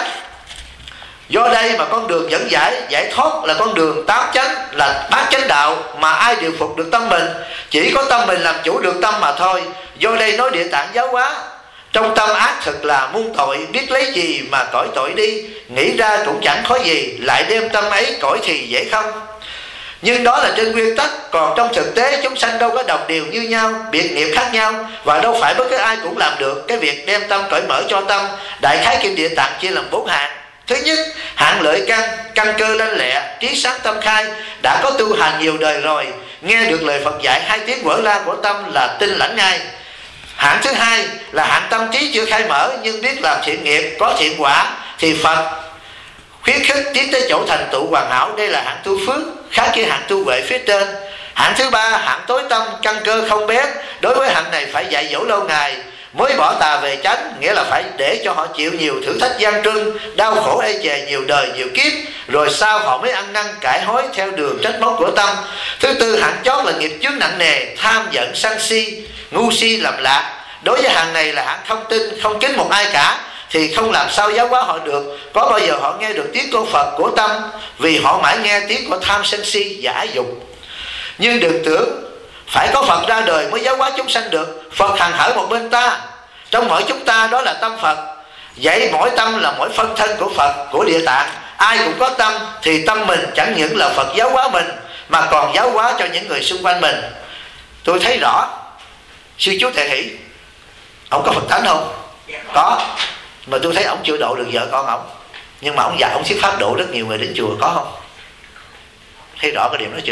Do đây mà con đường dẫn giải giải thoát là con đường tám chánh, là bát chánh đạo, mà ai điều phục được tâm mình? Chỉ có tâm mình làm chủ được tâm mà thôi. Do đây nói Địa Tạng giáo hóa trong tâm ác thực là muôn tội, biết lấy gì mà cõi tội đi, nghĩ ra cũng chẳng khó gì, lại đem tâm ấy cõi thì dễ không. Nhưng đó là trên nguyên tắc, còn trong thực tế chúng sanh đâu có đồng đều như nhau, biệt nghiệp khác nhau, và đâu phải bất cứ ai cũng làm được cái việc đem tâm cởi mở cho tâm. Đại khái kinh Địa Tạng chia làm bốn hạng. Thứ nhất, hạng lợi căn, căn cơ lanh lẹ, trí sáng tâm khai, đã có tu hành nhiều đời rồi, nghe được lời Phật dạy hai tiếng vỡ la của tâm là tin lãnh ngay. Hạng thứ hai là hạng tâm trí chưa khai mở nhưng biết làm thiện nghiệp, có thiện quả, thì Phật khuyến khích tiến tới chỗ thành tựu hoàn hảo. Đây là hạng tu phước, khác với hạng tu huệ phía trên. Hạng thứ ba, hạng tối tâm, căn cơ không bén. Đối với hạng này phải dạy dỗ lâu ngày mới bỏ tà về chánh, nghĩa là phải để cho họ chịu nhiều thử thách gian truân, đau khổ ê chề nhiều đời nhiều kiếp, rồi sau họ mới ăn năn cải hối theo đường trách móc của tâm. Thứ tư, hạng chót là nghiệp chướng nặng nề, tham giận sân si, ngu si lầm lạc. Đối với hạng này là hạng không tin, không kính một ai cả, thì không làm sao giáo hóa họ được. Có bao giờ họ nghe được tiếng của Phật của tâm, vì họ mãi nghe tiếng của tham sân si và ái dục. Nhưng đừng tưởng phải có Phật ra đời mới giáo hóa chúng sanh được. Phật hằng ở một bên ta, trong mỗi chúng ta đó là tâm Phật. Vậy mỗi tâm là mỗi phân thân của Phật, của Địa Tạng. Ai cũng có tâm, thì tâm mình chẳng những là Phật giáo hóa mình, mà còn giáo hóa cho những người xung quanh mình. Tôi thấy rõ sư chú Tệ Hỷ, ông có Phật thánh không? Có. Mà tôi thấy ông chưa độ được vợ con ông, nhưng mà ông dạy ông thuyết pháp độ rất nhiều người đến chùa, có không? Thấy rõ cái điểm đó chưa?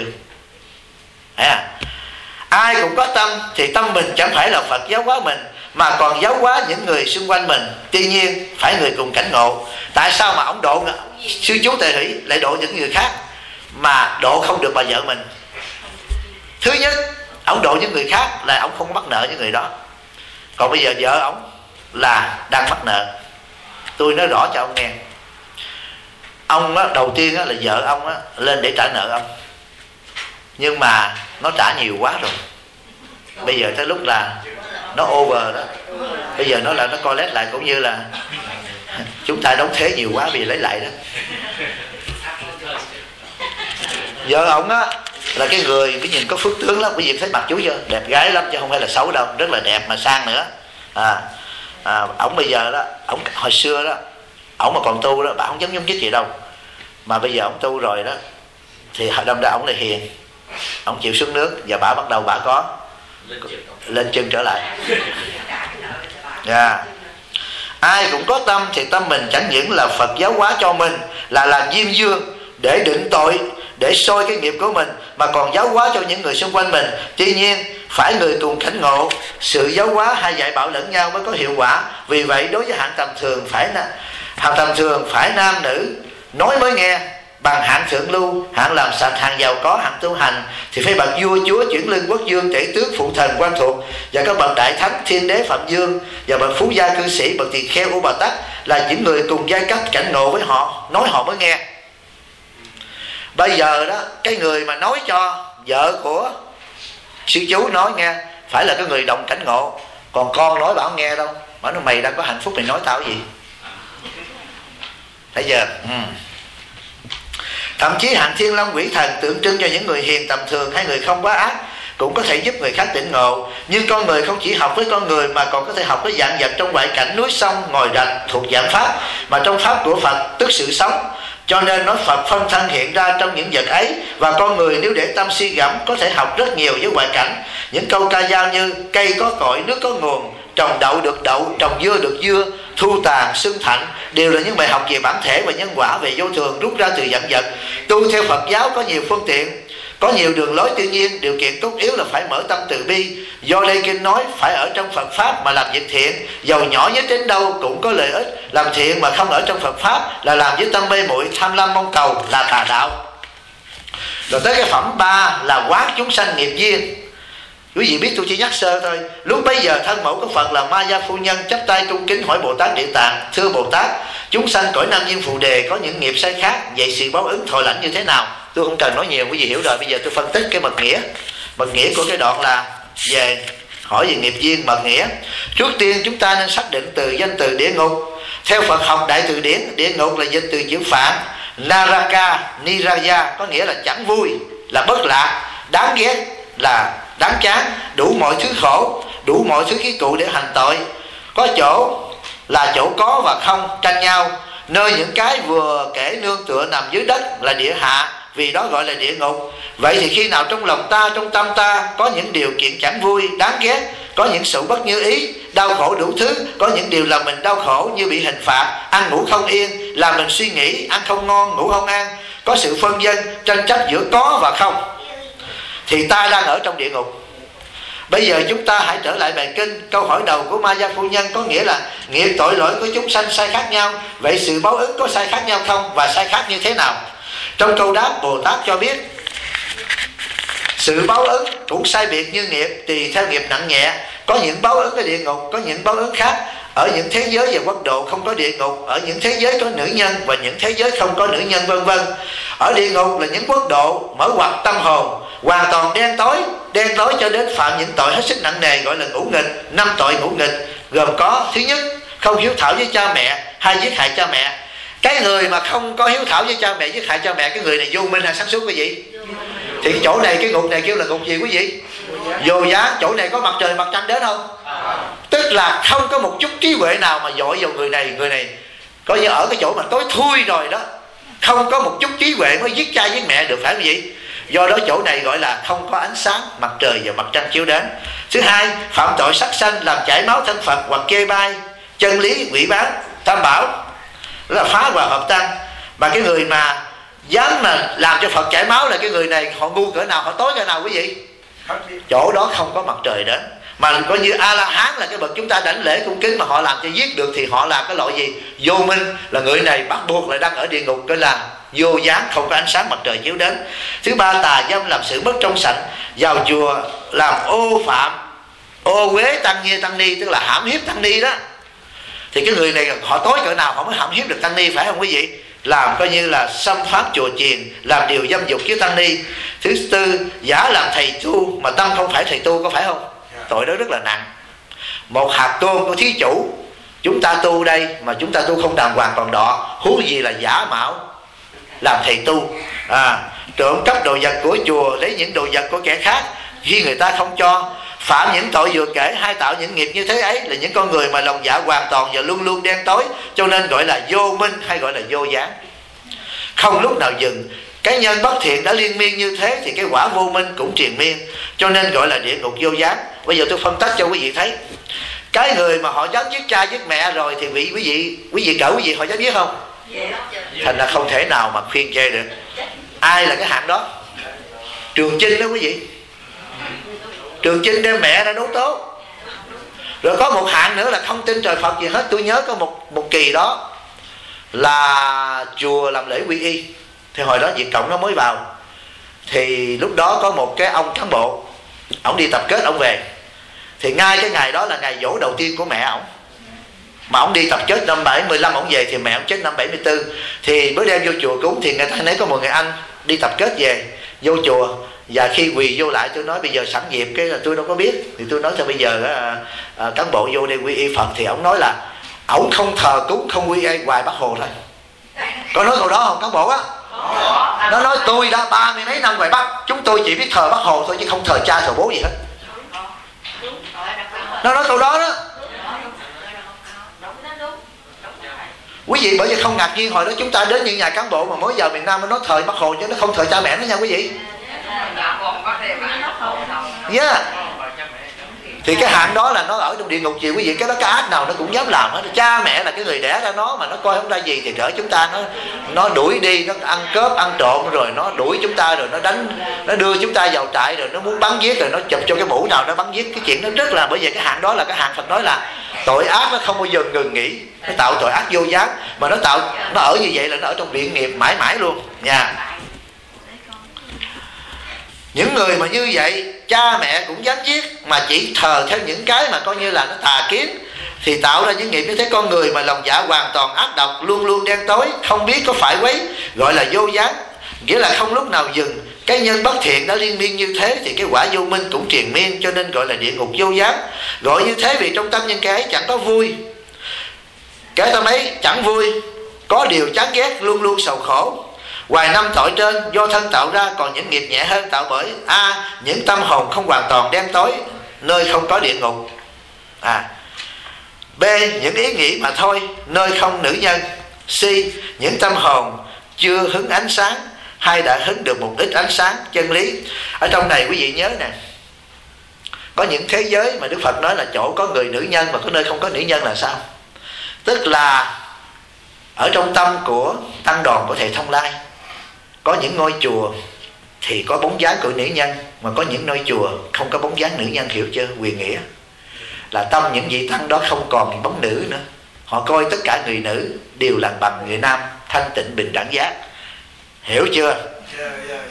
À, ai cũng có tâm, thì tâm mình chẳng phải là Phật giáo hóa mình, mà còn giáo hóa những người xung quanh mình. Tuy nhiên phải người cùng cảnh ngộ. Tại sao mà ông độ sư chú Tề Hỷ lại độ những người khác mà độ không được bà vợ mình? Thứ nhất, ông độ những người khác là ông không mắc nợ những người đó. Còn bây giờ vợ ông là đang mắc nợ. Tôi nói rõ cho ông nghe. Ông á, đầu tiên á, là vợ ông á, lên để trả nợ ông, nhưng mà nó trả nhiều quá rồi. Bây giờ tới lúc là nó over đó. Bây giờ nó là nó collect lại, cũng như là chúng ta đóng thế nhiều quá, bây giờ lấy lại đó. Vợ ông á là cái người cái nhìn có phước tướng lắm. Quý vị thấy mặt chú chưa? Đẹp gái lắm chứ không phải là xấu đâu, rất là đẹp mà sang nữa. À, à ổng bây giờ đó, ổng hồi xưa đó, ổng mà còn tu đó, bà không giống giống chứ gì đâu. Mà bây giờ ổng tu rồi đó, thì đâm ra ổng là hiền, ổng chịu xuống nước, và bà bắt đầu bà có lên chân trở lại. Yeah. Ai cũng có tâm thì tâm mình chẳng những là Phật giáo hóa cho mình, là làm diêm dương để định tội, để soi cái nghiệp của mình, mà còn giáo hóa cho những người xung quanh mình. Tuy nhiên phải người cùng cảnh ngộ, sự giáo hóa hay dạy bảo lẫn nhau mới có hiệu quả. Vì vậy đối với hạng tầm thường phải hạng tầm thường phải nam nữ nói mới nghe, bằng hạng thượng lưu, hạng làm sạch, hạng giàu có, hạng tu hành thì phải bậc vua chúa, chuyển lưng quốc dương, tể tước, phụ thần, quan thuộc, và các bậc đại thánh, thiên đế, phạm dương, và bậc phú gia cư sĩ, bậc tỳ kheo, u bà tát là những người cùng giai cấp cảnh ngộ với họ, nói họ mới nghe. Bây giờ đó, cái người mà nói cho vợ của sư chú nói nghe phải là cái người đồng cảnh ngộ, còn con nói bảo nghe đâu, bảo nó mày đang có hạnh phúc mày nói tao cái gì. Bây giờ ừ. Thậm chí hạng thiên long quỷ thần tượng trưng cho những người hiền tầm thường hay người không quá ác cũng có thể giúp người khác tỉnh ngộ. Nhưng con người không chỉ học với con người mà còn có thể học với dạng vật trong ngoại cảnh núi sông, ngồi rạch thuộc dạng pháp, mà trong pháp của Phật tức sự sống. Cho nên nói Phật phân thân hiện ra trong những vật ấy, và con người nếu để tâm suy gẫm có thể học rất nhiều với ngoại cảnh. Những câu ca dao như cây có cội, nước có nguồn, trồng đậu được đậu, trồng dưa được dưa, thu tàn xưng thạnh đều là những bài học về bản thể và nhân quả, về vô thường rút ra từ dạng vật. Tu theo Phật giáo có nhiều phương tiện, có nhiều đường lối, tuy nhiên điều kiện cốt yếu là phải mở tâm từ bi. Do đây kinh nói phải ở trong Phật pháp mà làm việc thiện, dầu nhỏ nhất đến đâu cũng có lợi ích. Làm thiện mà không ở trong Phật pháp là làm với tâm mê muội, tham lam mong cầu, là tà đạo. Rồi tới cái phẩm ba là quán chúng sanh nghiệp duyên. Quý vị biết tôi chỉ nhắc sơ thôi. Lúc bấy giờ thân mẫu của Phật là Ma Gia phu nhân chắp tay cung kính hỏi Bồ Tát Địa Tạng: thưa Bồ Tát, chúng sanh cõi Nam Diêm Phù Đề có những nghiệp sai khác, vậy sự báo ứng thọ lãnh như thế nào? Tôi không cần nói nhiều, quý vị hiểu rồi. Bây giờ tôi phân tích cái mật nghĩa. Mật nghĩa của cái đoạn là về hỏi về nghiệp duyên. Mật nghĩa, trước tiên chúng ta nên xác định từ danh từ địa ngục. Theo Phật học Đại Từ Điển, địa ngục là dịch từ chữ Phạn Naraka Niraya, có nghĩa là chẳng vui, là bất lạc, đáng ghét, là đáng chán, đủ mọi thứ khổ, đủ mọi thứ khí cụ để hành tội. Có chỗ là chỗ có và không tranh nhau, nơi những cái vừa kể nương tựa nằm dưới đất là địa hạ, vì đó gọi là địa ngục. Vậy thì khi nào trong lòng ta, trong tâm ta có những điều kiện chẳng vui, đáng ghét, có những sự bất như ý, đau khổ đủ thứ, có những điều làm mình đau khổ như bị hình phạt, ăn ngủ không yên, làm mình suy nghĩ, ăn không ngon, ngủ không an, có sự phân vân, tranh chấp giữa có và không, thì ta đang ở trong địa ngục. Bây giờ chúng ta hãy trở lại bài kinh. Câu hỏi đầu của Ma Gia phu nhân có nghĩa là nghiệp tội lỗi của chúng sanh sai khác nhau, vậy sự báo ứng có sai khác nhau không, và sai khác như thế nào? Trong câu đáp, Bồ Tát cho biết sự báo ứng cũng sai biệt như nghiệp, tùy theo nghiệp nặng nhẹ. Có những báo ứng ở địa ngục, có những báo ứng khác ở những thế giới và quốc độ không có địa ngục, ở những thế giới có nữ nhân và những thế giới không có nữ nhân, vân vân. Ở địa ngục là những quốc độ mở ngoặt tâm hồn, hoàn toàn đen tối, đen tối cho đến phạm những tội hết sức nặng nề, gọi là ngũ nghịch. Năm tội ngũ nghịch gồm có: thứ nhất, không hiếu thảo với cha mẹ hay giết hại cha mẹ. Cái người mà không có hiếu thảo với cha mẹ, giết hại cha mẹ, cái người này vô minh hay sáng suốt quý vị? Thì chỗ này, cái ngục này kêu là ngục gì quý vị? Vô giá. Chỗ này có mặt trời mặt trăng đến không? Tức là không có một chút trí huệ nào mà dội vào người này. Người này coi như ở cái chỗ mà tối thui rồi đó, không có một chút trí huệ mới giết cha giết mẹ được, phải không vậy? Do đó chỗ này gọi là không có ánh sáng mặt trời và mặt trăng chiếu đến. Thứ hai, phạm tội sát sanh, làm chảy máu thân Phật hoặc chê bai chân lý, quỷ bán, tam bảo, đó là phá hòa hợp tăng. Mà cái người mà dám mà làm cho Phật chảy máu là cái người này họ ngu cỡ nào, họ tối cỡ nào quý vị? Chỗ đó không có mặt trời đến. Mà coi như A-la-hán là cái bậc chúng ta đảnh lễ cung kính, mà họ làm cho giết được thì họ là cái loại gì? Vô minh, là người này bắt buộc lại đang ở địa ngục, cái là vô gián, không có ánh sáng mặt trời chiếu đến. Thứ ba, tà dâm, làm sự mất trong sạch, vào chùa làm ô phạm, ô uế tăng ni, tăng ni tức là hãm hiếp tăng ni đó. Thì cái người này họ tối cỡ nào họ mới hãm hiếp được tăng ni, phải không quý vị? Làm coi như là xâm pháp chùa chiền, làm điều dâm dục với tăng ni. Thứ tư, giả làm thầy tu mà tâm không phải thầy tu, có phải không? Tội đó rất là nặng. Một hạt cơm của thí chủ, chúng ta tu đây mà chúng ta tu không đàng hoàng còn đọ, huống gì là giả mạo làm thầy tu. À, trộm cắp đồ vật của chùa, lấy những đồ vật của kẻ khác khi người ta không cho, phạm những tội vừa kể, hay tạo những nghiệp như thế ấy là những con người mà lòng dạ hoàn toàn và luôn luôn đen tối, cho nên gọi là vô minh hay gọi là vô gián, không lúc nào dừng. cái nhân bất thiện đã liên miên như thế thì cái quả vô minh cũng triền miên, cho nên gọi là địa ngục vô gián. Bây giờ tôi phân tích cho quý vị thấy. Cái người mà họ dám giết cha giết mẹ rồi thì vị quý vị quý vị cỡ quý vị họ dám giết không? Thành ra không thể nào mà khuyên chê được. Ai là cái hạng đó? Trường Chinh đó quý vị. Trường Chinh đem mẹ ra đấu tố. Rồi có một hạng nữa là không tin trời Phật gì hết. Tôi nhớ có một một kỳ đó là chùa làm lễ quy y, thì hồi đó Việt Cộng nó mới vào. Thì lúc đó có một cái ông cán bộ, ông đi tập kết ông về. Thì ngay cái ngày đó là ngày dỗ đầu tiên của mẹ ổng. Mà ổng đi tập kết năm bảy mười lăm ổng về thì mẹ ổng chết năm bảy mươi tư. Thì bữa đêm vô chùa cúng thì người ta thấy có một người anh đi tập kết về vô chùa. Và khi quỳ vô lại tôi nói bây giờ sẵn dịp cái là tôi đâu có biết. Thì tôi nói thôi bây giờ à, à, cán bộ vô đây quy y Phật. Thì ổng nói là ổng không thờ cúng không quy y hoài Bác Hồ thôi. Có nói câu đó không cán bộ á? Nó nói tôi đã ba mươi mấy năm ngoài Bắc, chúng tôi chỉ biết thờ Bác Hồ thôi chứ không thờ cha thờ bố gì hết. Nó nói câu đó đó. Quý vị bởi vì không ngạc nhiên hồi đó chúng ta đến những nhà cán bộ mà mới vào miền Nam nó nói thờ Bác Hồ chứ nó không thờ cha mẹ nó nha quý vị. Yeah. Thì cái hạng đó là nó ở trong địa ngục gì quý vị, cái đó cái ác nào nó cũng dám làm hết. Cha mẹ là cái người đẻ ra nó mà nó coi không ra gì thì cỡ chúng ta nó nó đuổi đi, nó ăn cướp ăn trộm rồi nó đuổi chúng ta rồi nó đánh, nó đưa chúng ta vào trại rồi nó muốn bắn giết rồi nó chụp cho cái mũ nào nó bắn giết. Cái chuyện đó rất là, bởi vì cái hạng đó là cái hạng Phật nói là tội ác nó không bao giờ ngừng nghỉ, nó tạo tội ác vô gián mà nó tạo nó ở như vậy là nó ở trong địa nghiệp mãi mãi luôn nha. Những người mà như vậy cha mẹ cũng dám giết mà chỉ thờ theo những cái mà coi như là nó tà kiến thì tạo ra những nghiệp như thế. Con người mà lòng dạ hoàn toàn ác độc, luôn luôn đen tối, không biết có phải quấy, gọi là vô gián, nghĩa là không lúc nào dừng. Cái nhân bất thiện đã liên miên như thế thì cái quả vô minh cũng triền miên, cho nên gọi là địa ngục vô gián. Gọi như thế vì trong tâm nhân cái ấy chẳng có vui, cái tâm ấy chẳng vui, có điều chán ghét, luôn luôn sầu khổ. Hoài năm tội trên do thân tạo ra, còn những nghiệp nhẹ hơn tạo bởi A. Những tâm hồn không hoàn toàn đen tối, nơi không có địa ngục. à. B. Những ý nghĩ mà thôi, nơi không nữ nhân. C. Những tâm hồn chưa hứng ánh sáng, hay đã hứng được một ít ánh sáng chân lý. Ở trong này quý vị nhớ nè, có những thế giới mà Đức Phật nói là chỗ có người nữ nhân và có nơi không có nữ nhân là sao? Tức là ở trong tâm của tăng đoàn của Thầy Thông Lai, có những ngôi chùa thì có bóng dáng của nữ nhân, mà có những ngôi chùa không có bóng dáng nữ nhân, hiểu chưa? Quyền nghĩa là tâm những vị tăng đó không còn bóng nữ nữa. Họ coi tất cả người nữ đều là bằng người nam, thanh tịnh bình đẳng giác. Hiểu chưa? Yeah, yeah, yeah.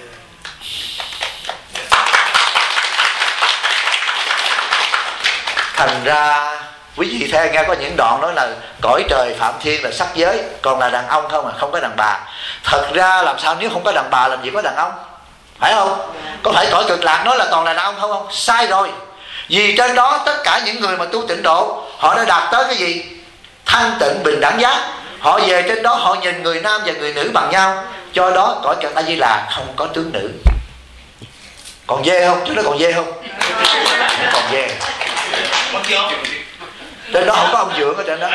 Thành ra quý vị thấy nghe có những đoạn nói là cõi trời phạm thiên là sắc giới, còn là đàn ông không à, không có đàn bà. Thật ra làm sao nếu không có đàn bà làm gì có đàn ông, phải không? Có phải cõi cực lạc nói là toàn là đàn ông không không? Sai rồi. Vì trên đó tất cả những người mà tu tịnh độ, họ đã đạt tới cái gì? Thanh tịnh bình đẳng giác. Họ về trên đó họ nhìn người nam và người nữ bằng nhau. Do đó cõi cực A Di Đà không có tướng nữ. Còn dê không? Chứ nó còn dê không? Còn dê. Trên đó không có ông dượng ở trên đó.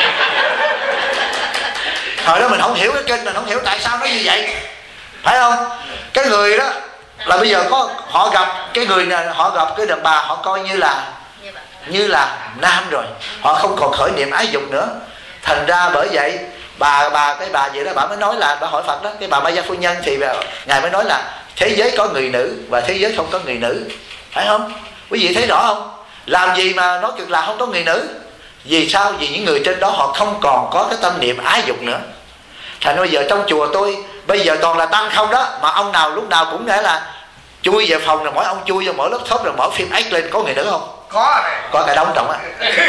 Hồi đó mình không hiểu cái kinh, mình không hiểu tại sao nó như vậy, phải không? Cái người đó là bây giờ có họ gặp cái người này, họ gặp cái đàn bà, họ coi như là như là nam rồi, họ không còn khởi niệm ái dục nữa. Thành ra bởi vậy bà bà cái bà vậy đó, bà mới nói là bà hỏi Phật đó, cái bà Ma Gia Phu Nhân thì ngài mới nói là thế giới có người nữ và thế giới không có người nữ, phải không? Quý vị thấy rõ không? Làm gì mà nói cực là không có người nữ? Vì sao? Vì những người trên đó họ không còn có cái tâm niệm ái dục nữa. Thành bây giờ trong chùa tôi bây giờ toàn là tăng không đó, mà ông nào lúc nào cũng nghĩa là chui về phòng rồi mỗi ông chui vào mỗi laptop rồi mở phim X lên. Có người nữ không? Có này. Có cả đống trọng á.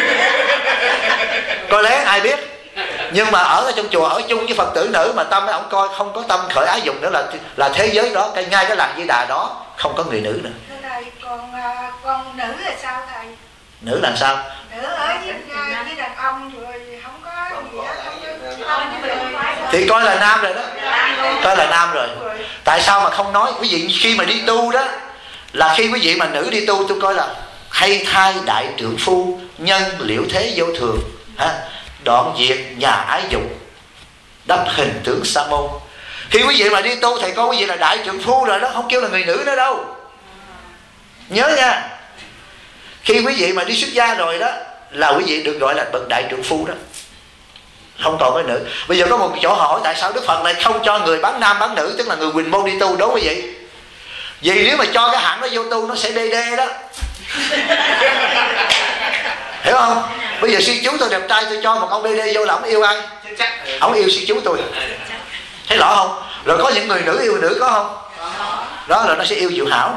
Có lẽ ai biết. Nhưng mà ở trong chùa ở chung với Phật tử nữ mà tâm ông coi không có tâm khởi ái dục nữa là là thế giới đó, cái ngay cái làng Di Đà đó không có người nữ nữa. Thưa thầy, còn con nữ là sao thầy? Nữ là sao? Nữ ở với, với đàn ông rồi không có gì đó, không có thì coi là nam rồi đó, coi là nam rồi. Tại sao mà không nói? Quý vị khi mà đi tu đó, là khi quý vị mà nữ đi tu, tôi coi là hay thai đại trưởng phu, nhân liễu thế vô thường, ha? Đoạn diệt nhà ái dục, đắp hình tướng sa môn. Khi quý vị mà đi tu thầy coi quý vị là đại trượng phu rồi đó, không kêu là người nữ nữa đâu. Nhớ nha, khi quý vị mà đi xuất gia rồi đó là quý vị được gọi là bậc đại trượng phu đó, không còn cái nữ. Bây giờ có một chỗ hỏi tại sao Đức Phật lại không cho người bán nam bán nữ, tức là người huỳnh môn đi tu, đối quý vị? Vì nếu mà cho cái hạng đó vô tu nó sẽ đê đê đó. Hiểu không? Bây giờ sư chú tôi đẹp trai, tôi cho một ông đê đê vô là ông yêu ai? Ông yêu sư chú tôi. Thấy rõ không? Rồi có những người nữ yêu nữ có không? Đó là nó sẽ yêu Diệu Hảo.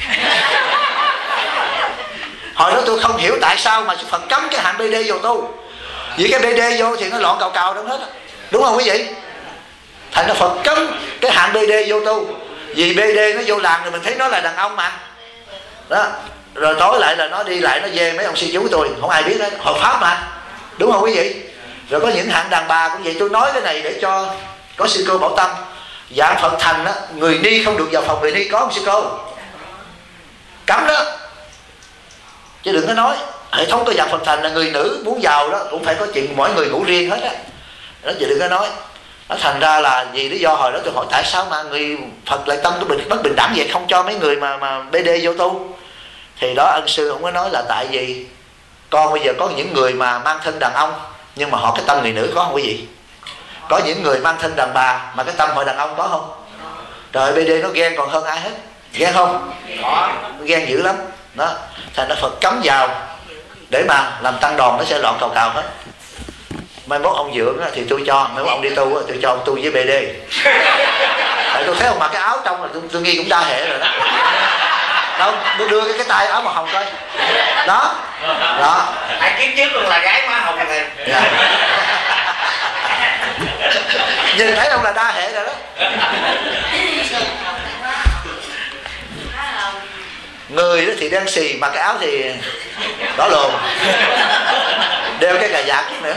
Hồi đó tôi không hiểu tại sao mà Phật cấm cái hạng bê đê vô tu. Vì cái bê đê vô thì nó loạn cào cào đâu hết á. Đúng không quý vị? Thành ra Phật cấm cái hạng bê đê vô tu. Vì bê đê nó vô làng thì mình thấy nó là đàn ông mà. Đó. Rồi tối lại là nó đi lại nó về mấy ông sư chú tôi, không ai biết đó, hợp pháp mà. Đúng không quý vị? Rồi có những hạng đàn bà cũng vậy. Tôi nói cái này để cho có sư cô bảo tâm. Dạng Phật thành á, người ni không được vào phòng người ni, có không sư cô? Cấm đó. Chứ đừng có nói hệ thống có dạng Phật thành là người nữ muốn vào đó cũng phải có chuyện mỗi người ngủ riêng hết á. Đó, chứ đừng có nói. Nó thành ra là vì lý do hồi đó tôi hỏi tại sao mà người Phật lại tâm cái bình bất bình đẳng vậy, không cho mấy người mà mà bê đê vô tu. Thì đó ân sư không có nói là tại vì con bây giờ có những người mà mang thân đàn ông nhưng mà họ cái tâm người nữ, có không quý vị? Có những người mang thân đàn bà mà cái tâm họ đàn ông, có không? Trời, bê đê nó ghen còn hơn ai hết. Ghen không? Có. Ghen dữ lắm. Đó. Thành ra Phật cấm vào để mà làm tăng đòn, nó sẽ loạn cào cào hết. Mai mốt ông dưỡng thì tôi cho, mai mốt ông đi tu tôi cho ông tu với bê đê. Tại tôi thấy ông mặc cái áo trong là tôi, tôi nghi cũng đa hệ rồi đó. Đâu, đưa, đưa cái, cái tay áo màu hồng coi. Đó. Đó. Ai kiếp trước luôn là gái má hồng này. Dạ. Nhìn thấy ông là đa hệ rồi đó. Người đó thì đen xì, mà cái áo thì đỏ lồn, đeo cái cà vạt nữa.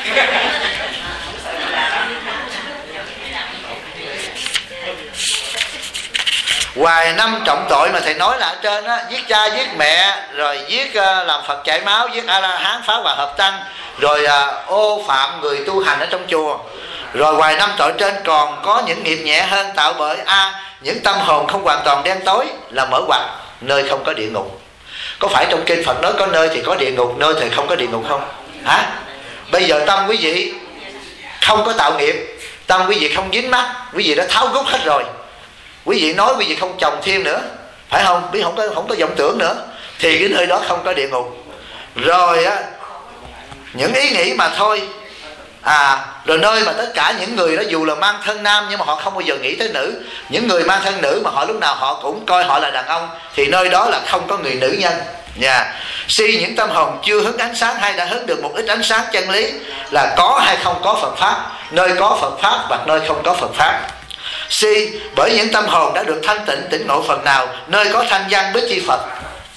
Hoài năm trọng tội mà thầy nói là ở trên á, giết cha giết mẹ, rồi giết uh, làm Phật chảy máu, giết A La Hán, phá hoại hợp tăng, rồi uh, ô phạm người tu hành ở trong chùa. Rồi hoài năm tội trên còn có những nghiệp nhẹ hơn, tạo bởi a những tâm hồn không hoàn toàn đen tối là mở ngoặt nơi không có địa ngục. Có phải trong kinh Phật nói có nơi thì có địa ngục, nơi thì không có địa ngục không? Hả? Bây giờ tâm quý vị không có tạo nghiệp, tâm quý vị không dính mắc, quý vị đã tháo gút hết rồi. Quý vị nói quý vị không trồng thêm nữa, phải không? Quý vị không có không có vọng tưởng nữa, thì cái nơi đó không có địa ngục. Rồi á, những ý nghĩ mà thôi. À, rồi nơi mà tất cả những người đó dù là mang thân nam nhưng mà họ không bao giờ nghĩ tới nữ. Những người mang thân nữ mà họ lúc nào họ cũng coi họ là đàn ông, thì nơi đó là không có người nữ nhân nha. Si những tâm hồn chưa hứng ánh sáng hay đã hứng được một ít ánh sáng chân lý là có hay không có Phật Pháp, nơi có Phật Pháp và nơi không có Phật Pháp. Si bởi những tâm hồn đã được thanh tịnh tỉnh ngộ phần nào, nơi có thanh văn bích chi Phật.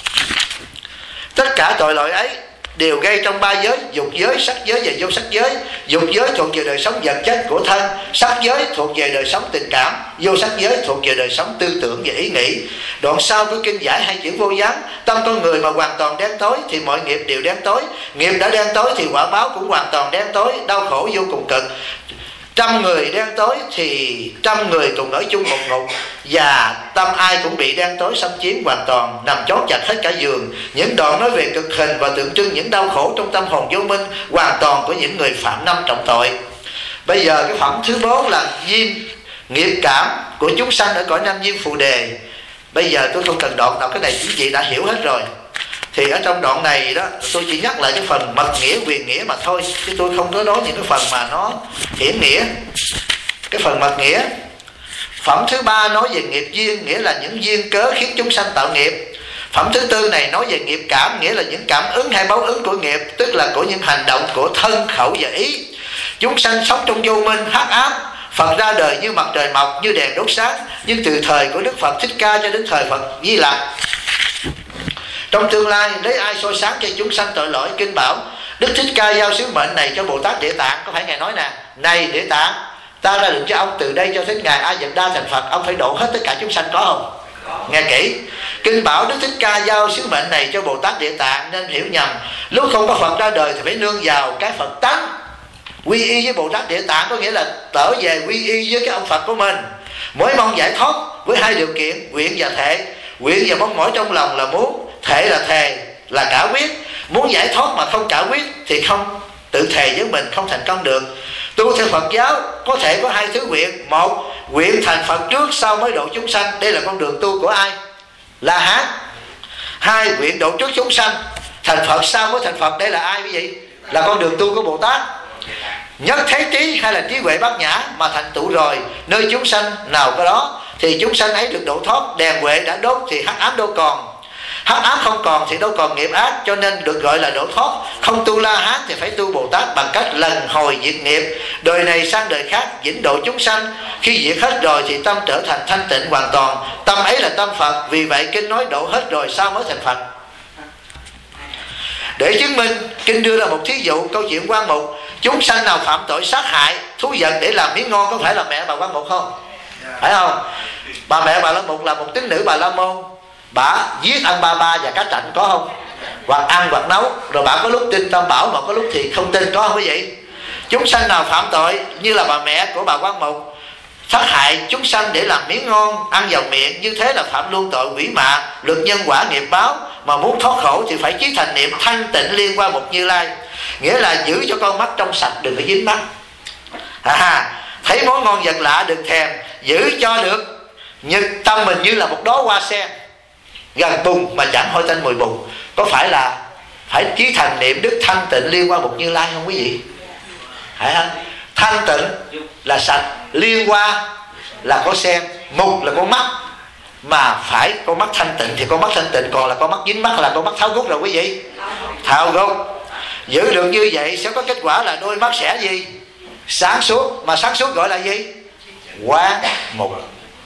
Tất cả tội lỗi ấy đều gây trong ba giới: dục giới, sắc giới và vô sắc giới. Dục giới thuộc về đời sống vật chất của thân, sắc giới thuộc về đời sống tình cảm, vô sắc giới thuộc về đời sống tư tưởng và ý nghĩ. Đoạn sau của kinh giải hai chữ vô gián: tâm con người mà hoàn toàn đen tối thì mọi nghiệp đều đen tối, nghiệp đã đen tối thì quả báo cũng hoàn toàn đen tối, đau khổ vô cùng cực. Trăm người đen tối thì trăm người cùng ở chung một ngục, và tâm ai cũng bị đen tối xâm chiếm hoàn toàn, nằm chốt chặt hết cả giường. Những đoạn nói về cực hình và tượng trưng những đau khổ trong tâm hồn vô minh hoàn toàn của những người phạm năm trọng tội. Bây giờ cái phẩm thứ bốn là diêm nghiệp cảm của chúng sanh ở cõi năm diêm phù đề. Bây giờ tôi không cần đoạn nào, cái này quý vị đã hiểu hết rồi. Thì ở trong đoạn này đó tôi chỉ nhắc lại cái phần mật nghĩa quyền nghĩa mà thôi, chứ tôi không có nói những cái phần mà nó hiển nghĩa. Cái phần mật nghĩa. Phẩm thứ ba nói về nghiệp duyên, nghĩa là những duyên cớ khiến chúng sanh tạo nghiệp. Phẩm thứ tư này nói về nghiệp cảm, nghĩa là những cảm ứng hay báo ứng của nghiệp, tức là của những hành động của thân, khẩu và ý. Chúng sanh sống trong vô minh hắc ám. Phật ra đời như mặt trời mọc, như đèn đốt sáng, nhưng từ thời của Đức Phật Thích Ca cho đến thời Phật Di Lặc, trong tương lai lấy ai soi sáng cho chúng sanh tội lỗi? Kinh bảo Đức Thích Ca giao sứ mệnh này cho Bồ Tát Địa Tạng. Có phải Ngài nói nè: này Địa Tạng, ta ra lệnh cho ông từ đây cho đến ngày A Dật Đa thành Phật, ông phải độ hết tất cả chúng sanh, có không? Nghe kỹ. Kinh bảo Đức Thích Ca giao sứ mệnh này cho Bồ Tát Địa Tạng, nên hiểu nhầm lúc không có Phật ra đời thì phải nương vào cái Phật tánh. Quy y với Bồ Tát Địa Tạng có nghĩa là trở về quy y với cái ông Phật của mình, mới mong giải thoát với hai điều kiện nguyện và thệ. Nguyện và mong mỏi trong lòng là muốn, thệ là thề, là cả quyết. Muốn giải thoát mà không cả quyết thì không tự thề với mình, không thành công được. Tu theo Phật giáo có thể có hai thứ nguyện. Một, nguyện thành Phật trước sau mới độ chúng sanh. Đây là con đường tu của ai? La Hán. Hai, nguyện độ trước chúng sanh, thành Phật sau mới thành Phật. Đây là ai quý vị? Là con đường tu của Bồ Tát. Nhất thế trí hay là trí huệ bát nhã mà thành tựu rồi, nơi chúng sanh nào có đó thì chúng sanh ấy được độ thoát. Đèn huệ đã đốt thì hắc ám đâu còn, hắc ám không còn thì đâu còn nghiệp ác, cho nên được gọi là độ thoát. Không tu La Hán thì phải tu Bồ Tát bằng cách lần hồi diệt nghiệp, đời này sang đời khác vĩnh độ chúng sanh. Khi diệt hết rồi thì tâm trở thành thanh tịnh hoàn toàn, tâm ấy là tâm Phật. Vì vậy kinh nói độ hết rồi sao mới thành Phật. Để chứng minh, kinh đưa ra một thí dụ câu chuyện Quan Mục. Chúng sanh nào phạm tội sát hại thú vật để làm miếng ngon có phải là mẹ bà Quan Mục không? Phải không? Bà mẹ bà La Mục là một tín nữ Bà La Môn, bà giết ăn ba ba và cá trạnh có không? Hoặc ăn hoặc nấu. Rồi bà có lúc tin Tam Bảo mà có lúc thì không tin, có không quý vị? Chúng sanh nào phạm tội như là bà mẹ của bà Quan Mục, sát hại chúng sanh để làm miếng ngon ăn vào miệng, như thế là phạm luôn tội quỷ mạ, luật nhân quả nghiệp báo. Mà muốn thoát khổ thì phải chí thành niệm thanh tịnh liên quan một Như Lai, nghĩa là giữ cho con mắt trong sạch, đừng có dính mắt. À, thấy món ngon vật lạ đừng thèm, giữ cho được như tâm mình như là một đóa hoa sen gần bùn mà chẳng hôi tanh mùi bùn. Có phải là phải chí thành niệm đức thanh tịnh liên quan một Như Lai không quý vị? Phải không? Thanh tịnh là sạch, liên qua là có sen, mục là con mắt. Mà phải con mắt thanh tịnh thì con mắt thanh tịnh, còn là con mắt dính mắt là con mắt tháo gút rồi quý vị. Tháo gút. Giữ được như vậy sẽ có kết quả là đôi mắt sẽ gì? Sáng suốt. Mà sáng suốt gọi là gì? Quán mục.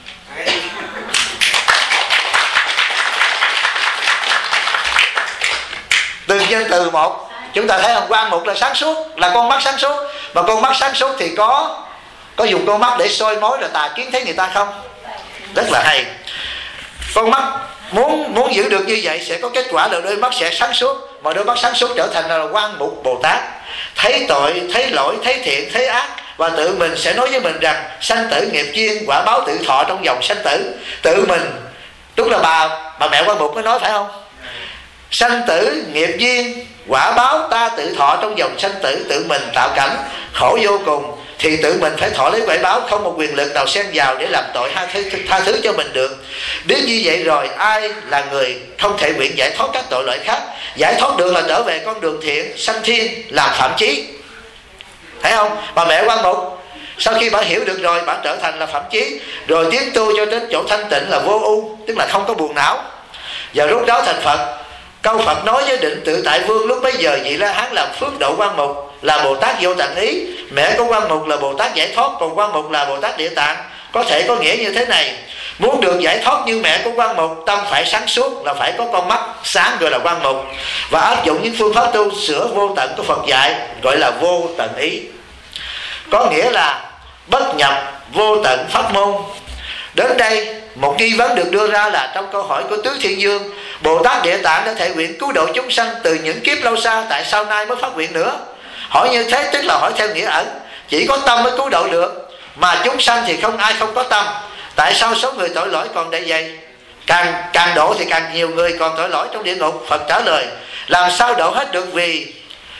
Từng nhân từ một, chúng ta thấy không? Quán mục là sáng suốt, là con mắt sáng suốt. Mà con mắt sáng suốt thì có Có dùng con mắt để soi mối rồi tà kiến thấy người ta không? Rất là hay. Con mắt muốn muốn giữ được như vậy sẽ có kết quả là đôi mắt sẽ sáng suốt. Mà đôi mắt sáng suốt trở thành là Quan Mục Bồ Tát. Thấy tội, thấy lỗi, thấy thiện, thấy ác, và tự mình sẽ nói với mình rằng sanh tử nghiệp duyên, quả báo tự thọ trong dòng sanh tử. Tự mình, đúng là bà bà mẹ Quan Mục mới nói phải không? Sanh tử nghiệp duyên, quả báo ta tự thọ trong dòng sanh tử. Tự mình tạo cảnh khổ vô cùng thì tự mình phải thọ lấy quả báo, không một quyền lực nào xen vào để làm tội tha thứ, tha thứ cho mình được. Đến như vậy rồi ai là người không thể nguyện giải thoát các tội lỗi khác? Giải thoát được là trở về con đường thiện, sanh thiên, làm phạm chí. Thấy không? Bà mẹ Quan Mục sau khi bà hiểu được rồi, bà trở thành là phạm chí, rồi tiến tu cho đến chỗ thanh tịnh là vô ưu, tức là không có buồn não. Và lúc đó thành Phật. Câu Phật nói với Định Tự Tại Vương lúc bấy giờ vị La Hán làm phước độ Quan Mục là Bồ Tát Vô Tận Ý. Mẹ của Quan Mục là Bồ Tát Giải Thoát, còn Quan Mục là Bồ Tát Địa Tạng. Có thể có nghĩa như thế này: muốn được giải thoát như mẹ của Quan Mục, tâm phải sáng suốt, là phải có con mắt sáng gọi là Quan Mục, và áp dụng những phương pháp tu sửa vô tận của Phật dạy gọi là Vô Tận Ý. Có nghĩa là bất nhập vô tận pháp môn. Đến đây một nghi vấn được đưa ra là trong câu hỏi của Tứ Thiên Dương, Bồ Tát Địa Tạng đã thể nguyện cứu độ chúng sanh từ những kiếp lâu xa, tại sao nay mới phát nguyện nữa? Hỏi như thế tức là hỏi theo nghĩa ẩn, chỉ có tâm mới cứu độ được, mà chúng sanh thì không ai không có tâm. Tại sao số người tội lỗi còn để vậy? Càng càng độ thì càng nhiều người còn tội lỗi trong địa ngục. Phật trả lời: làm sao độ hết được, vì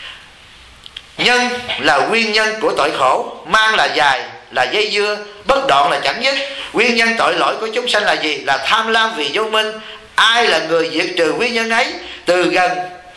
nhân là nguyên nhân của tội khổ, mang là dài, là dây dưa, bất đoạn là chẳng dứt. Nguyên nhân tội lỗi của chúng sanh là gì? Là tham lam vì vô minh. Ai là người diệt trừ nguyên nhân ấy? Từ gần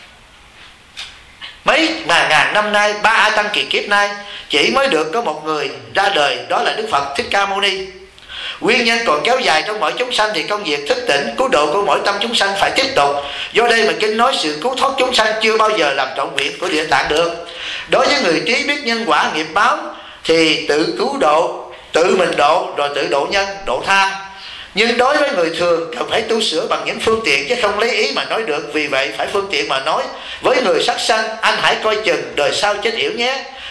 mấy ngàn ngàn năm nay, ba A Tăng kỳ kiếp nay, chỉ mới được có một người ra đời, đó là Đức Phật Thích Ca Mâu Ni. Nguyên nhân còn kéo dài trong mỗi chúng sanh thì công việc thức tỉnh cứu độ của mỗi tâm chúng sanh phải tiếp tục. Do đây mà kinh nói sự cứu thoát chúng sanh chưa bao giờ làm trọn nguyện của Địa Tạng được. Đối với người trí biết nhân quả nghiệp báo thì tự cứu độ, tự mình độ, rồi tự độ nhân, độ tha. Nhưng đối với người thường cần phải tu sửa bằng những phương tiện chứ không lấy ý mà nói được. Vì vậy phải phương tiện mà nói. Với người sát sanh, anh hãy coi chừng đời sau chết yểu nhé.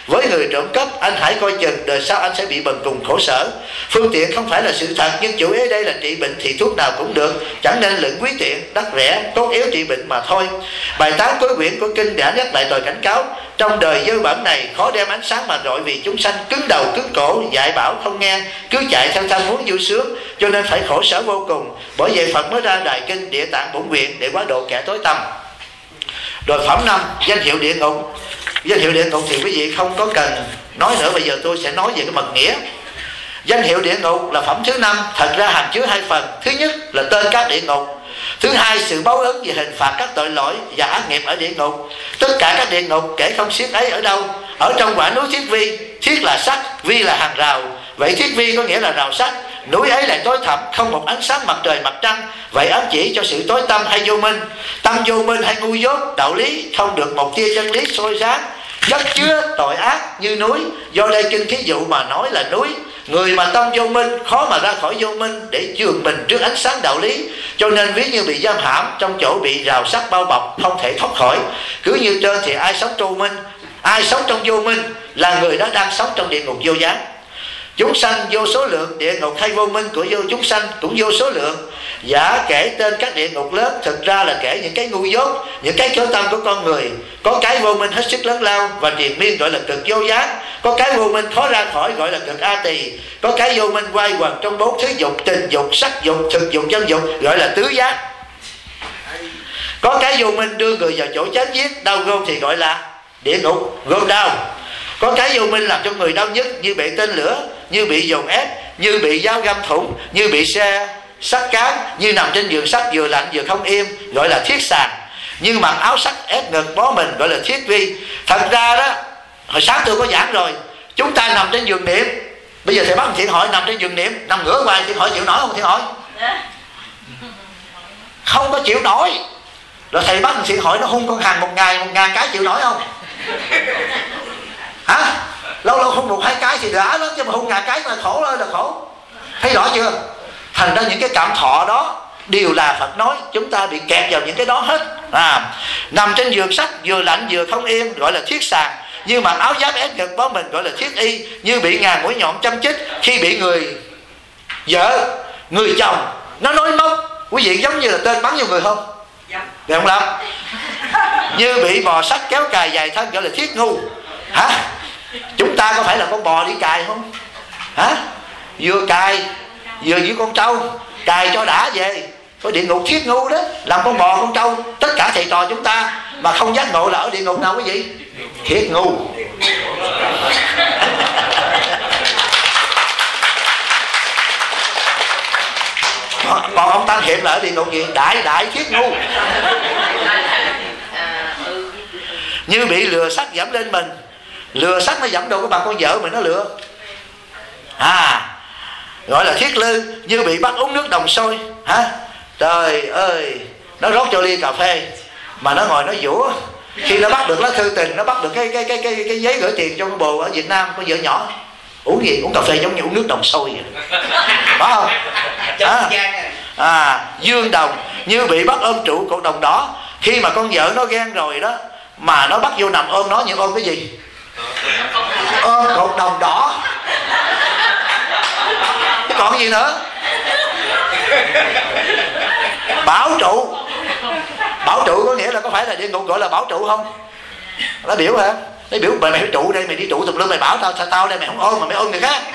Với người trộm cắp, anh hãy coi chừng, đời sau anh sẽ bị bần cùng khổ sở. Phương tiện không phải là sự thật, nhưng chủ yếu đây là trị bệnh thì thuốc nào cũng được, chẳng nên luận quý tiện, đắt rẻ, tốt yếu trị bệnh mà thôi. Bài tám cuối quyển của kinh đã nhắc lại lời cảnh cáo: trong đời dơ bẩn này, khó đem ánh sáng mà rọi, vì chúng sanh cứng đầu cứng cổ, dạy bảo không nghe, cứ chạy theo tham muốn vui sướng, cho nên phải khổ sở vô cùng. Bởi vậy Phật mới ra Đại Kinh Địa Tạng Bổn Nguyện để quá độ kẻ tối tăm. Rồi phẩm năm, danh hiệu địa ngục. Danh hiệu địa ngục thì quý vị không có cần nói nữa, bây giờ tôi sẽ nói về cái mật nghĩa. Danh hiệu địa ngục là phẩm thứ năm, thật ra hàm chứa hai phần. Thứ nhất là tên các địa ngục. Thứ hai, sự báo ứng về hình phạt các tội lỗi và ác nghiệp ở địa ngục. Tất cả các địa ngục kể không xiết ấy ở đâu? Ở trong quả núi Thiết Vi. Thiết là sắt, vi là hàng rào. Vậy Thiết Vi có nghĩa là rào sắt. Núi ấy lại tối thẳm, không một ánh sáng mặt trời mặt trăng. Vậy ám chỉ cho sự tối tăm hay vô minh. Tâm vô minh hay ngu dốt, đạo lý không được một tia chân lý soi sáng, rất chứa tội ác như núi. Do đây kinh thí dụ mà nói là núi. Người mà tâm vô minh khó mà ra khỏi vô minh để trường mình trước ánh sáng đạo lý, cho nên ví như bị giam hãm trong chỗ bị rào sắt bao bọc, không thể thoát khỏi. Cứ như trên thì ai sống trong minh, ai sống trong vô minh là người đó đang sống trong địa ngục vô gián. Chúng sanh vô số lượng, địa ngục hay vô minh của vô chúng sanh cũng vô số lượng. Giả kể tên các địa ngục lớn, thực ra là kể những cái ngu dốt, những cái khởi tâm của con người. Có cái vô minh hết sức lớn lao và triền miên gọi là cực vô gián. Có cái vô minh khó ra khỏi gọi là cực a tỳ. Có cái vô minh quay quần trong bốn thứ dục: tình dục, sắc dục, thực dục, dân dục, gọi là tứ giác. Có cái vô minh đưa người vào chỗ chém giết, đau gươm thì gọi là địa ngục, gươm đau. Có cái vô minh làm cho người đau nhất, như bị tên lửa, như bị dồn ép, như bị dao găm thủng, như bị xe sắt cán, như nằm trên giường sắt vừa lạnh vừa không yên, gọi là thiết sàn. Như mặc áo sắt ép ngực bó mình, gọi là thiết vi. Thật ra đó, hồi sáng tôi có giảng rồi, chúng ta nằm trên giường niệm. Bây giờ thầy bắt Thiện hỏi nằm trên giường niệm, nằm ngửa hoài, Thiện hỏi chịu nổi không? Thiện hỏi không có chịu nổi. Rồi thầy bắt Thiện hỏi nó hung con hàng một ngày một ngàn cái, chịu nổi không? Hả? Lâu lâu hung một hai cái thì đã lắm, chứ mà hung ngàn cái là khổ ơi là khổ. Thấy rõ chưa? Thành ra những cái cảm thọ đó đều là Phật nói, chúng ta bị kẹt vào những cái đó hết. À, nằm trên giường sắt vừa lạnh vừa không yên, gọi là thiết sàn. Như mặc áo giáp ép ngực bó mình, gọi là thiết y. Như bị ngàn mũi nhọn châm chích, khi bị người vợ, người chồng nó nói móc. Quý vị giống như là tên bắn vô người không? Được không lắm? Như bị bò sắt kéo cài dài thân, gọi là thiết ngu. Hả? Chúng ta có phải là con bò đi cài không? Hả? Vừa cài vừa với con trâu, cài cho đã về. Có địa ngục thiết ngu đó, làm con bò con trâu. Tất cả thầy trò chúng ta mà không giác ngộ là ở địa ngục nào quý vị? Thiết ngu. Còn ông Tăng Hiệp là ở địa ngục gì? Đại đại thiết ngu. Như bị lừa sắt dẫm lên mình. Lừa sắt nó dẫm đâu có bằng con vợ mình nó lừa. À, gọi là thiết lư. Như bị bắt uống nước đồng sôi. Hả? Trời ơi, nó rót cho ly cà phê mà nó ngồi nó vũa. Khi nó bắt được lá thư tình, nó bắt được cái cái cái cái, cái giấy gửi tiền cho con bồ ở Việt Nam, con vợ nhỏ. Uống gì? Uống cà phê giống như uống nước đồng sôi vậy. Phải không? À, à, dương đồng. Như bị bắt ôm trụ cột đồng đỏ. Khi mà con vợ nó ghen rồi đó, mà nó bắt vô nằm ôm nó, nhưng ôm cái gì? Ôm cột đồng đỏ. Chứ còn gì nữa? Bảo trụ. Bảo trụ có nghĩa là có phải là địa ngục gọi là bảo trụ không? Nó biểu hả? Nó biểu mày mày trụ đây, mày đi trụ tùm lum, mày bảo tao sao tao đây mày không ôm mà mày ôm người khác.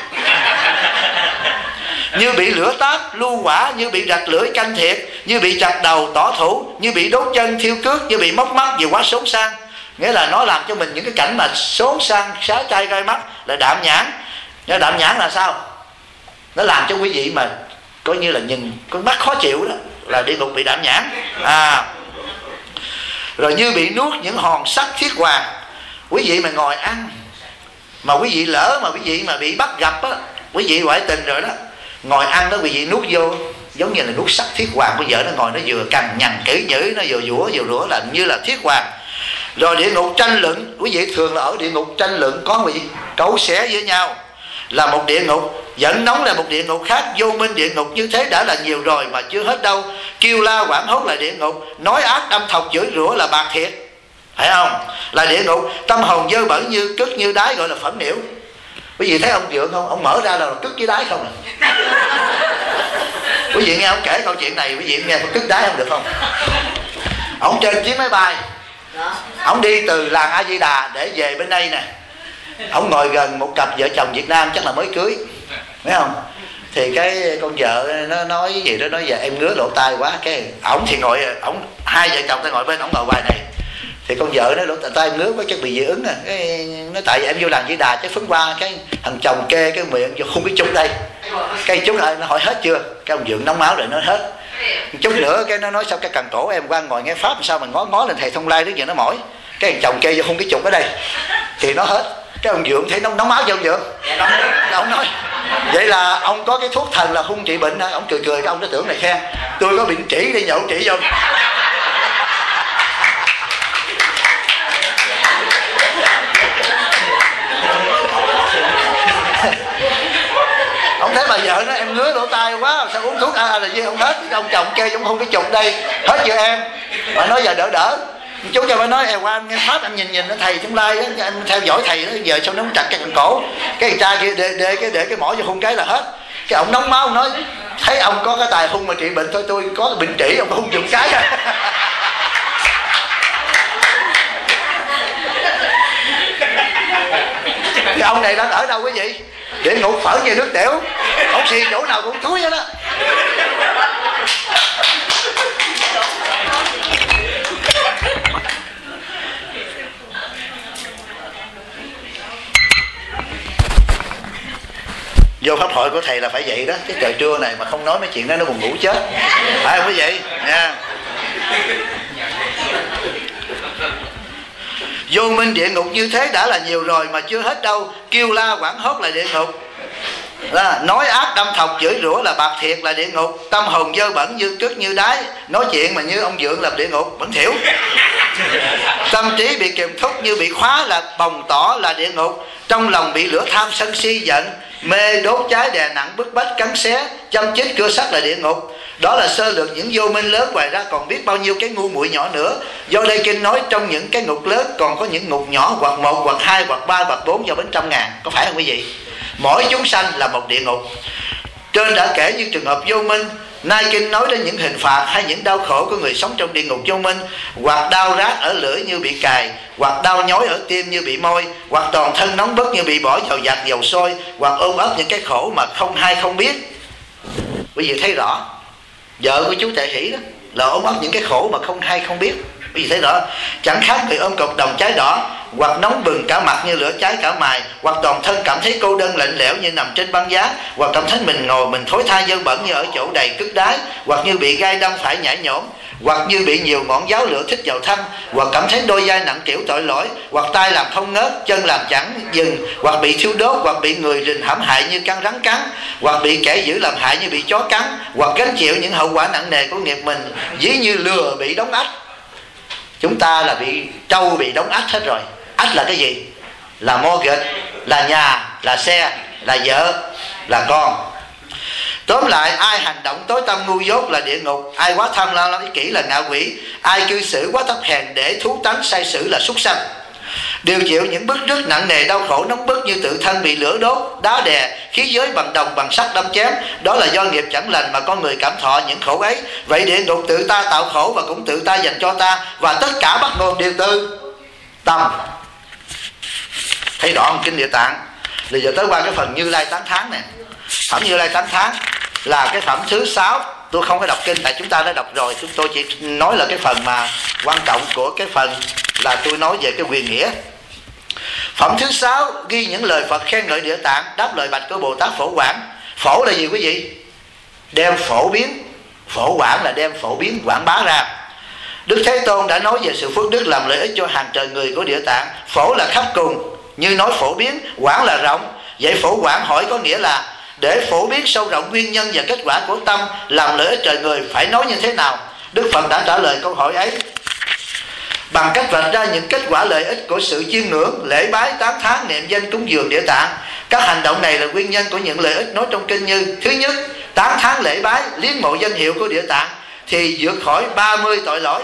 Như bị lửa táp lưu quả, như bị rạch lưỡi canh thiệt, như bị chặt đầu tỏ thủ, như bị đốt chân thiêu cước, như bị móc mắt vì quá xốn sang. Nghĩa là nó làm cho mình những cái cảnh mà xốn sang, xá chai gai mắt là đạm nhãn. Nhưng đạm nhãn là sao? Nó làm cho quý vị mà coi như là nhìn con mắt khó chịu đó, là địa ngục bị đạm nhãn. À, rồi như bị nuốt những hòn sắt thiết hoàng. Quý vị mà ngồi ăn mà quý vị lỡ mà quý vị mà bị bắt gặp á, quý vị ngoại tình rồi đó, ngồi ăn đó quý vị nuốt vô giống như là nuốt sắt thiết hoàng. Bây giờ nó ngồi nó vừa cằn nhằn kỹ nhữ, nó vừa vũa vừa rủa là như là thiết hoàng. Rồi địa ngục tranh luận, quý vị thường là ở địa ngục tranh luận có quý vị cấu xé với nhau là một địa ngục, dẫn nóng là một địa ngục khác. Vô minh địa ngục như thế đã là nhiều rồi mà chưa hết đâu. Kêu la quảng hốt là địa ngục, nói ác đâm thọc chửi rủa là bạc thiệt. phải không? Là địa ngục. Tâm hồn dơ bẩn như cứt như đáy gọi là phẫn nhiễu. Quý vị thấy ông Dượng không? Ông mở ra là cứt với đáy không à? Quý vị nghe ông kể câu chuyện này, quý vị nghe có cứt đáy không được không? Ông trên chiếc máy bay, ông đi từ làng A Di Đà để về bên đây nè. Ông ngồi gần một cặp vợ chồng Việt Nam chắc là mới cưới, phải không? Thì cái con vợ nó nói gì đó, nói về em ngứa lỗ tai quá. Cái ổng thì ngồi, ổng hai vợ chồng ta ngồi bên, ổng ngồi ngoài này. Thì con vợ nó lỗ tai em ngứa quá chắc bị dị ứng à. Cái nó tại vì em vô làng Di Đà chứ phấn qua cái thằng chồng kê cái miệng vô không biết chút đây. Cái chút lại nó hỏi hết chưa? Cái ông Dượng nóng máu rồi nó hết. Chút nữa cái nó nói sao cái cần cổ em qua ngồi nghe pháp sao mà ngó ngó lên thầy Thông Lai đến giờ nó mỏi. Cái thằng chồng kê vô không biết chục ở đây thì nó hết. Cái ông Dượng thấy nóng nóng máu chưa ông Dượng? Ông nói vậy là ông có cái thuốc thần là không trị bệnh hả? Ông cười cười cái ông nó tưởng này khen tôi có bệnh trĩ đi nhậu trị vô. Ông thấy bà vợ nó em ngứa lỗ tai quá sao uống thuốc A là gì không hết. Ông chồng kê cũng không cái chục đây hết chưa em? Bà nói giờ đỡ đỡ chú cho bà nói em qua nghe pháp em nhìn nhìn nó thầy Thông Lai em theo dõi thầy đó giờ sao nó không chặt cái cần cổ. Cái người cha kia để, để cái để cái mỏ vô hung cái là hết. Cái ông nóng máu ông nói thấy ông có cái tài hung mà trị bệnh thôi tôi có cái bệnh trĩ ông hung chụp cái. Cái ông này đang ở đâu quý vị? Địa ngục phở về nước tiểu. Ông xì chỗ nào cũng thúi hết đó. Vô pháp hội của thầy là phải vậy đó. Cái trời trưa này mà không nói mấy chuyện đó nó buồn ngủ chết. Phải không quý vị? Nha. Vô minh địa ngục như thế đã là nhiều rồi mà chưa hết đâu. Kêu la quảng hốt là địa ngục. Là nói ác đâm thọc chửi rủa là bạc thiệt là địa ngục. Tâm hồn dơ bẩn như cứt như đáy. Nói chuyện mà như ông Dượng là địa ngục bẩn thỉu. Tâm trí bị kiềm thúc như bị khóa là bồng tỏ là địa ngục. Trong lòng bị lửa tham sân si giận mê đốt cháy đè nặng bức bách cắn xé châm chích cưa sắt là địa ngục. Đó là sơ lược những vô minh lớn, ngoài ra còn biết bao nhiêu cái ngu muội nhỏ nữa. Do đây kinh nói trong những cái ngục lớn còn có những ngục nhỏ, hoặc một, hoặc hai, hoặc ba, hoặc bốn vào bên trăm ngàn. Có phải không quý vị? Mỗi chúng sanh là một địa ngục. Trên đã kể như trường hợp vô minh, nay kinh nói đến những hình phạt hay những đau khổ của người sống trong địa ngục vô minh, hoặc đau rát ở lưỡi như bị cài, hoặc đau nhói ở tim như bị môi, hoặc toàn thân nóng bức như bị bỏ vào giặt dầu sôi, hoặc ôm ấp những cái khổ mà không hay không biết. Quý vị thấy rõ, vợ của chú Tệ Hỷ đó là ôm ấp những cái khổ mà không hay không biết. Quý vị thấy rõ, chẳng khác người ôm cục đồng cháy đỏ, hoặc nóng bừng cả mặt như lửa cháy cả mài, hoặc toàn thân cảm thấy cô đơn lạnh lẽo như nằm trên băng giá, hoặc cảm thấy mình ngồi mình thối tha dơ bẩn như ở chỗ đầy cứt đáy, hoặc như bị gai đâm phải nhảy nhổm, hoặc như bị nhiều ngọn giáo lửa thích vào thân, hoặc cảm thấy đôi vai nặng trĩu tội lỗi, hoặc tay làm không ngớt, chân làm chẳng dừng, hoặc bị thiêu đốt, hoặc bị người rình hãm hại như căn rắn cắn, hoặc bị kẻ dữ làm hại như bị chó cắn, hoặc gánh chịu những hậu quả nặng nề của nghiệp mình, ví như lừa bị đóng ách. Chúng ta là bị trâu bị đóng ách hết rồi. Ách là cái gì? Là mortgage, là nhà, là xe, là vợ, là con. Tóm lại, ai hành động tối tâm ngu dốt là địa ngục, ai quá tham lam ích kỷ là ngạ quỷ, ai cư xử quá thấp hèn để thú tánh sai sử là súc sanh. Đều chịu những bức rứt nặng nề đau khổ nóng bức như tự thân bị lửa đốt, đá đè, khí giới bằng đồng bằng sắt đâm chém. Đó là do nghiệp chẳng lành mà con người cảm thọ những khổ ấy. Vậy địa ngục tự ta tạo khổ và cũng tự ta dành cho ta, và tất cả bắt nguồn đều từ tâm. Thấy rõ không kinh Địa Tạng? Bây giờ tới qua cái phần Như Lai tán thán nè. Phẩm Như Lai tán thán là cái phẩm thứ sáu. Tôi không có đọc kinh tại chúng ta đã đọc rồi. Chúng tôi chỉ nói là cái phần mà quan trọng của cái phần là tôi nói về cái quyền nghĩa. Phẩm thứ sáu ghi những lời Phật khen ngợi Địa Tạng, đáp lời bạch của Bồ Tát Phổ Quảng. Phổ là gì quý vị? Đem phổ biến. Phổ quảng là đem phổ biến quảng bá ra. Đức Thế Tôn đã nói về sự phước đức làm lợi ích cho hàng trời người của Địa Tạng. Phổ là khắp cùng, như nói phổ biến. Quảng là rộng. Vậy phổ quảng hỏi có nghĩa là để phổ biến sâu rộng nguyên nhân và kết quả của tâm làm lợi ích trời người phải nói như thế nào? Đức Phật đã trả lời câu hỏi ấy bằng cách vạch ra những kết quả lợi ích của sự chiêm ngưỡng, lễ bái, tán thán, niệm danh, cúng dường Địa Tạng. Các hành động này là nguyên nhân của những lợi ích nói trong kinh như: thứ nhất, tán thán lễ bái, liếng mộ danh hiệu của Địa Tạng thì vượt khỏi ba mươi tội lỗi.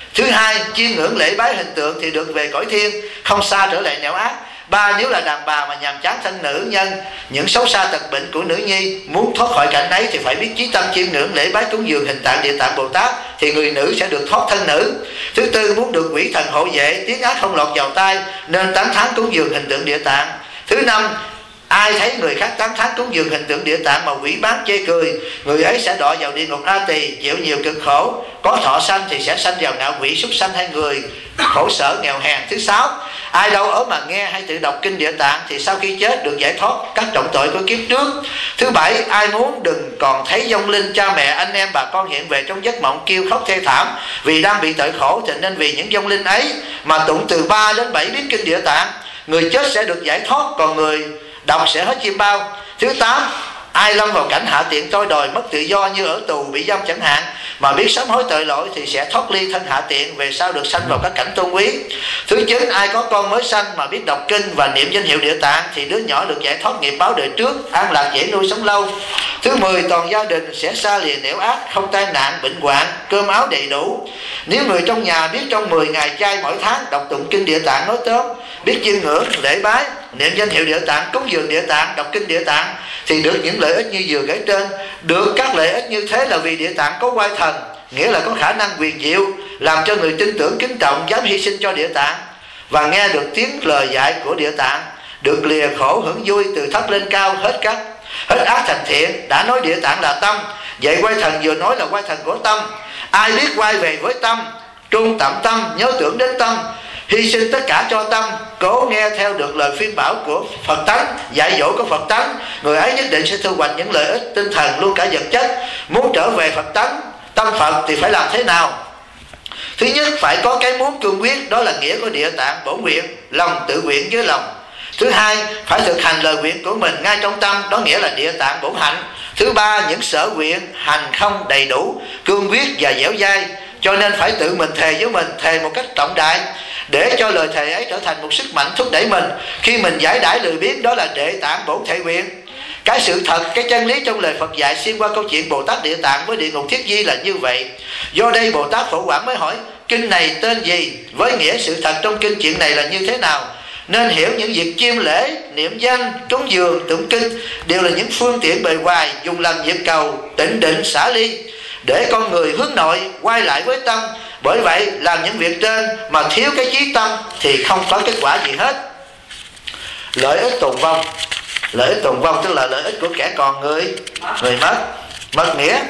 Thứ hai, chiêm ngưỡng lễ bái hình tượng thì được về cõi thiên, không xa trở lại nẻo ác. Ba, nếu là đàn bà mà nhàm chán thân nữ nhân, những xấu xa tật bệnh của nữ nhi, muốn thoát khỏi cảnh ấy thì phải biết chí tâm chiêm ngưỡng lễ bái cúng dường hình tạng Địa Tạng Bồ Tát, thì người nữ sẽ được thoát thân nữ. Thứ tư, muốn được quỷ thần hộ vệ, tiếng ác không lọt vào tai, nên tán thán cúng dường hình tượng Địa Tạng. Thứ năm, ai thấy người khác tán thán cúng dường hình tượng Địa Tạng mà quỷ bán chê cười, người ấy sẽ đọa vào địa ngục A Tỳ, chịu nhiều cực khổ. Có thọ sanh thì sẽ sanh vào ngạ quỷ, súc sanh hay người khổ sở nghèo hèn. Thứ sáu, ai đâu ở mà nghe hay tự đọc kinh Địa Tạng thì sau khi chết được giải thoát các trọng tội của kiếp trước. Thứ bảy, ai muốn đừng còn thấy vong linh cha mẹ anh em bà con hiện về trong giấc mộng kêu khóc thê thảm vì đang bị tội khổ, thì nên vì những vong linh ấy mà tụng từ ba đến bảy biến kinh Địa Tạng. Người chết sẽ được giải thoát, còn người đọc sẽ hết chim bao. Thứ tám, ai lâm vào cảnh hạ tiện tôi đòi mất tự do như ở tù bị giam chẳng hạn, mà biết sám hối tội lỗi thì sẽ thoát ly thân hạ tiện, về sau được sanh vào các cảnh tôn quý. Thứ chín, ai có con mới sanh mà biết đọc kinh và niệm danh hiệu Địa Tạng thì đứa nhỏ được giải thoát nghiệp báo đời trước, an lạc dễ nuôi sống lâu. Thứ mười, toàn gia đình sẽ xa lìa nẻo ác, không tai nạn bệnh hoạn, cơm áo đầy đủ. Nếu người trong nhà biết trong mười ngày chay mỗi tháng đọc tụng kinh Địa Tạng nói tóm, biết chiêm ngưỡng lễ bái niệm danh hiệu Địa Tạng, cúng dường Địa Tạng, đọc kinh Địa Tạng thì được những lợi ích như vừa kể trên. Được các lợi ích như thế là vì Địa Tạng có oai thần, nghĩa là có khả năng quyền diệu, làm cho người tin tưởng kính trọng, dám hy sinh cho Địa Tạng. Và nghe được tiếng lời dạy của Địa Tạng, được lìa khổ hưởng vui, từ thấp lên cao, hết các hết ác thành thiện. Đã nói Địa Tạng là tâm, vậy oai thần vừa nói là oai thần của tâm. Ai biết quay về với tâm, trung tạm tâm, nhớ tưởng đến tâm, hy sinh tất cả cho tâm, cố nghe theo được lời khuyên bảo của Phật tánh, dạy dỗ của Phật tánh, người ấy nhất định sẽ thu hoạch những lợi ích tinh thần luôn cả vật chất. Muốn trở về Phật tánh, tâm Phật thì phải làm thế nào? Thứ nhất, phải có cái muốn cương quyết, đó là nghĩa của Địa Tạng bổ nguyện, lòng tự nguyện với lòng. Thứ hai, phải thực hành lời nguyện của mình ngay trong tâm, đó nghĩa là Địa Tạng bổn hạnh. Thứ ba, những sở nguyện hành không đầy đủ, cương quyết và dẻo dai, cho nên phải tự mình thề với mình, thề một cách trọng đại, để cho lời thề ấy trở thành một sức mạnh thúc đẩy mình. Khi mình giải đãi lười biếng, đó là Địa Tạng bổn thệ nguyện. Cái sự thật, cái chân lý trong lời Phật dạy xuyên qua câu chuyện Bồ Tát Địa Tạng với địa ngục Thiết Di là như vậy. Do đây Bồ Tát Phổ Quảng mới hỏi kinh này tên gì, với nghĩa sự thật trong kinh chuyện này là như thế nào. Nên hiểu những việc chiêm lễ, niệm danh, cúng dường, tụng kinh đều là những phương tiện bề ngoài dùng làm việc cầu, tịnh định, xả ly, để con người hướng nội quay lại với tâm. Bởi vậy làm những việc trên mà thiếu cái chí tâm thì không có kết quả gì hết. Lợi ích tồn vong. Lợi ích tồn vong tức là lợi ích của kẻ còn người người mất. Mất nghĩa.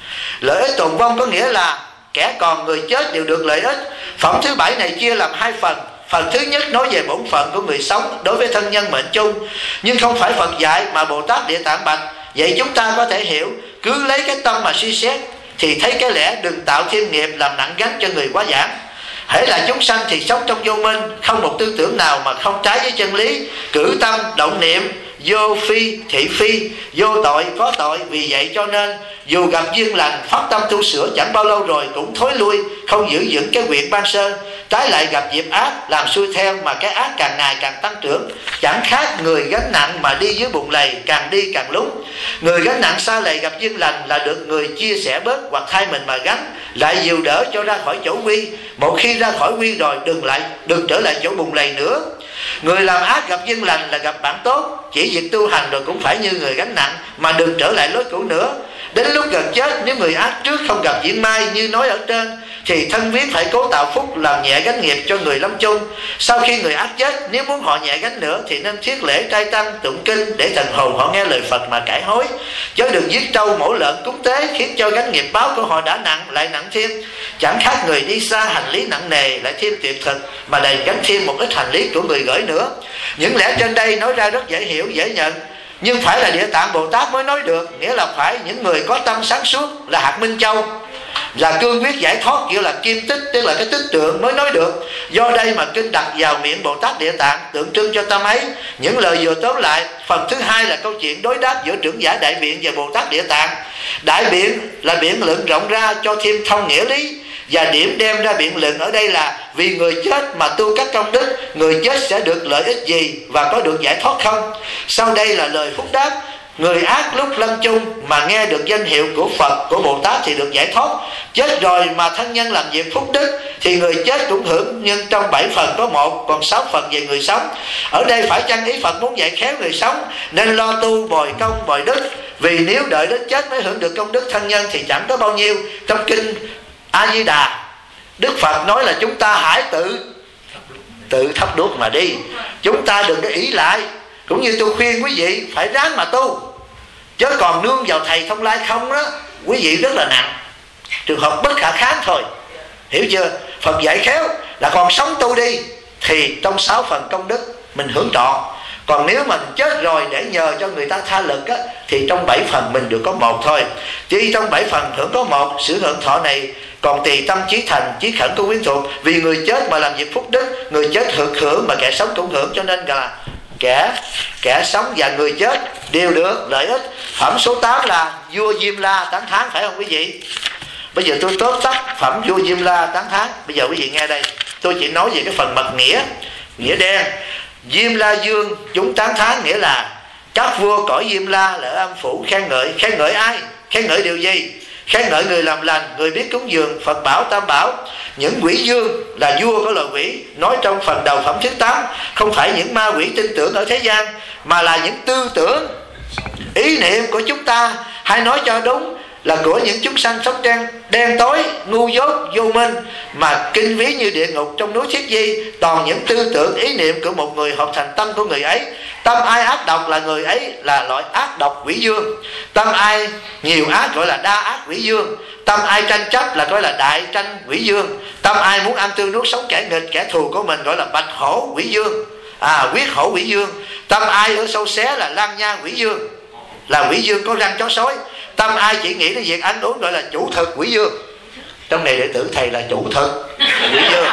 Lợi ích tồn vong có nghĩa là kẻ còn người chết đều được lợi ích. Phẩm thứ bảy này chia làm hai phần. Phần thứ nhất nói về bổn phận của người sống đối với thân nhân mệnh chung, nhưng không phải Phật dạy mà Bồ Tát Địa Tạng bạch. Vậy chúng ta có thể hiểu, cứ lấy cái tâm mà suy xét thì thấy cái lẽ đừng tạo thêm nghiệp làm nặng gánh cho người quá giảng. Hễ là chúng sanh thì sống trong vô minh, không một tư tưởng nào mà không trái với chân lý. Cử tâm động niệm vô phi thị phi, vô tội có tội. Vì vậy cho nên dù gặp duyên lành, phát tâm tu sửa chẳng bao lâu rồi cũng thối lui, không giữ vững cái nguyện ban sơ. Trái lại gặp dịp ác làm xuôi theo, mà cái ác càng ngày càng tăng trưởng. Chẳng khác người gánh nặng mà đi dưới bùn lầy, càng đi càng lún. Người gánh nặng xa lầy gặp duyên lành là được người chia sẻ bớt, hoặc thay mình mà gánh, lại dìu đỡ cho ra khỏi chỗ quy. Một khi ra khỏi quy rồi đừng lại đừng trở lại chỗ bùn lầy nữa. Người làm ác gặp duyên lành là gặp bạn tốt, chỉ việc tu hành rồi cũng phải như người gánh nặng, mà đừng trở lại lối cũ nữa. Đến lúc gần chết, nếu người ác trước không gặp duyên mai như nói ở trên, thì thân viết phải cố tạo phúc làm nhẹ gánh nghiệp cho người lâm chung. Sau khi người ác chết, nếu muốn họ nhẹ gánh nữa thì nên thiết lễ trai tăng tụng kinh, để thần hồn họ nghe lời Phật mà cải hối, chứ đừng giết trâu mổ lợn cúng tế, khiến cho gánh nghiệp báo của họ đã nặng lại nặng thêm. Chẳng khác người đi xa hành lý nặng nề lại thêm tuyệt thực, mà đành gánh thêm một ít hành lý của người gửi nữa. Những lẽ trên đây nói ra rất dễ hiểu, dễ nhận, nhưng phải là Địa Tạng Bồ Tát mới nói được. Nghĩa là phải những người có tâm sáng suốt, là hạt Minh Châu, là cương quyết giải thoát, kiểu là kim tích, tức là cái tích tượng mới nói được. Do đây mà kinh đặt vào miệng Bồ Tát Địa Tạng, tượng trưng cho tâm ấy. Những lời vừa tóm lại. Phần thứ hai là câu chuyện đối đáp giữa trưởng giả Đại Biện và Bồ Tát Địa Tạng. Đại Biện là biện luận rộng ra cho thêm thông nghĩa lý, và điểm đem ra biện luận ở đây là vì người chết mà tu các công đức, người chết sẽ được lợi ích gì và có được giải thoát không. Sau đây là lời phúc đáp. Người ác lúc lâm chung mà nghe được danh hiệu của Phật, của Bồ Tát thì được giải thoát. Chết rồi mà thân nhân làm việc phúc đức thì người chết cũng hưởng, nhưng trong bảy phần có một, còn sáu phần về người sống. Ở đây phải chăng ý Phật muốn dạy khéo người sống nên lo tu bồi công bồi đức, vì nếu đợi đến chết mới hưởng được công đức thân nhân thì chẳng có bao nhiêu. Trong kinh A Di Đà, Đức Phật nói là chúng ta hãy tự tự thắp đuốc mà đi, chúng ta đừng có ỷ lại. Cũng như tôi khuyên quý vị phải ráng mà tu, chứ còn nương vào thầy Thông Lai không đó, quý vị rất là nặng, trường hợp bất khả kháng thôi, hiểu chưa? Phật dạy khéo là còn sống tu đi thì trong sáu phần công đức mình hưởng trọn. Còn nếu mình chết rồi để nhờ cho người ta tha lực á, thì trong bảy phần mình được có một thôi. Chỉ trong bảy phần hưởng có một, sự hưởng thọ này còn tùy tâm trí thành, chí khẩn của quyến thuộc. Vì người chết mà làm việc phúc đức, người chết hưởng hưởng mà kẻ sống cũng hưởng, cho nên là kẻ kẻ sống và người chết đều được lợi ích. Phẩm số tám là vua Diêm La tán thán, phải không quý vị? Bây giờ tôi tóm tắt phẩm vua Diêm La tán thán. Bây giờ quý vị nghe đây, tôi chỉ nói về cái phần mật nghĩa, nghĩa đen. Diêm La Dương chúng tán thán nghĩa là các vua cõi Diêm La là âm phủ khen ngợi. Khen ngợi ai? Khen ngợi điều gì? Khen ngợi người làm lành, người biết cúng dường, Phật bảo, Tam bảo. Những quỷ dương là vua của loài quỷ, nói trong phần đầu phẩm thứ tám, không phải những ma quỷ tin tưởng ở thế gian, mà là những tư tưởng, ý niệm của chúng ta, hay nói cho đúng là của những chúng sanh sống đen, đen tối, ngu dốt, vô minh, mà kinh ví như địa ngục trong núi Thiết Di. Toàn những tư tưởng, ý niệm của một người hợp thành tâm của người ấy. Tâm ai ác độc là người ấy là loại ác độc quỷ dương. Tâm ai nhiều ác gọi là đa ác quỷ dương. Tâm ai tranh chấp là gọi là đại tranh quỷ dương. Tâm ai muốn ăn tươi nuốt sống kẻ nghịch, kẻ thù của mình gọi là bạch hổ quỷ dương, à quyết hổ quỷ dương. Tâm ai ở sâu xé là lang nha quỷ dương, là quỷ dương có răng chó sói. Tâm ai chỉ nghĩ đến việc ăn uống gọi là chủ thực quỷ dương. Trong này đệ tử thầy là chủ thực quỷ dương.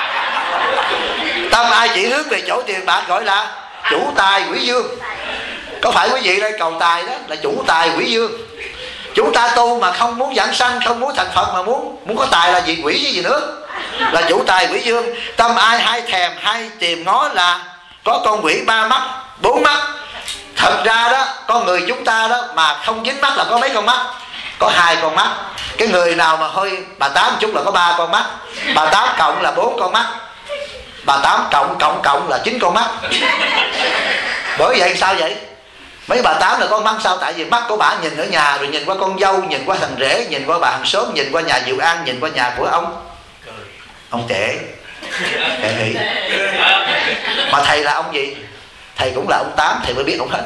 Tâm ai chỉ hướng về chỗ tiền bạc gọi là chủ tài quỷ dương. Có phải quý vị đây cầu tài đó là chủ tài quỷ dương. Chúng ta tu mà không muốn giảng sanh, không muốn thành Phật, mà muốn muốn có tài là gì? Quỷ chứ gì nữa, là chủ tài quỷ dương. Tâm ai hay thèm hay tìm ngó là có con quỷ ba mắt bốn mắt. Thật ra đó con người chúng ta đó mà không dính mắt là có mấy con mắt? Có hai con mắt. Cái người nào mà hơi bà tám một chút là có ba con mắt. Bà tám cộng là bốn con mắt. Bà tám cộng cộng cộng là chín con mắt. Bởi vậy sao vậy? Mấy bà tám là con mắt sao? Tại vì mắt của bà nhìn ở nhà, rồi nhìn qua con dâu, nhìn qua thằng rể, nhìn qua bà hàng xóm, nhìn qua nhà Diệu An, nhìn qua nhà của ông ông Tệ. Tệ. Mà thầy là ông gì? Thầy cũng là ông Tám, thầy mới biết ông hết.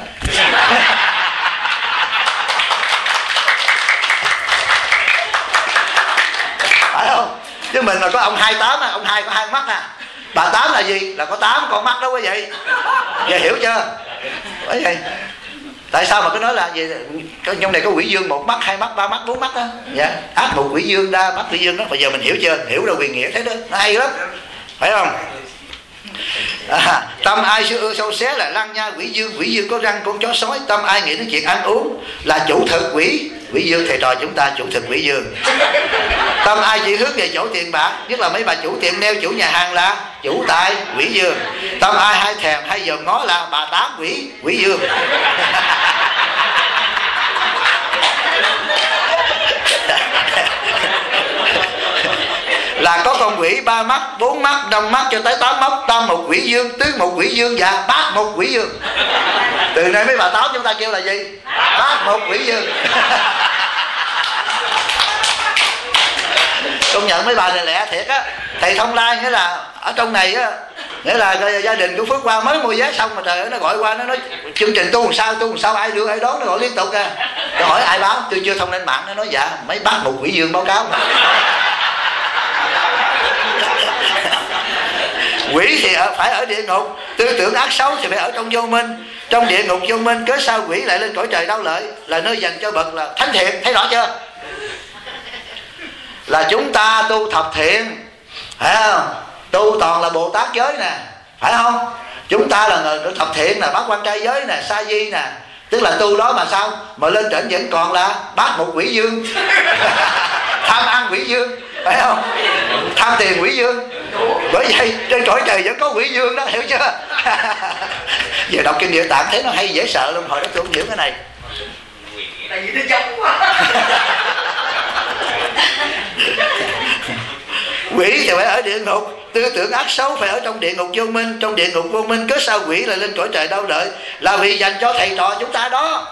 Phải không? Chứ mình mà có ông hai tám, ông hai có hai mắt à. Bà Tám là gì? Là có tám con mắt đó quý vị. Giờ hiểu chưa? Bởi vậy tại sao mà cứ nói là gì? Trong này có quỷ dương một mắt, hai mắt, ba mắt, bốn mắt đó. Dạ. Ác một quỷ dương, đa mắt quỷ dương đó. Bây giờ mình hiểu chưa? Hiểu ra quyền nghĩa thế đó. Nó hay lắm. Phải không? À, tâm ai sư ưa sâu xé là lăng nha quỷ dương. Quỷ dương có răng con chó sói. Tâm ai nghĩ đến chuyện ăn uống là chủ thực quỷ quỷ dương. Thầy trò chúng ta chủ thực quỷ dương. Tâm ai chỉ hướng về chỗ tiền bạc, nhất là mấy bà chủ tiệm neo, chủ nhà hàng là chủ tài quỷ dương. Tâm ai hay thèm hay dòm ngó là bà Tám quỷ quỷ dương. Là có con quỷ ba mắt, bốn mắt, năm mắt cho tới tám mắt. Tam một quỷ dương, tứ một quỷ dương và bát một quỷ dương. Từ nay mấy bà Tám chúng ta kêu là gì? Bát một quỷ dương. Công nhận mấy bà này lẹ thiệt á. Thầy Thông Lai nghĩa là ở trong này á, nghĩa là gia đình của Phước Qua mới mua vé xong mà trời ơi nó gọi qua, nó nói chương trình tu làm sao, tu làm sao, ai đưa ai đón, nó gọi liên tục à. Tôi hỏi ai báo, tôi chưa thông lên mạng, nó nói dạ mấy bác một quỷ dương báo cáo. Quỷ thì ở, phải ở địa ngục, tư tưởng ác xấu thì phải ở trong vô minh. Trong địa ngục vô minh cớ sao quỷ lại lên cõi trời đau lợi, là nơi dành cho bậc là thánh thiện. Thấy rõ chưa? Là chúng ta tu thập thiện, phải không? Tu toàn là Bồ Tát giới nè, phải không? Chúng ta là người thập thiện nè, bát quan trai giới nè, sa di nè. Tức là tu đó mà sao? Mà lên trển vẫn còn là bát một quỷ dương. Tham ăn quỷ dương, phải không? Tham tiền quỷ dương. Bởi vậy trên cõi trời vẫn có quỷ dương đó, hiểu chưa? Giờ đọc kinh Địa Tạng thấy nó hay dễ sợ luôn. Hồi đó tôi không hiểu cái này. Tại vì nó giống quá. Quỷ thì phải ở địa ngục, tư tưởng ác xấu phải ở trong địa ngục vô minh. Trong địa ngục vô minh cớ sao quỷ lại lên cõi trời đau đợi? Là vì dành cho thầy trò chúng ta đó.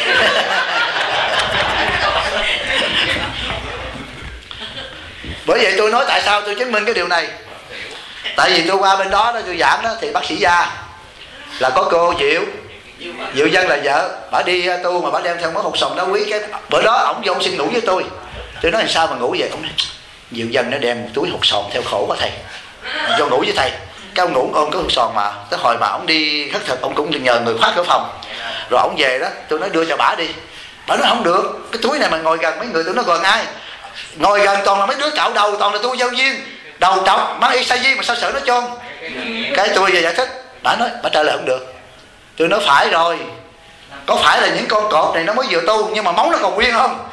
Bởi vậy tôi nói tại sao tôi chứng minh cái điều này. Tại vì tôi qua bên đó, đó tôi giảng đó, thì bác sĩ Gia là có cô Diệu Diệu Dân là vợ, bà đi tu mà bà đem theo mớ hột sòng đá quý. Cái bữa đó ổng vô xin ngủ với tôi. Tôi nói làm sao mà ngủ vậy? Ông nói Diệu Dân nó đem một túi hột sòn theo khổ quá thầy, vô ngủ với thầy. Cái ông ngủ ôm cái hột sòn, mà tới hồi mà ổng đi khất thực ông cũng nhờ người khóa cửa phòng. Rồi ổng về đó, tôi nói đưa cho bả đi. Bả nói không được, cái túi này mà ngồi gần mấy người. Tôi nói gần ai? Ngồi gần toàn là mấy đứa cạo đầu, toàn là tu giáo viên đầu trọc mang y sa di mà sao sợ nó chôn. Cái tôi về giải thích, bả nói bả trả lời không được. Tôi nói phải rồi, có phải là những con cọp này nó mới vừa tu nhưng mà móng nó còn nguyên không?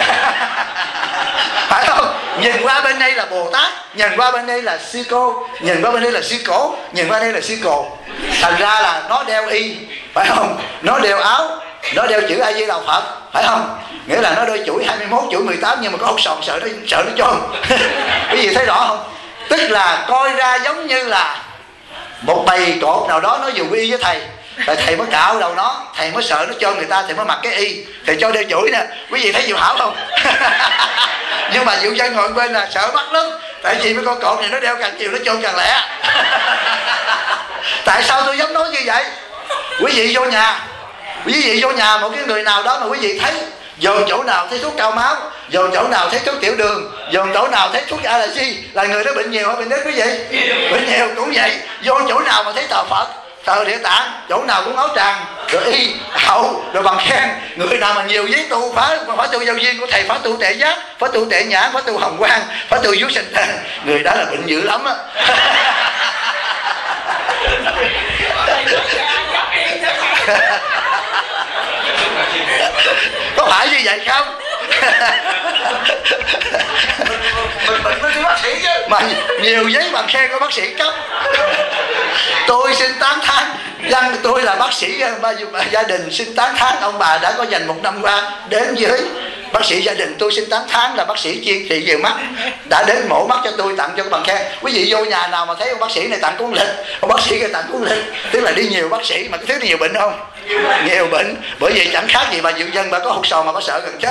Phải không? Nhìn qua bên đây là Bồ Tát, nhìn qua bên đây là sư cô, nhìn qua bên đây là sư cổ, nhìn qua đây là sư cồ. Thành ra là nó đeo y, phải không? Nó đeo áo, nó đeo chữ A Di Đà Phật, phải không? Nghĩa là nó đôi chuỗi hai mươi mốt, chuỗi mười tám, nhưng mà có hột sòn sợ nó sợ nó chôn. Cái gì thấy rõ không? Tức là coi ra giống như là một bầy cột nào đó nó dùng y với thầy. Rồi thầy mới cạo đầu nó, thầy mới sợ nó cho người ta, thầy mới mặc cái y, thầy cho đeo chuỗi nè. Quý vị thấy Diệu Hảo không? Nhưng mà Diệu Dân ngồi bên là sợ bắt lắm. Tại vì mấy con cột này nó đeo càng nhiều nó chôn càng lẹ. Tại sao tôi dám nói như vậy? Quý vị vô nhà, quý vị vô nhà một cái người nào đó mà quý vị thấy dồn chỗ nào thấy thuốc cao máu, dồn chỗ nào thấy thuốc tiểu đường, dồn chỗ nào thấy thuốc allergy, là người đó bệnh nhiều hay bệnh ít quý vị? Bệnh nhiều cũng vậy. Vô chỗ nào mà thấy tờ Phật, tờ Địa Tạng, chỗ nào cũng áo tràng, rồi y, hậu, rồi bằng khen. Người nào mà nhiều giấy tu phá, phá tu giao viên của thầy, phá tu tệ giác, phá tu tệ nhãn, phá tu hồng quang, phá tu vú sinh thần, người đó là bệnh dữ lắm á. Có phải như vậy không? Mình bệnh với bác sĩ chứ. Mà nhiều giấy bằng khen của bác sĩ cấp. Tôi xin tán thán dân tôi là bác sĩ gia đình, xin tán thán ông bà đã có dành một năm qua đến với bác sĩ gia đình. Tôi xin tán thán là bác sĩ chuyên trị về mắt đã đến mổ mắt cho tôi, tặng cho cái bằng khen. Quý vị vô nhà nào mà thấy ông bác sĩ này tặng cuốn lịch, ông bác sĩ này tặng cuốn lịch, tức là đi nhiều bác sĩ mà cái thứ này nhiều bệnh không? Nhiều bệnh. Bởi vậy chẳng khác gì bà Diệu Dân, bà có hột sòn mà bà sợ gần chết.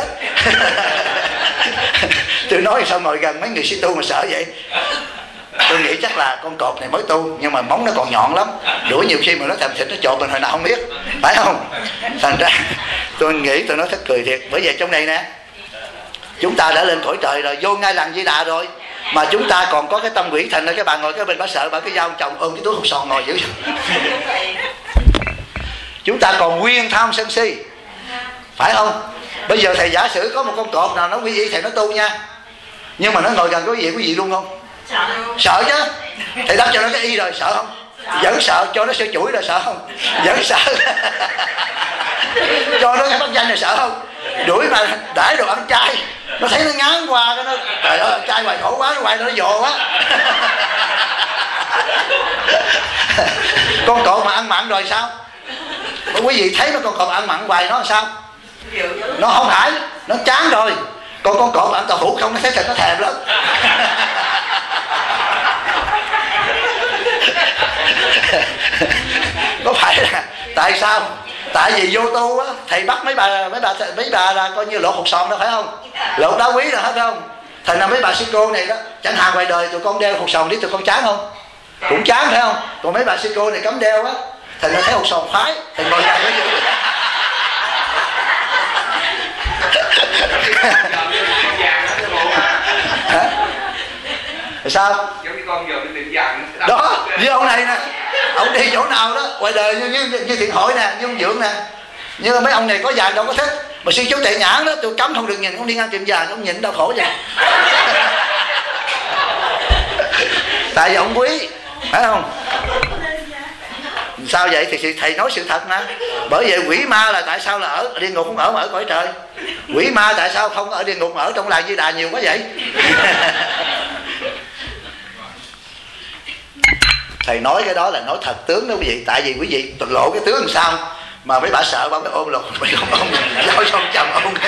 Tôi nói sao ngồi gần mấy người sĩ tu mà sợ vậy? Tôi nghĩ chắc là con cọp này mới tu, nhưng mà móng nó còn nhọn lắm, đuổi nhiều khi mà nó thèm thịt nó trộn mình hồi nào không biết, phải không? Thành ra tôi nghĩ tôi nói thất cười thiệt. Bởi vậy trong này nè, chúng ta đã lên cõi trời rồi, vô ngay làng Di Đà rồi, mà chúng ta còn có cái tâm quỷ. Thành ra cái bà ngồi cái bên bà sợ, bà cái dao chồng ôm cái túi hột sòn ngồi dữ. Chúng ta còn nguyên tham sân si, phải không? Bây giờ thầy giả sử có một con cọp nào nó quy y thầy nó tu nha, nhưng mà nó ngồi gần quý vị, quý vị luôn không? Sợ. Sợ chứ. Thầy đắp cho nó cái y rồi sợ không? Sợ. Vẫn sợ. Cho nó sơ chuỗi rồi sợ không? Vẫn sợ. Cho nó cái bắt danh rồi sợ không? Đuổi mà đãi đồ ăn chay, nó thấy nó ngán qua cái nó trời ơi chay hoài khổ quá, nó hoài nó dồ quá. Con cọp mà ăn mặn rồi sao? Mà quý vị thấy nó con cọp ăn mặn hoài nó làm sao? Nó không phải, nó chán rồi. Còn con cọp ăn tàu hũ không, nó thấy thịt nó thèm lắm. Có phải là tại sao? Tại vì vô tu á, thầy bắt mấy bà mấy bà mấy bà là coi như lột hột sòn đó, phải không? Lột đá quý rồi hết không? Thành ra mấy bà sư cô này đó, chẳng hạn ngoài đời tụi con đeo hột sòn đi tụi con chán không? Cũng chán phải không? Còn mấy bà sư cô này cấm đeo á, thành ra thấy hột sòn khoái, thầy ngồi dài với chữ. Hả? Sao? Giống như con giờ bên tiệm vàng đó, như ông này nè, ông đi chỗ nào đó ngoài đời như như, như Thiện Hội nè, như ông Dượng nè, như mấy ông này có vàng đâu có thích. Mà sư chú Tệ Nhãn đó, tôi cấm không được nhìn, ông đi ngang tiệm vàng ông nhìn đau khổ vậy. Tại vì ông quý, phải không? Sao vậy? Thì thầy nói sự thật mà. Bởi vậy quỷ ma là tại sao là ở địa ngục không ở mà ở cõi trời? Quỷ ma tại sao không ở địa ngục mà ở trong làng Di Đà nhiều quá vậy? Thầy nói cái đó là nói thật tướng đó quý vị. Tại vì quý vị lộ cái tướng làm sao mà mấy bà sợ bà mới ôm lột, mày không ôm giao cho ông chồng ôm.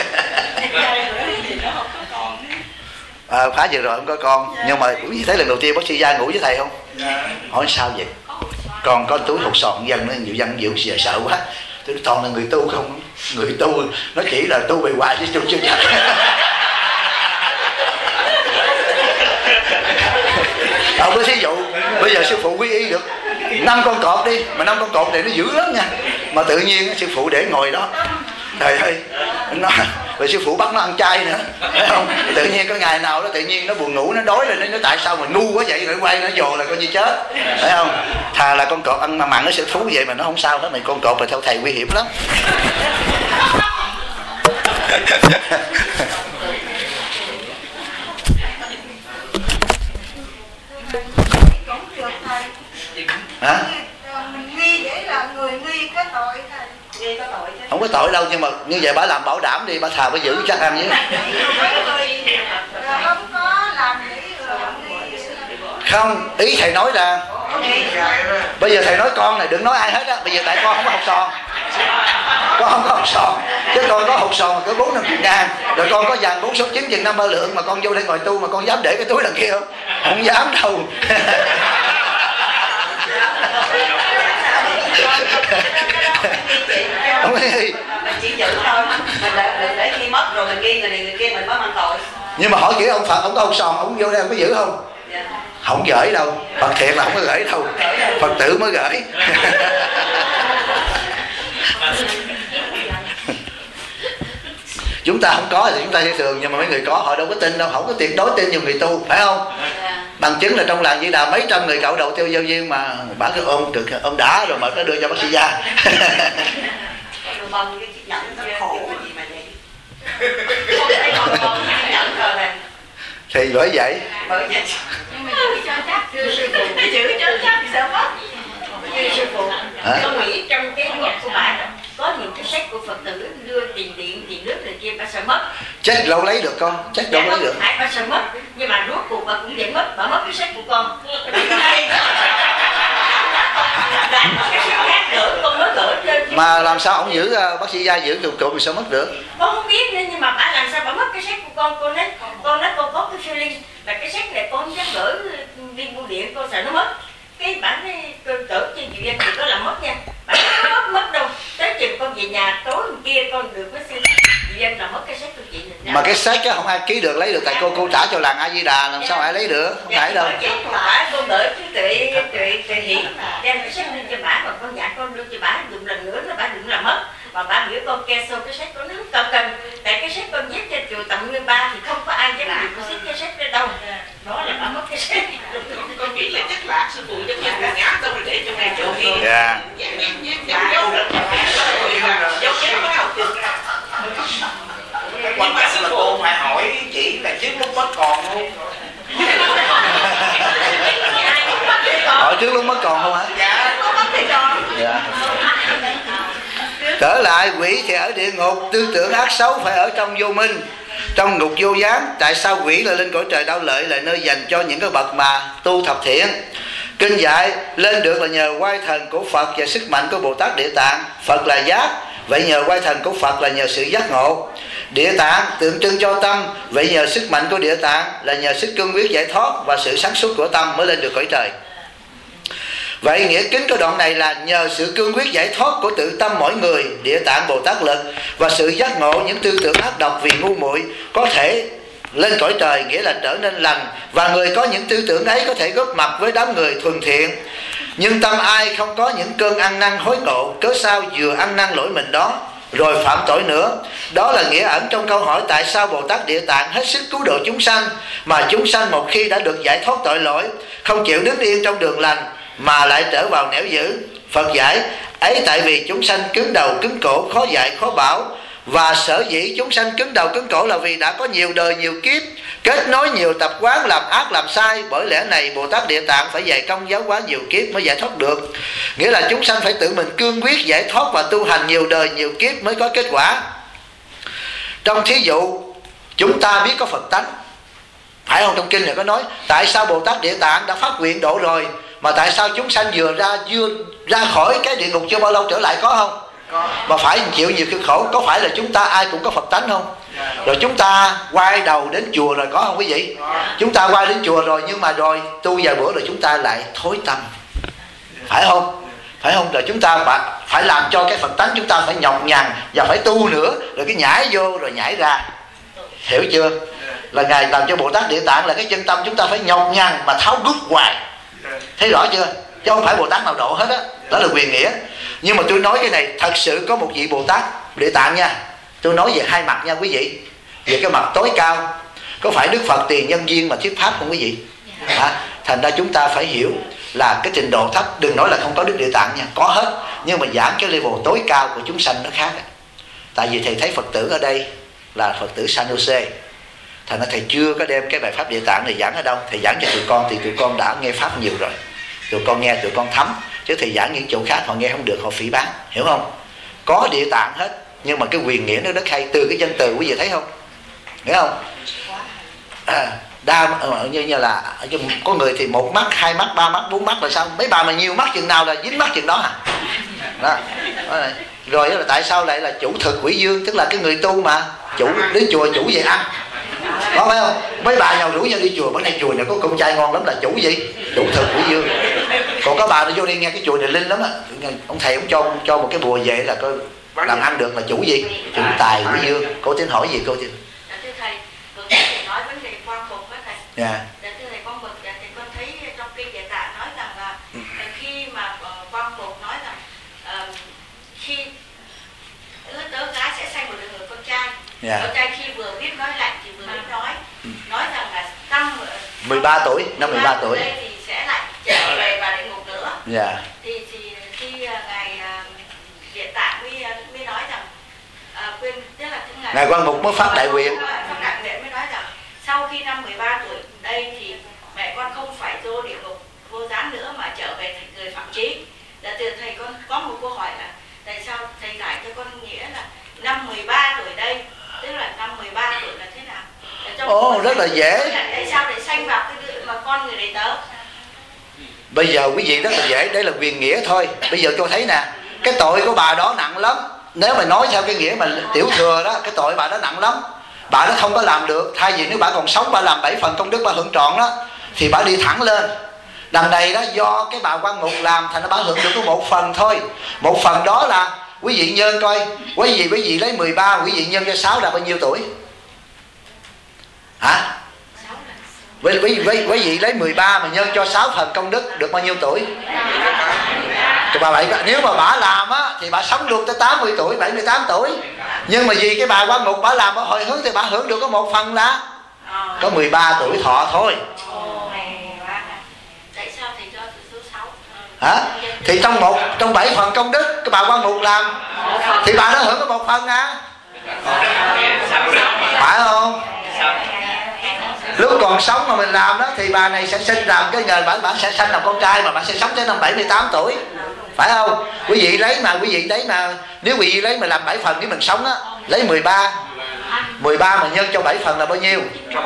À, khá vừa rồi không có con, nhưng mà quý vị thấy lần đầu tiên bác sĩ Gia ngủ với thầy không? Hỏi sao vậy? Còn có túi hột sòn dân nó nhiều dân nhiều giờ sợ quá. Tôi nói toàn là người tu không? Người tu nó chỉ là tu bề ngoài chứ tu chưa chắc. Ông có thí dụ bây giờ sư phụ quy y được năm con cọp đi, mà năm con cọp này nó dữ lắm nha, mà tự nhiên sư phụ để ngồi đó, trời ơi, nó rồi sư phụ bắt nó ăn chay nữa, thấy không? Tự nhiên có ngày nào đó tự nhiên nó buồn ngủ, nó đói lên, nó tại sao mà ngu quá vậy, rồi quay nó dồ là coi như chết, thấy không? Thà là con cọp ăn mà mặn nó sẽ thú vậy mà nó không sao hết, mày con cọp là theo thầy nguy hiểm lắm. Hả? Mình nghi vậy là người nghi có tội thầy. Nghi có tội chứ. Không có tội đâu, nhưng mà như vậy bà làm bảo đảm đi, bà thà bà giữ chắc ăn chứ. Không có làm để Không, ý thầy nói là bây giờ thầy nói con này đừng nói ai hết á, bây giờ tại con không có học sòn, con không có học sòn, chứ con có học sòn cỡ bốn năm chục ngàn, rồi con có vàng bốn số chín chừng năm ba lượng, mà con vô đây ngồi tu mà con dám để cái túi đằng kia không? Không dám đâu. Không có gì. Mình chỉ giữ thôi, mình để, để khi mất rồi mình ghi người này người kia mình mới mang tội. Nhưng mà hỏi kỹ ông Phật, ông có học sòn, ông vô đây ông có giữ không? Dạ. Không gửi đâu, Phật thiệt là không có gửi đâu, Phật tử mới gửi. Chúng ta không có thì chúng ta sẽ thường, nhưng mà mấy người có họ đâu có tin đâu, không có tuyệt đối tin nhiều người tu, phải không? Bằng chứng là trong làng Di Đà mấy trăm người cạo đầu tiêu giao viên mà bà cứ ôm được ôm đã rồi mà nó đưa cho bác sĩ Gia. Bông cái chiếc nhẫn nó khổ gì mà vậy? Không thấy bông bông chiếc nhẫn rồi nè. Thì bởi vậy. Bởi vậy. nhưng mà giữ cho chắc, sư phụ giữ cho chắc sợ mất. Sư phụ, Hả? Tôi nghĩ trong cái nhạc của bà có những cái sách của Phật tử đưa tiền điện, tiền nước này kia bà sợ mất. Chết đâu lấy được con, chết đâu Dạ, lấy được. phải bà sợ mất, nhưng mà rốt cuộc bà cũng vậy mất, bà mất cái sách của con. Cái sách khác gửi con mới gửi lên. Mà làm sao ông giữ uh, bác sĩ Gia giữ trục trục thì sao mất được? Con không biết nữa, nhưng mà bà làm sao bà mất cái sách của con. Con nói con nói con có cái feeling là cái sách này con không dám gửi đi bưu điện, con sợ nó mất. Cái bản cỡ trên Diệu Danh thì có làm mất nha, bản nó mất mất đâu, tới chừng con về nhà tối hôm kia con được mới xin Diệu Danh là mất cái sách của chị mình. Mà cái sách á không ai ký được lấy được, tại cô cô trả cho làng A Di Đà, làm sao ai lấy được, không phải đâu. Chị phải con gửi chứ tụi tụi tụi Hiển đem cái sách đưa cho bà, mà con dạ con đưa cho bà dùng lần nữa nó bà đừng làm mất. Mà bà biểu con cancel cái sách của nó không cần cần, tại cái sách con viết cho chùa Tầm Nguyên Ba thì không có ai dám dùng cái sách cái sách đó đâu. Đó là bà mất cái sách. con nghĩ là chắc là sư phụ chắc là ngã ngã đâu để cho này chỗ kia. Dạ. Dấu chết có học được. Quan trọng là cô phải hỏi chị là trước lúc mất còn luôn. Hỏi trước lúc mất còn không hả? Dạ, Có mất thì còn. Dạ. Trở lại quỷ thì ở địa ngục, tư tưởng ác xấu phải ở trong vô minh, trong ngục vô gián. Tại sao quỷ là lên cõi trời đau lợi, là nơi dành cho những cái bậc mà tu thập thiện? Kinh dạy lên được là nhờ oai thần của Phật và sức mạnh của Bồ Tát Địa Tạng. Phật là giác, vậy nhờ oai thần của Phật là nhờ sự giác ngộ. Địa Tạng tượng trưng cho tâm, vậy nhờ sức mạnh của Địa Tạng là nhờ sức cương quyết giải thoát và sự sáng suốt của tâm mới lên được cõi trời. Vậy nghĩa kính của đoạn này là nhờ sự cương quyết giải thoát của tự tâm mỗi người, Địa Tạng Bồ Tát lực, và sự giác ngộ những tư tưởng ác độc vì ngu muội có thể lên cõi trời, nghĩa là trở nên lành, và người có những tư tưởng ấy có thể góp mặt với đám người thuần thiện. Nhưng tâm ai không có những cơn ăn năn hối ngộ, cớ sao vừa ăn năn lỗi mình đó rồi phạm tội nữa? Đó là nghĩa ẩn trong câu hỏi tại sao Bồ Tát Địa Tạng hết sức cứu độ chúng sanh, mà chúng sanh một khi đã được giải thoát tội lỗi không chịu đứng yên trong đường lành mà lại trở vào nẻo dữ. Phật giải ấy tại vì chúng sanh cứng đầu cứng cổ, khó dạy khó bảo. Và sở dĩ chúng sanh cứng đầu cứng cổ là vì đã có nhiều đời nhiều kiếp kết nối nhiều tập quán làm ác làm sai. Bởi lẽ này Bồ Tát Địa Tạng phải dạy công giáo hóa nhiều kiếp mới giải thoát được. Nghĩa là chúng sanh phải tự mình cương quyết giải thoát và tu hành nhiều đời nhiều kiếp mới có kết quả. Trong thí dụ chúng ta biết có Phật tánh, phải không? Trong kinh này có nói tại sao Bồ Tát Địa Tạng đã phát nguyện độ rồi, mà tại sao chúng sanh vừa ra vừa ra khỏi cái địa ngục chưa bao lâu trở lại, có không? Mà phải chịu nhiều cực khổ. Có phải là chúng ta ai cũng có Phật tánh không? Rồi chúng ta quay đầu đến chùa rồi có không quý vị? Chúng ta quay đến chùa rồi, nhưng mà rồi tu vài bữa rồi chúng ta lại thối tâm, phải không? Phải không? Rồi chúng ta phải, phải làm cho cái Phật tánh chúng ta phải nhọc nhằn và phải tu nữa, rồi cái nhảy vô rồi nhảy ra. Hiểu chưa? Là Ngài làm cho Bồ Tát Địa Tạng là cái chân tâm chúng ta phải nhọc nhằn mà tháo rút hoài. Thấy rõ chưa? Chứ không phải Bồ Tát nào độ hết á. Đó. đó là quyền nghĩa. Nhưng mà tôi nói cái này thật sự có một vị Bồ Tát Địa Tạng nha. Tôi nói về hai mặt nha quý vị. Về cái mặt tối cao, có phải Đức Phật tiền nhân duyên mà thuyết pháp không quý vị? À, thành ra chúng ta phải hiểu là cái trình độ thấp, đừng nói là không có Đức Địa Tạng nha, có hết. Nhưng mà giảm cái level tối cao của chúng sanh nó khác. Tại vì thầy thấy Phật tử ở đây là Phật tử Sanose, thành ra thầy chưa có đem cái bài pháp Địa Tạng này giảng ở đâu. Thầy giảng cho tụi con thì tụi con đã nghe pháp nhiều rồi, tụi con nghe tụi con thấm. Chứ thầy giảng những chỗ khác họ nghe không được, họ phỉ báng, hiểu không? Có Địa Tạng hết, nhưng mà cái quyền nghĩa nó rất hay. Từ cái danh từ quý vị thấy không? Hiểu không? À, đa như, như là có người thì một mắt, hai mắt, ba mắt, bốn mắt là sao? Mấy bà mà nhiều mắt chừng nào là dính mắt chừng đó hả? Đó. Đó. Rồi là tại sao lại là chủ thực quỷ dương? Tức là cái người tu mà chủ đến chùa chủ về ăn, có phải không? Mấy bà nhau rủ nhau đi chùa, bữa nay chùa này có cơm chay ngon lắm, là chủ gì? Chủ thực quỷ dương. Còn có bà nó vô đi nghe cái chùa này linh lắm á, ông thầy ông cho cho một cái bùa về là coi làm ăn được, là chủ gì? Chủ tài quỷ dương. Cô tính hỏi gì cô chứ? Thưa thầy, vừa thầy nói vấn đề quan phục với thầy. Dạ. Thưa thầy, con mực thì con thấy trong kinh Địa Tạng nói rằng là khi mà quan phục nói rằng uh, khi đứa tớ gái sẽ sanh một người con trai. Yeah. Con trai khi vừa biết nói lạnh thì vừa biết nói, nói rằng là năm mười ba tuổi, năm mười ba tuổi thì sẽ lại trở về và địa ngục nữa. Yeah. Thì thì khi ngài Địa Tạng mới mới nói rằng uh, quên, tức là ngài, ngài Quan Mục mới phát đại nguyện. Phát đại nguyện mới nói rằng sau khi năm mười ba tuổi đây thì mẹ con không phải vô địa ngục vô gián nữa mà trở về thành người phạm trí. Là từ thầy con có một câu hỏi là tại sao thầy giải cho con nghĩa là năm mười ba tuổi đây, tức là năm mười ba tuổi là thế nào? Ồ, oh, rất là dễ. Tại sao để sanh vào cái mà con người đầy tớ? Bây giờ quý vị rất là dễ, đây là quyền nghĩa thôi. Bây giờ cho thấy nè, cái tội của bà đó nặng lắm. Nếu mà nói theo cái nghĩa mà tiểu thừa đó, cái tội bà đó nặng lắm. Bà đó không có làm được. Thay vì nếu bà còn sống, bà làm bảy phần công đức bà hưởng trọn đó, thì bà đi thẳng lên. Đằng này đó do cái bà Quan Mục làm, thành ra bà hưởng được có một phần thôi. Một phần đó là quý vị nhân coi, quý vị quý vị lấy mười ba, quý vị nhân cho sáu là bao nhiêu tuổi? Hả? Quý vị, quý, quý vị lấy mười ba mà nhân cho sáu phần công đức được bao nhiêu tuổi? Bà bảy, nếu mà bà làm á thì bà sống luôn tới tám mươi tuổi, bảy mươi tám tuổi. Nhưng mà vì cái bà Quan Mục bà làm bà hồi hướng thì bà hưởng được có một phần là có mười ba tuổi thọ thôi. Hả? Thì trong một trong bảy phần công đức cái bà Quan Mục làm thì bà nó hưởng có một phần à, phải không? Lúc còn sống mà mình làm đó thì bà này sẽ sinh làm cái nghề, bà, bà sẽ sinh làm con trai mà bà sẽ sống tới năm bảy mươi tám tuổi, phải không? Quý vị lấy mà quý vị lấy mà nếu quý vị lấy mà làm bảy phần, nếu mình sống á lấy mười ba mười ba mà nhân cho bảy phần là bao nhiêu?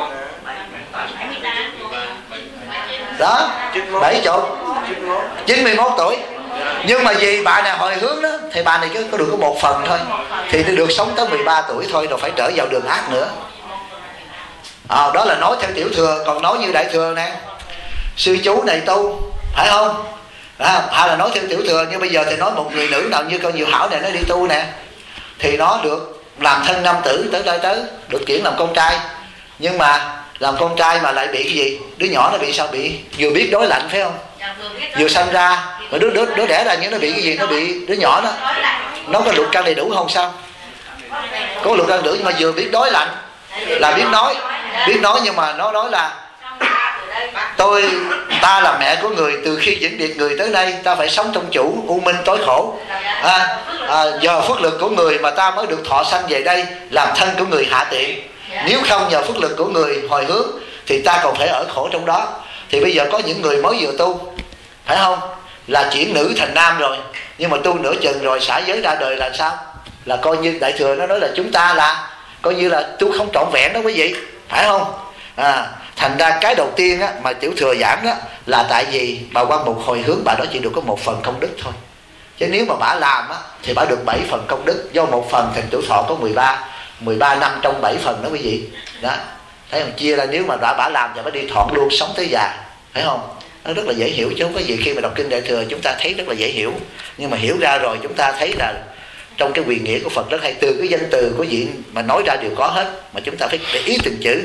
Đó, bảy chục chín mươi mốt tuổi. Nhưng mà vì bà này hồi hướng đó thì bà này cứ có được có một phần thôi, thì được sống tới mười ba tuổi thôi, rồi phải trở vào đường ác nữa. À, đó là nói theo tiểu thừa. Còn nói như đại thừa nè, sư chú này tu, phải không? À, hay là nói theo tiểu thừa. Nhưng bây giờ thì nói một người nữ nào như con Diệu Hảo này nó đi tu nè, thì nó được làm thân nam tử tới tới tới, được chuyển làm con trai. Nhưng mà làm con trai mà lại bị cái gì? Đứa nhỏ nó bị sao? Bị vừa biết đối lạnh, phải không? Vừa sanh ra mà đứa đứa đứa đẻ ra nhưng nó bị cái gì? Nó bị đứa nhỏ đó nó có lục căn đầy đủ không sao? Có lục căn đủ nhưng mà vừa biết đối lạnh là biết nói, biết nói nhưng mà nó nói là tôi ta là mẹ của người, từ khi diễn biệt người tới nay ta phải sống trong chủ u minh tối khổ. À, à, nhờ phước lực của người mà ta mới được thọ sanh về đây làm thân của người hạ tiện. Nếu không nhờ phước lực của người hồi hướng thì ta còn phải ở khổ trong đó. Thì bây giờ có những người mới vừa tu, phải không, là chuyển nữ thành nam rồi, nhưng mà tu nửa chừng rồi xả giới ra đời là sao? Là coi như đại thừa nó nói là chúng ta là coi như là tu không trọn vẹn đó quý vị, phải không? À, thành ra cái đầu tiên á, mà tiểu thừa giảng đó là tại vì bà Quan Mục hồi hướng bà đó chỉ được có một phần công đức thôi. Chứ nếu mà bả làm á thì bả được bảy phần công đức, do một phần thành tuổi thọ có mười ba mười ba năm trong bảy phần đó quý vị. Đó, thấy không? Chia ra nếu mà đã bả làm thì bả đi thọ luôn, sống tới già, phải không? Nó rất là dễ hiểu, chứ không có gì. Khi mà đọc kinh Đại Thừa chúng ta thấy rất là dễ hiểu, nhưng mà hiểu ra rồi chúng ta thấy là trong cái quyền nghĩa của Phật rất hay, từ cái danh từ của vị mà nói ra đều có hết, mà chúng ta phải để ý từng chữ.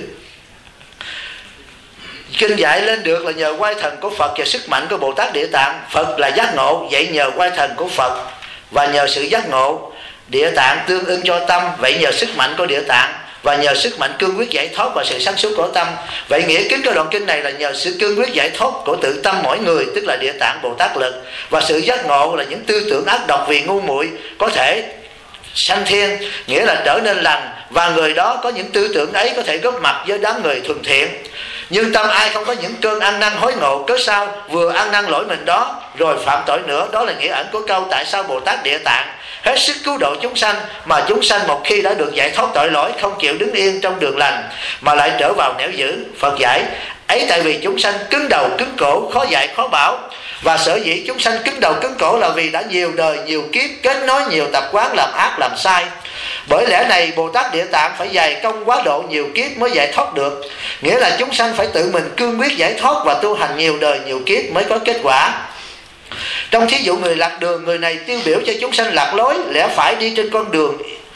Kinh dạy lên được là nhờ quay thần của Phật và sức mạnh của Bồ Tát Địa Tạng. Phật là giác ngộ, vậy nhờ quay thần của Phật và nhờ sự giác ngộ. Địa Tạng tương ưng cho tâm, vậy nhờ sức mạnh của Địa Tạng và nhờ sức mạnh cương quyết giải thoát và sự sáng suốt của tâm. Vậy nghĩa kính của đoạn kinh này là nhờ sự cương quyết giải thoát của tự tâm mỗi người, tức là Địa Tạng Bồ Tát lực, và sự giác ngộ là những tư tưởng ác độc vì ngu muội có thể sanh thiên, nghĩa là trở nên lành, và người đó có những tư tưởng ấy có thể góp mặt với đám người thuần thiện. Nhưng tâm ai không có những cơn ăn năn hối ngộ, cớ sao vừa ăn năn lỗi mình đó rồi phạm tội nữa. Đó là nghĩa ẩn của câu tại sao Bồ Tát Địa Tạng hết sức cứu độ chúng sanh, mà chúng sanh một khi đã được giải thoát tội lỗi không chịu đứng yên trong đường lành mà lại trở vào nẻo dữ. Phật giải ấy tại vì chúng sanh cứng đầu cứng cổ, khó dạy khó bảo. Và sở dĩ chúng sanh cứng đầu cứng cổ là vì đã nhiều đời nhiều kiếp kết nối nhiều tập quán làm ác làm sai. Bởi lẽ này Bồ Tát Địa Tạng phải dày công quá độ nhiều kiếp mới giải thoát được, nghĩa là chúng sanh phải tự mình cương quyết giải thoát và tu hành nhiều đời nhiều kiếp mới có kết quả. Trong thí dụ người lạc đường, người này tiêu biểu cho chúng sanh lạc lối, lẽ phải đi trên con đường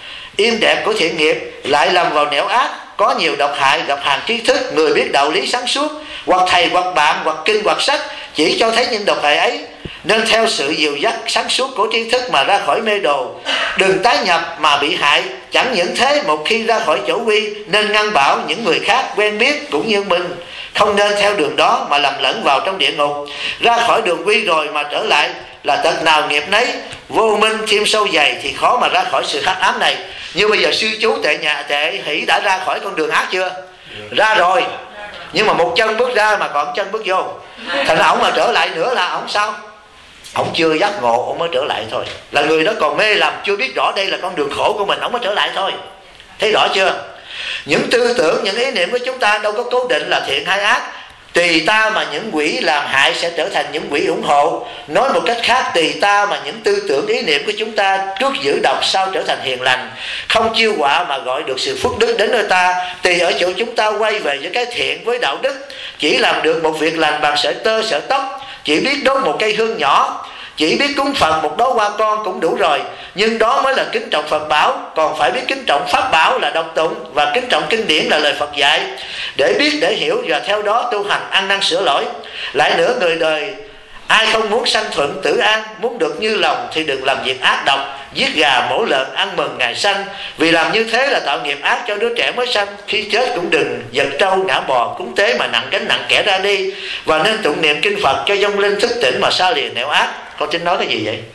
im đẹp của thiện nghiệp, lại lầm vào nẻo ác, có nhiều độc hại, gặp hàng trí thức, người biết đạo lý sáng suốt, hoặc thầy hoặc bạn hoặc kinh hoặc sách chỉ cho thấy những độc hại ấy, nên theo sự dìu dắt sáng suốt của tri thức mà ra khỏi mê đồ, đừng tái nhập mà bị hại. Chẳng những thế, một khi ra khỏi chỗ quy nên ngăn bảo những người khác quen biết cũng như mình không nên theo đường đó mà lầm lẫn vào trong địa ngục. Ra khỏi đường quy rồi mà trở lại là tật nào nghiệp nấy, vô minh thêm sâu dày thì khó mà ra khỏi sự hắc ám này. Như bây giờ sư chú Tệ Nhà Tệ Hỷ đã ra khỏi con đường ác chưa? Ra rồi, nhưng mà một chân bước ra mà còn chân bước vô. Thành ổng mà trở lại nữa là ổng sao? Ổng chưa giác ngộ, ổng mới trở lại thôi. Là người đó còn mê lầm, chưa biết rõ đây là con đường khổ của mình, ổng mới trở lại thôi. Thấy rõ chưa? Những tư tưởng, những ý niệm của chúng ta đâu có cố định là thiện hay ác. Tùy ta mà những quỷ làm hại sẽ trở thành những quỷ ủng hộ. Nói một cách khác, tùy ta mà những tư tưởng ý niệm của chúng ta trước giữ độc sau trở thành hiền lành, không chiêu họa mà gọi được sự phước đức đến nơi ta. Tùy ở chỗ chúng ta quay về với cái thiện, với đạo đức. Chỉ làm được một việc lành bằng sợi tơ sợi tóc, chỉ biết đốt một cây hương nhỏ, chỉ biết cúng Phật một đóa hoa con cũng đủ rồi. Nhưng đó mới là kính trọng Phật bảo. Còn phải biết kính trọng Pháp bảo là đọc tụng, và kính trọng kinh điển là lời Phật dạy, để biết để hiểu và theo đó tu hành ăn năn sửa lỗi. Lại nữa, người đời ai không muốn sanh thuận tử an, muốn được như lòng thì đừng làm việc ác độc, giết gà mổ lợn ăn mừng ngày sanh. Vì làm như thế là tạo nghiệp ác cho đứa trẻ mới sanh. Khi chết cũng đừng giật trâu ngã bò cúng tế mà nặng gánh nặng kẻ ra đi. Và nên tụng niệm kinh Phật cho vong linh thức tỉnh mà xa lìa nẻo ác. Con Trinh nói cái gì vậy?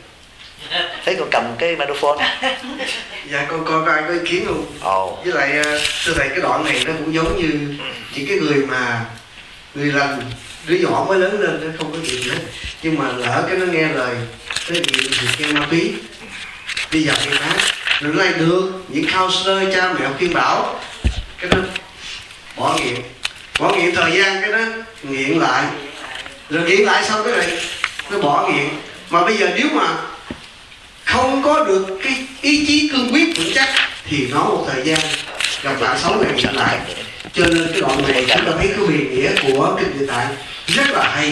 Thấy con cầm cái microphone. Dạ con coi có ai có ý kiến không? Ồ. Với lại thưa thầy, cái đoạn này nó cũng giống như những cái người mà người lành, đứa nhỏ mới lớn lên nó không có chuyện nữa, nhưng mà lỡ cái nó nghe lời cái nghiện thì nghe ma túy, đi vào cái ác, rồi nó lại được những counselor cha mẹ khuyên bảo, cái nó bỏ nghiện, bỏ nghiện thời gian cái nó nghiện lại, rồi nghiện lại xong cái này nó bỏ nghiện. Mà bây giờ nếu mà không có được cái ý chí cương quyết vững chắc thì nó một thời gian gặp lại xấu này trở lại. Cho nên cái đoạn này chúng ta thấy cái huyền nghĩa của kinh Địa Tạng rất là hay.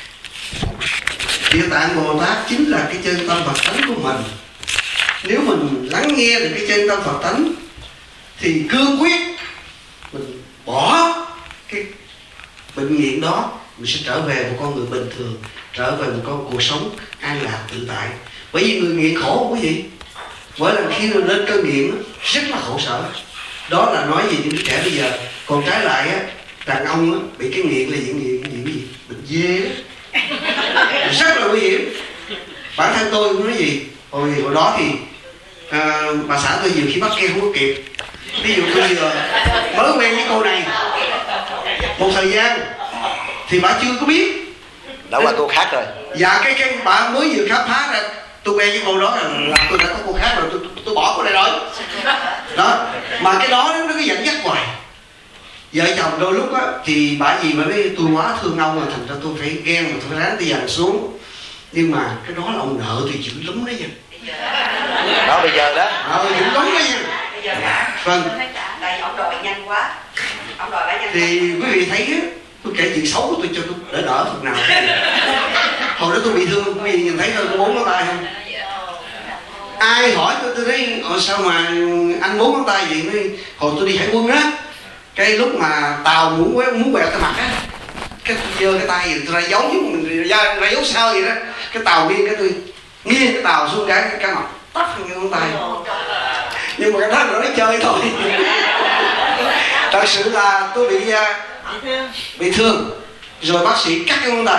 Địa Tạng Bồ Tát chính là cái chân tâm Phật tánh của mình. Nếu mình lắng nghe được cái chân tâm Phật tánh thì cương quyết mình bỏ cái bệnh nghiện đó, mình sẽ trở về một con người bình thường, trở về một con cuộc sống an lạc tự tại. Bởi vì người nghiện khổ không quý vị. Mỗi lần khi mình lên cơn nghiện rất là khổ sở. Đó là nói về những đứa trẻ bây giờ. Còn trái lại á, đàn ông á, bị cái nghiện là diện nghiện, nghiện gì? Bệnh dê đó. Rất là nguy hiểm. Bản thân tôi cũng nói gì? Hồi, hồi đó thì à, bà xã tôi nhiều khi bắt ghe không có kịp. Ví dụ tôi vừa mới quen với cô này một thời gian thì bà chưa có biết. Đã qua cô khác rồi. Dạ cái cái bà mới vừa khám phá ra tôi quen với cô đó là tôi đã có cô khác rồi, tôi, tôi, tôi bỏ cô này rồi. Đó, mà cái đó nó cứ dẫn dắt hoài. Vợ chồng đôi lúc á thì bà gì mà nói tôi quá thương ông rồi thành ra tôi phải ghen mà tôi phải ráng tôi dằn xuống. Nhưng mà cái đó là ông nợ thì chịu lắm đấy nha. Đó bây giờ đó. Ờ chịu lắm đấy nha. Vâng. Tại ông đòi nhanh quá. Ông đòi bả nhanh. Thì quý vị thấy á, tôi kể chuyện xấu của tôi cho tôi đỡ đỡ phần nào. Hồi đó tôi bị thương, quý vị nhìn thấy tôi có bốn ngón tay không? Ai hỏi tôi tôi thấy sao mà anh bốn ngón tay vậy? Nói, hồi tôi đi hải quân á, cái lúc mà tàu muốn muốn quẹt cái mặt á, cái tôi giơ cái tay gì tôi ra giấu chứ mình ra, ra giấu sao vậy đó, cái tàu nghiêng cái tôi nghiêng cái tàu xuống cái cái mặt tắt cái ngón tay. Nhưng mà cái đó là nói chơi thôi. Thật sự là tôi bị bị thương rồi bác sĩ cắt cái ngón tay.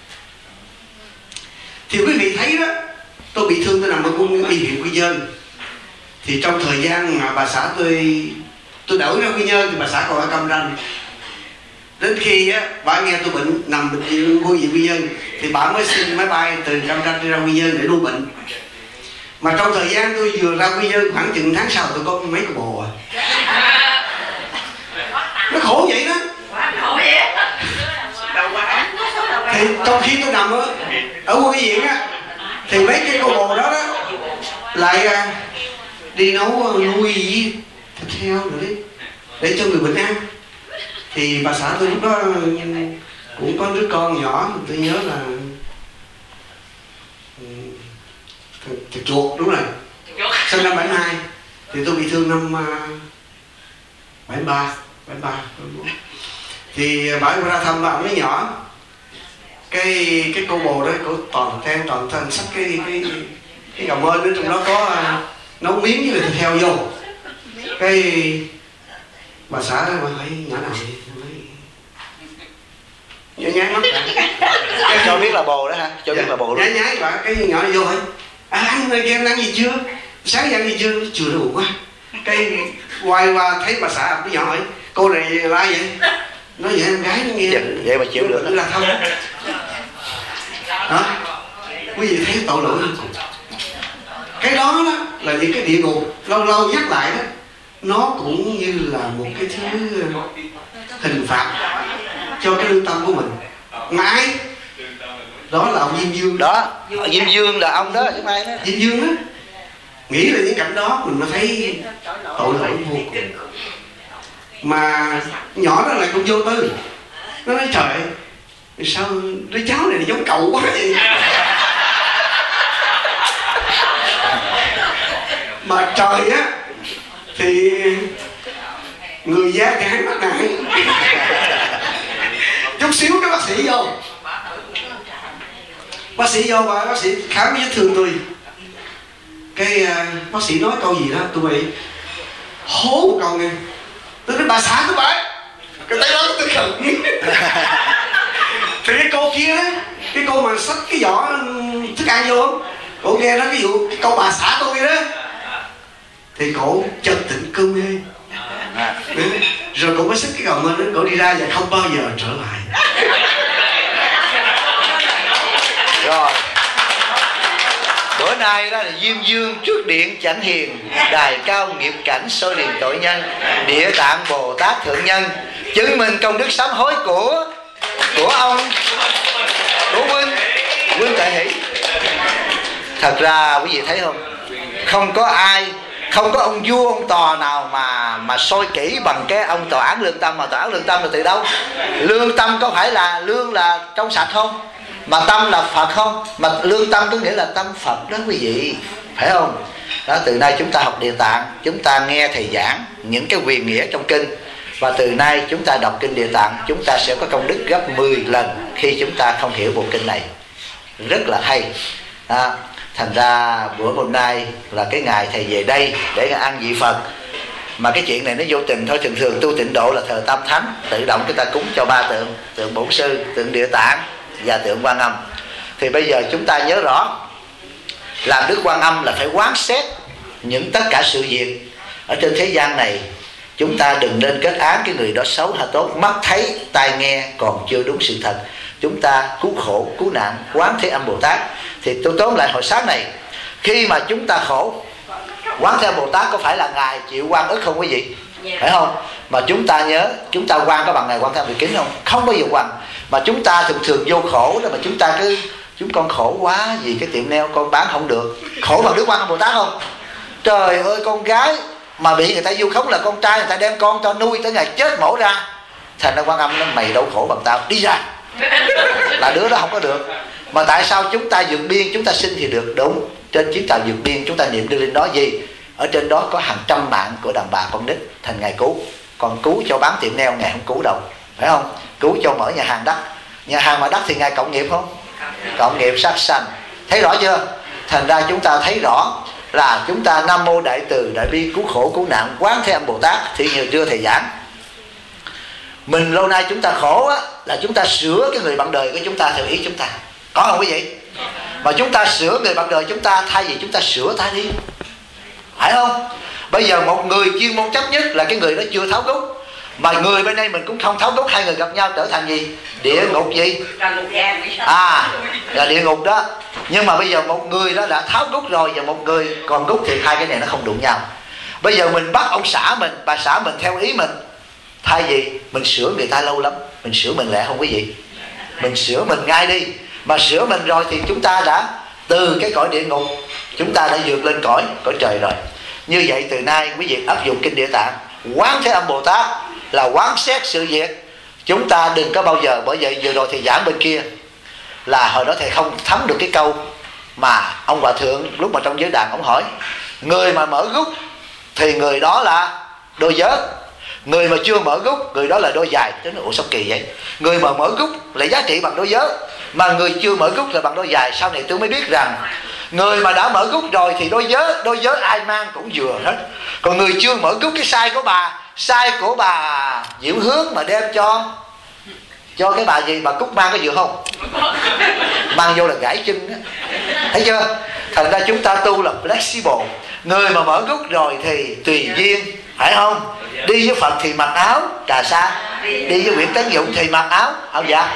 Thì quý vị thấy đó, tôi bị thương tôi nằm ở quân y huyện Quy Nhơn. Thì trong thời gian mà bà xã tôi tôi đổi ra Quy Nhơn thì bà xã còn ở Cam Ranh. Đến khi á, bà nghe tôi bệnh nằm bệnh viện quân y Quy Nhơn thì bà mới xin máy bay từ Cam Ranh đi ra Quy Nhơn để nuôi bệnh. Mà trong thời gian tôi vừa ra Quy Nhơn khoảng chừng tháng sau tôi có mấy cái bồ à. Nó khổ vậy đó. Thì trong khi tôi nằm ở, ở quân viện á, thì mấy cái cô bồ đó đó lại à, đi nấu nuôi gì thịt heo nữa đấy để cho người bệnh ăn. Thì bà xã tôi lúc đó cũng có đứa con nhỏ, tôi nhớ là thịt chuột, đúng rồi, sinh năm bảy mươi hai. Thì tôi bị thương năm bảy mươi ba bảy mươi ba. Thì bà ra thăm bà mới nhỏ, cái cái cô bồ đó cô toàn theo toàn thân xách cái cái cái gạo mên ở trong đó có uh, nấu miếng với thịt heo vô. Cái bà xã đó bà thấy nhỏ nào vậy, nhái nhái mắt cái cho biết là bồ đó ha, cho dạ, biết là bồ nhái nhái bà cái nhỏ này vô hỏi à, ăn này em ăn gì chưa, sáng ăn gì chưa, chưa đủ quá. Cái quay qua thấy bà xã cái nhỏ hỏi cô này là ai vậy, nói vậy em gái nó nghe dạ, vậy mà chịu được là không đó. Quý vị thấy tội lỗi không? Cái đó, đó là những cái địa ngục lâu lâu nhắc lại đó, nó cũng như là một cái thứ hình phạt cho cái lương tâm của mình. Mà ai? Đó là ông Diêm Dương đó. Diêm Dương là ông đó chứ ai đó. Diêm Dương á, nghĩ là những cảnh đó mình mới thấy tội lỗi vô cùng. Mà nhỏ đó lại cũng vô tư, nó nói trời sao đứa cháu này giống cậu quá vậy. Mà trời á thì người da gái mắt nặng, chút xíu cái bác sĩ vô, bác sĩ vô và bác sĩ khám vết thương tôi. Cái uh, bác sĩ nói câu gì đó tôi bị hố một câu nghe. Tôi nói bà xã tôi bà, cái tay đó tôi khẩn. Thì cái cô kia đó, cái cô mà xách cái giỏ thức ăn vô không, cô nghe đó ví dụ cái câu bà xã tôi đó, thì cổ chợt tỉnh cơn mê à. Rồi cổ mới xách cái gầu lên đó, cổ đi ra và không bao giờ trở lại. Rồi bữa nay đó là Diêm Dương trước điện chẳng hiền, đài cao nghiệp cảnh soi liền tội nhân, địa tạng Bồ Tát thượng nhân chứng minh công đức sám hối của của ông, của huynh huynh Tại Hỷ. Thật ra quý vị thấy không, không có ai, không có ông vua ông tòa nào mà mà soi kỹ bằng cái ông tòa án lương tâm. Mà tòa án lương tâm là từ đâu? Lương tâm có phải là lương là trong sạch không? Mà tâm là Phật không? Mà lương tâm có nghĩa là tâm Phật đó quý vị, phải không? Đó, từ nay chúng ta học Địa Tạng, chúng ta nghe thầy giảng những cái quyền nghĩa trong kinh, và từ nay chúng ta đọc kinh Địa Tạng, chúng ta sẽ có công đức gấp mười lần khi chúng ta không hiểu bộ kinh này. Rất là hay à, thành ra bữa hôm nay là cái ngày thầy về đây để ăn vị Phật. Mà cái chuyện này nó vô tình thôi. Thường thường tu tịnh độ là thờ Tam Thánh, tự động chúng ta cúng cho ba tượng, tượng Bổn Sư, tượng Địa Tạng và tượng Quan Âm. Thì bây giờ chúng ta nhớ rõ, làm Đức Quan Âm là phải quán xét những tất cả sự việc ở trên thế gian này. Chúng ta đừng nên kết án cái người đó xấu hay tốt. Mắt thấy, tai nghe còn chưa đúng sự thật. Chúng ta cứu khổ, cứu nạn, Quán Thế Âm Bồ Tát. Thì tôi tóm lại hồi sáng này, khi mà chúng ta khổ, Quán Thế Âm Bồ Tát có phải là Ngài chịu oan ức không quý vị? Phải không? Mà chúng ta nhớ, chúng ta oan có bằng Ngài Quan Thế Âm Bị Kính không? Không bao giờ oan. Mà chúng ta thường thường vô khổ đó mà chúng ta cứ chúng con khổ quá vì cái tiệm nail con bán không được. Khổ bằng Đức Quan Âm Bồ Tát không? Trời ơi, con gái mà bị người ta vu khống là con trai, người ta đem con cho nuôi tới ngày chết mổ ra. Thành ra Quan Âm nó mày đâu khổ bằng tao, đi ra. Là đứa đó không có được. Mà tại sao chúng ta vượt biên chúng ta xin thì được? Đúng, trên chuyến tàu vượt biên chúng ta niệm đưa lên đó gì? Ở trên đó có hàng trăm mạng của đàn bà con nít, thành Ngài cứu. Còn cứu cho bán tiệm nail Ngài không cứu đâu, phải không? Cứu cho mở nhà hàng đắt. Nhà hàng mà đắt thì Ngài cộng nghiệp không? Cộng nghiệp sát sanh. Thấy rõ chưa? Thành ra chúng ta thấy rõ là chúng ta Nam Mô Đại Từ Đại Bi cứu khổ cứu nạn Quán Thế Âm Bồ Tát. Thì như đưa thầy giảng, mình lâu nay chúng ta khổ á, là chúng ta sửa cái người bạn đời của chúng ta theo ý chúng ta, có không quý vị? Mà chúng ta sửa người bạn đời chúng ta, thay vì chúng ta sửa ta đi, phải không? Bây giờ một người chuyên môn chấp nhất là cái người đó chưa tháo gốc, mà người bên đây mình cũng không tháo gốc, hai người gặp nhau trở thành gì? Địa ngục gì? À, là địa ngục đó. Nhưng mà bây giờ một người đó đã tháo gốc rồi, và một người còn gốc thì hai cái này nó không đụng nhau. Bây giờ mình bắt ông xã mình, bà xã mình theo ý mình, thay vì mình sửa người ta lâu lắm, mình sửa mình lẹ không quý vị? Mình sửa mình ngay đi. Mà sửa mình rồi thì chúng ta đã từ cái cõi địa ngục, chúng ta đã vượt lên cõi cõi trời rồi. Như vậy từ nay quý vị áp dụng kinh Địa Tạng Quán Thế Âm Bồ Tát là quán xét sự việc. Chúng ta đừng có bao giờ, bởi vậy vừa rồi thầy giảng bên kia là hồi đó thầy không thấm được cái câu mà ông Hòa Thượng lúc mà trong giới đàn ông hỏi, người mà mở gút thì người đó là đôi giới, người mà chưa mở gút người đó là đôi dài. Thế nó ủa sao kỳ vậy? Người mà mở gút lại giá trị bằng đôi giới, mà người chưa mở gút là bằng đôi dài. Sau này tôi mới biết rằng người mà đã mở gút rồi thì đôi giới, đôi giới ai mang cũng vừa hết. Còn người chưa mở gút, cái sai của bà, sai của bà Diệu Hướng mà đem cho cho cái bà gì, bà Cúc mang có vừa không? Mang vô là gãy chân đó. Thấy chưa? Thành ra chúng ta tu là flexible. Người mà mở gút rồi thì tùy duyên, phải không? Đi với Phật thì mặc áo cà sa, đi với Nguyễn Tấn Dũng thì mặc áo áo dạ.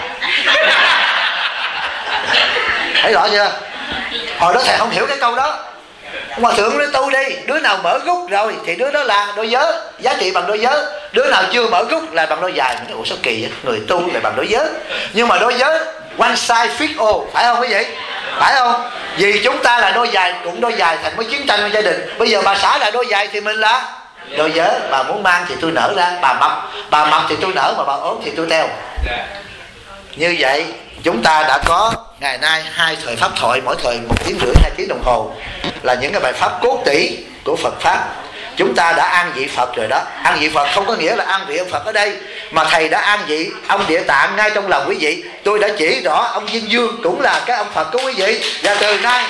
Thấy rõ chưa? Hồi đó thầy không hiểu cái câu đó. Ông Hòa Thượng nói tu đi, đứa nào mở gút rồi thì đứa đó là đôi giới, giá trị bằng đôi giới. Đứa nào chưa mở gút là bằng đôi dài. Ủa sao kỳ vậy? Người tu là bằng đôi giới. Nhưng mà đôi giới one size fit all, phải không quý vị? Phải không? Vì chúng ta là đôi dài, cũng đôi dài thành mới chiến tranh trong gia đình. Bây giờ bà xã là đôi dài thì mình là đôi giới. Bà muốn mang thì tôi nở ra, bà mập bà mập thì tôi nở, mà bà ốm thì tôi teo. Như vậy chúng ta đã có ngày nay hai thời pháp thoại, mỗi thời một tiếng rưỡi, hai tiếng đồng hồ, là những cái bài pháp cốt tỉ của Phật pháp. Chúng ta đã an vị Phật rồi đó. An vị Phật không có nghĩa là an vị ông Phật ở đây, mà thầy đã an vị ông Địa Tạng ngay trong lòng quý vị. Tôi đã chỉ rõ ông Diêm Dương cũng là cái ông Phật của quý vị. Và từ nay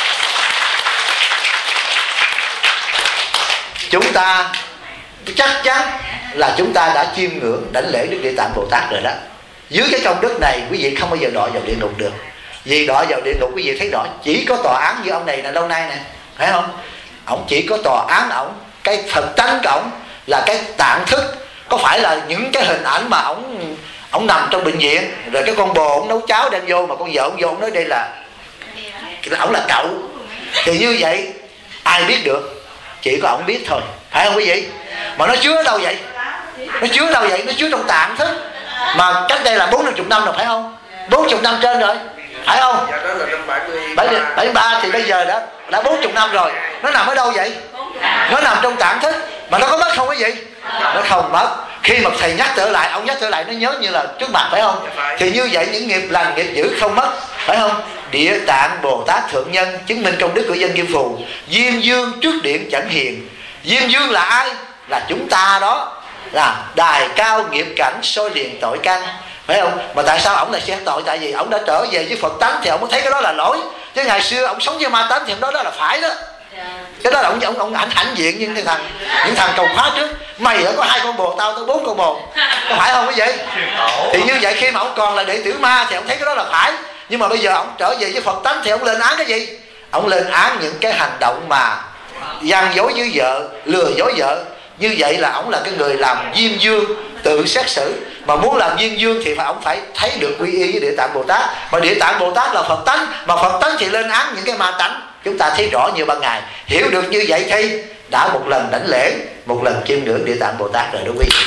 chúng ta chắc chắn là chúng ta đã chiêm ngưỡng đảnh lễ Đức Địa Tạng Bồ Tát rồi đó. Dưới cái công đức này quý vị không bao giờ đọa vào địa ngục được. Vì đọa vào địa ngục quý vị thấy rõ, chỉ có tòa án như ông này là lâu nay nè, phải không? Ông chỉ có tòa án ổng, cái Phật tánh của ổng là cái tạng thức. Có phải là những cái hình ảnh mà ổng ổng nằm trong bệnh viện, rồi cái con bồ ổng nấu cháo đem vô, mà con vợ ổng vô ổng nói đây là ổng là cậu. Thì như vậy ai biết được? Chỉ có ổng biết thôi, phải không quý vị? Mà nó chứa ở đâu vậy? Nó chứa ở đâu vậy? Nó chứa trong tạng thức. Mà cách đây là bốn năm chục năm rồi, phải không? Bốn chục năm trên rồi, phải không? Dạ, đó là năm bảy mươi bảy mươi ba thì bây giờ đã đã bốn chục năm rồi. Nó nằm ở đâu vậy? Nó nằm trong tạng thức. Mà nó có mất không quý vị? Nó không mất. Khi mà thầy nhắc trở lại, ông nhắc trở lại nó nhớ như là trước mặt, phải không? Thì như vậy những nghiệp lành nghiệp dữ không mất, phải không? Địa Tạng Bồ Tát Thượng Nhân chứng minh công đức của Dân Kim Phù. Diêm Dương trước điện chẳng hiền. Diêm Dương là ai? Là chúng ta đó. Là đài cao nghiệp cảnh soi liền tội căn, phải không? Mà tại sao ổng lại xét tội? Tại vì ổng đã trở về với Phật tánh thì ổng mới thấy cái đó là lỗi. Chứ ngày xưa ổng sống với ma tánh thì ổng đó, đó là phải đó. Cái đó là ổng ổng ổng ảnh hãnh diện những cái thằng những thằng cầu khóa trước. Mày có hai con bồ, tao tới bốn con bồ, có phải không quý vị? Thì như vậy khi mà ổng còn là đệ tử ma thì ổng thấy cái đó là phải. Nhưng mà bây giờ ổng trở về với Phật tánh thì ổng lên án cái gì? Ổng lên án những cái hành động mà gian dối với vợ, lừa dối vợ. Như vậy là ổng là cái người làm Diêm Dương tự xét xử. Mà muốn làm Diêm Dương thì phải ổng phải thấy được quy y với Địa Tạng Bồ Tát. Mà Địa Tạng Bồ Tát là Phật tánh, mà Phật tánh thì lên án những cái ma tánh. Chúng ta thấy rõ như ban ngày. Hiểu được như vậy thì đã một lần đảnh lễ, một lần chiêm ngưỡng Địa Tạng Bồ Tát rồi đó quý vị.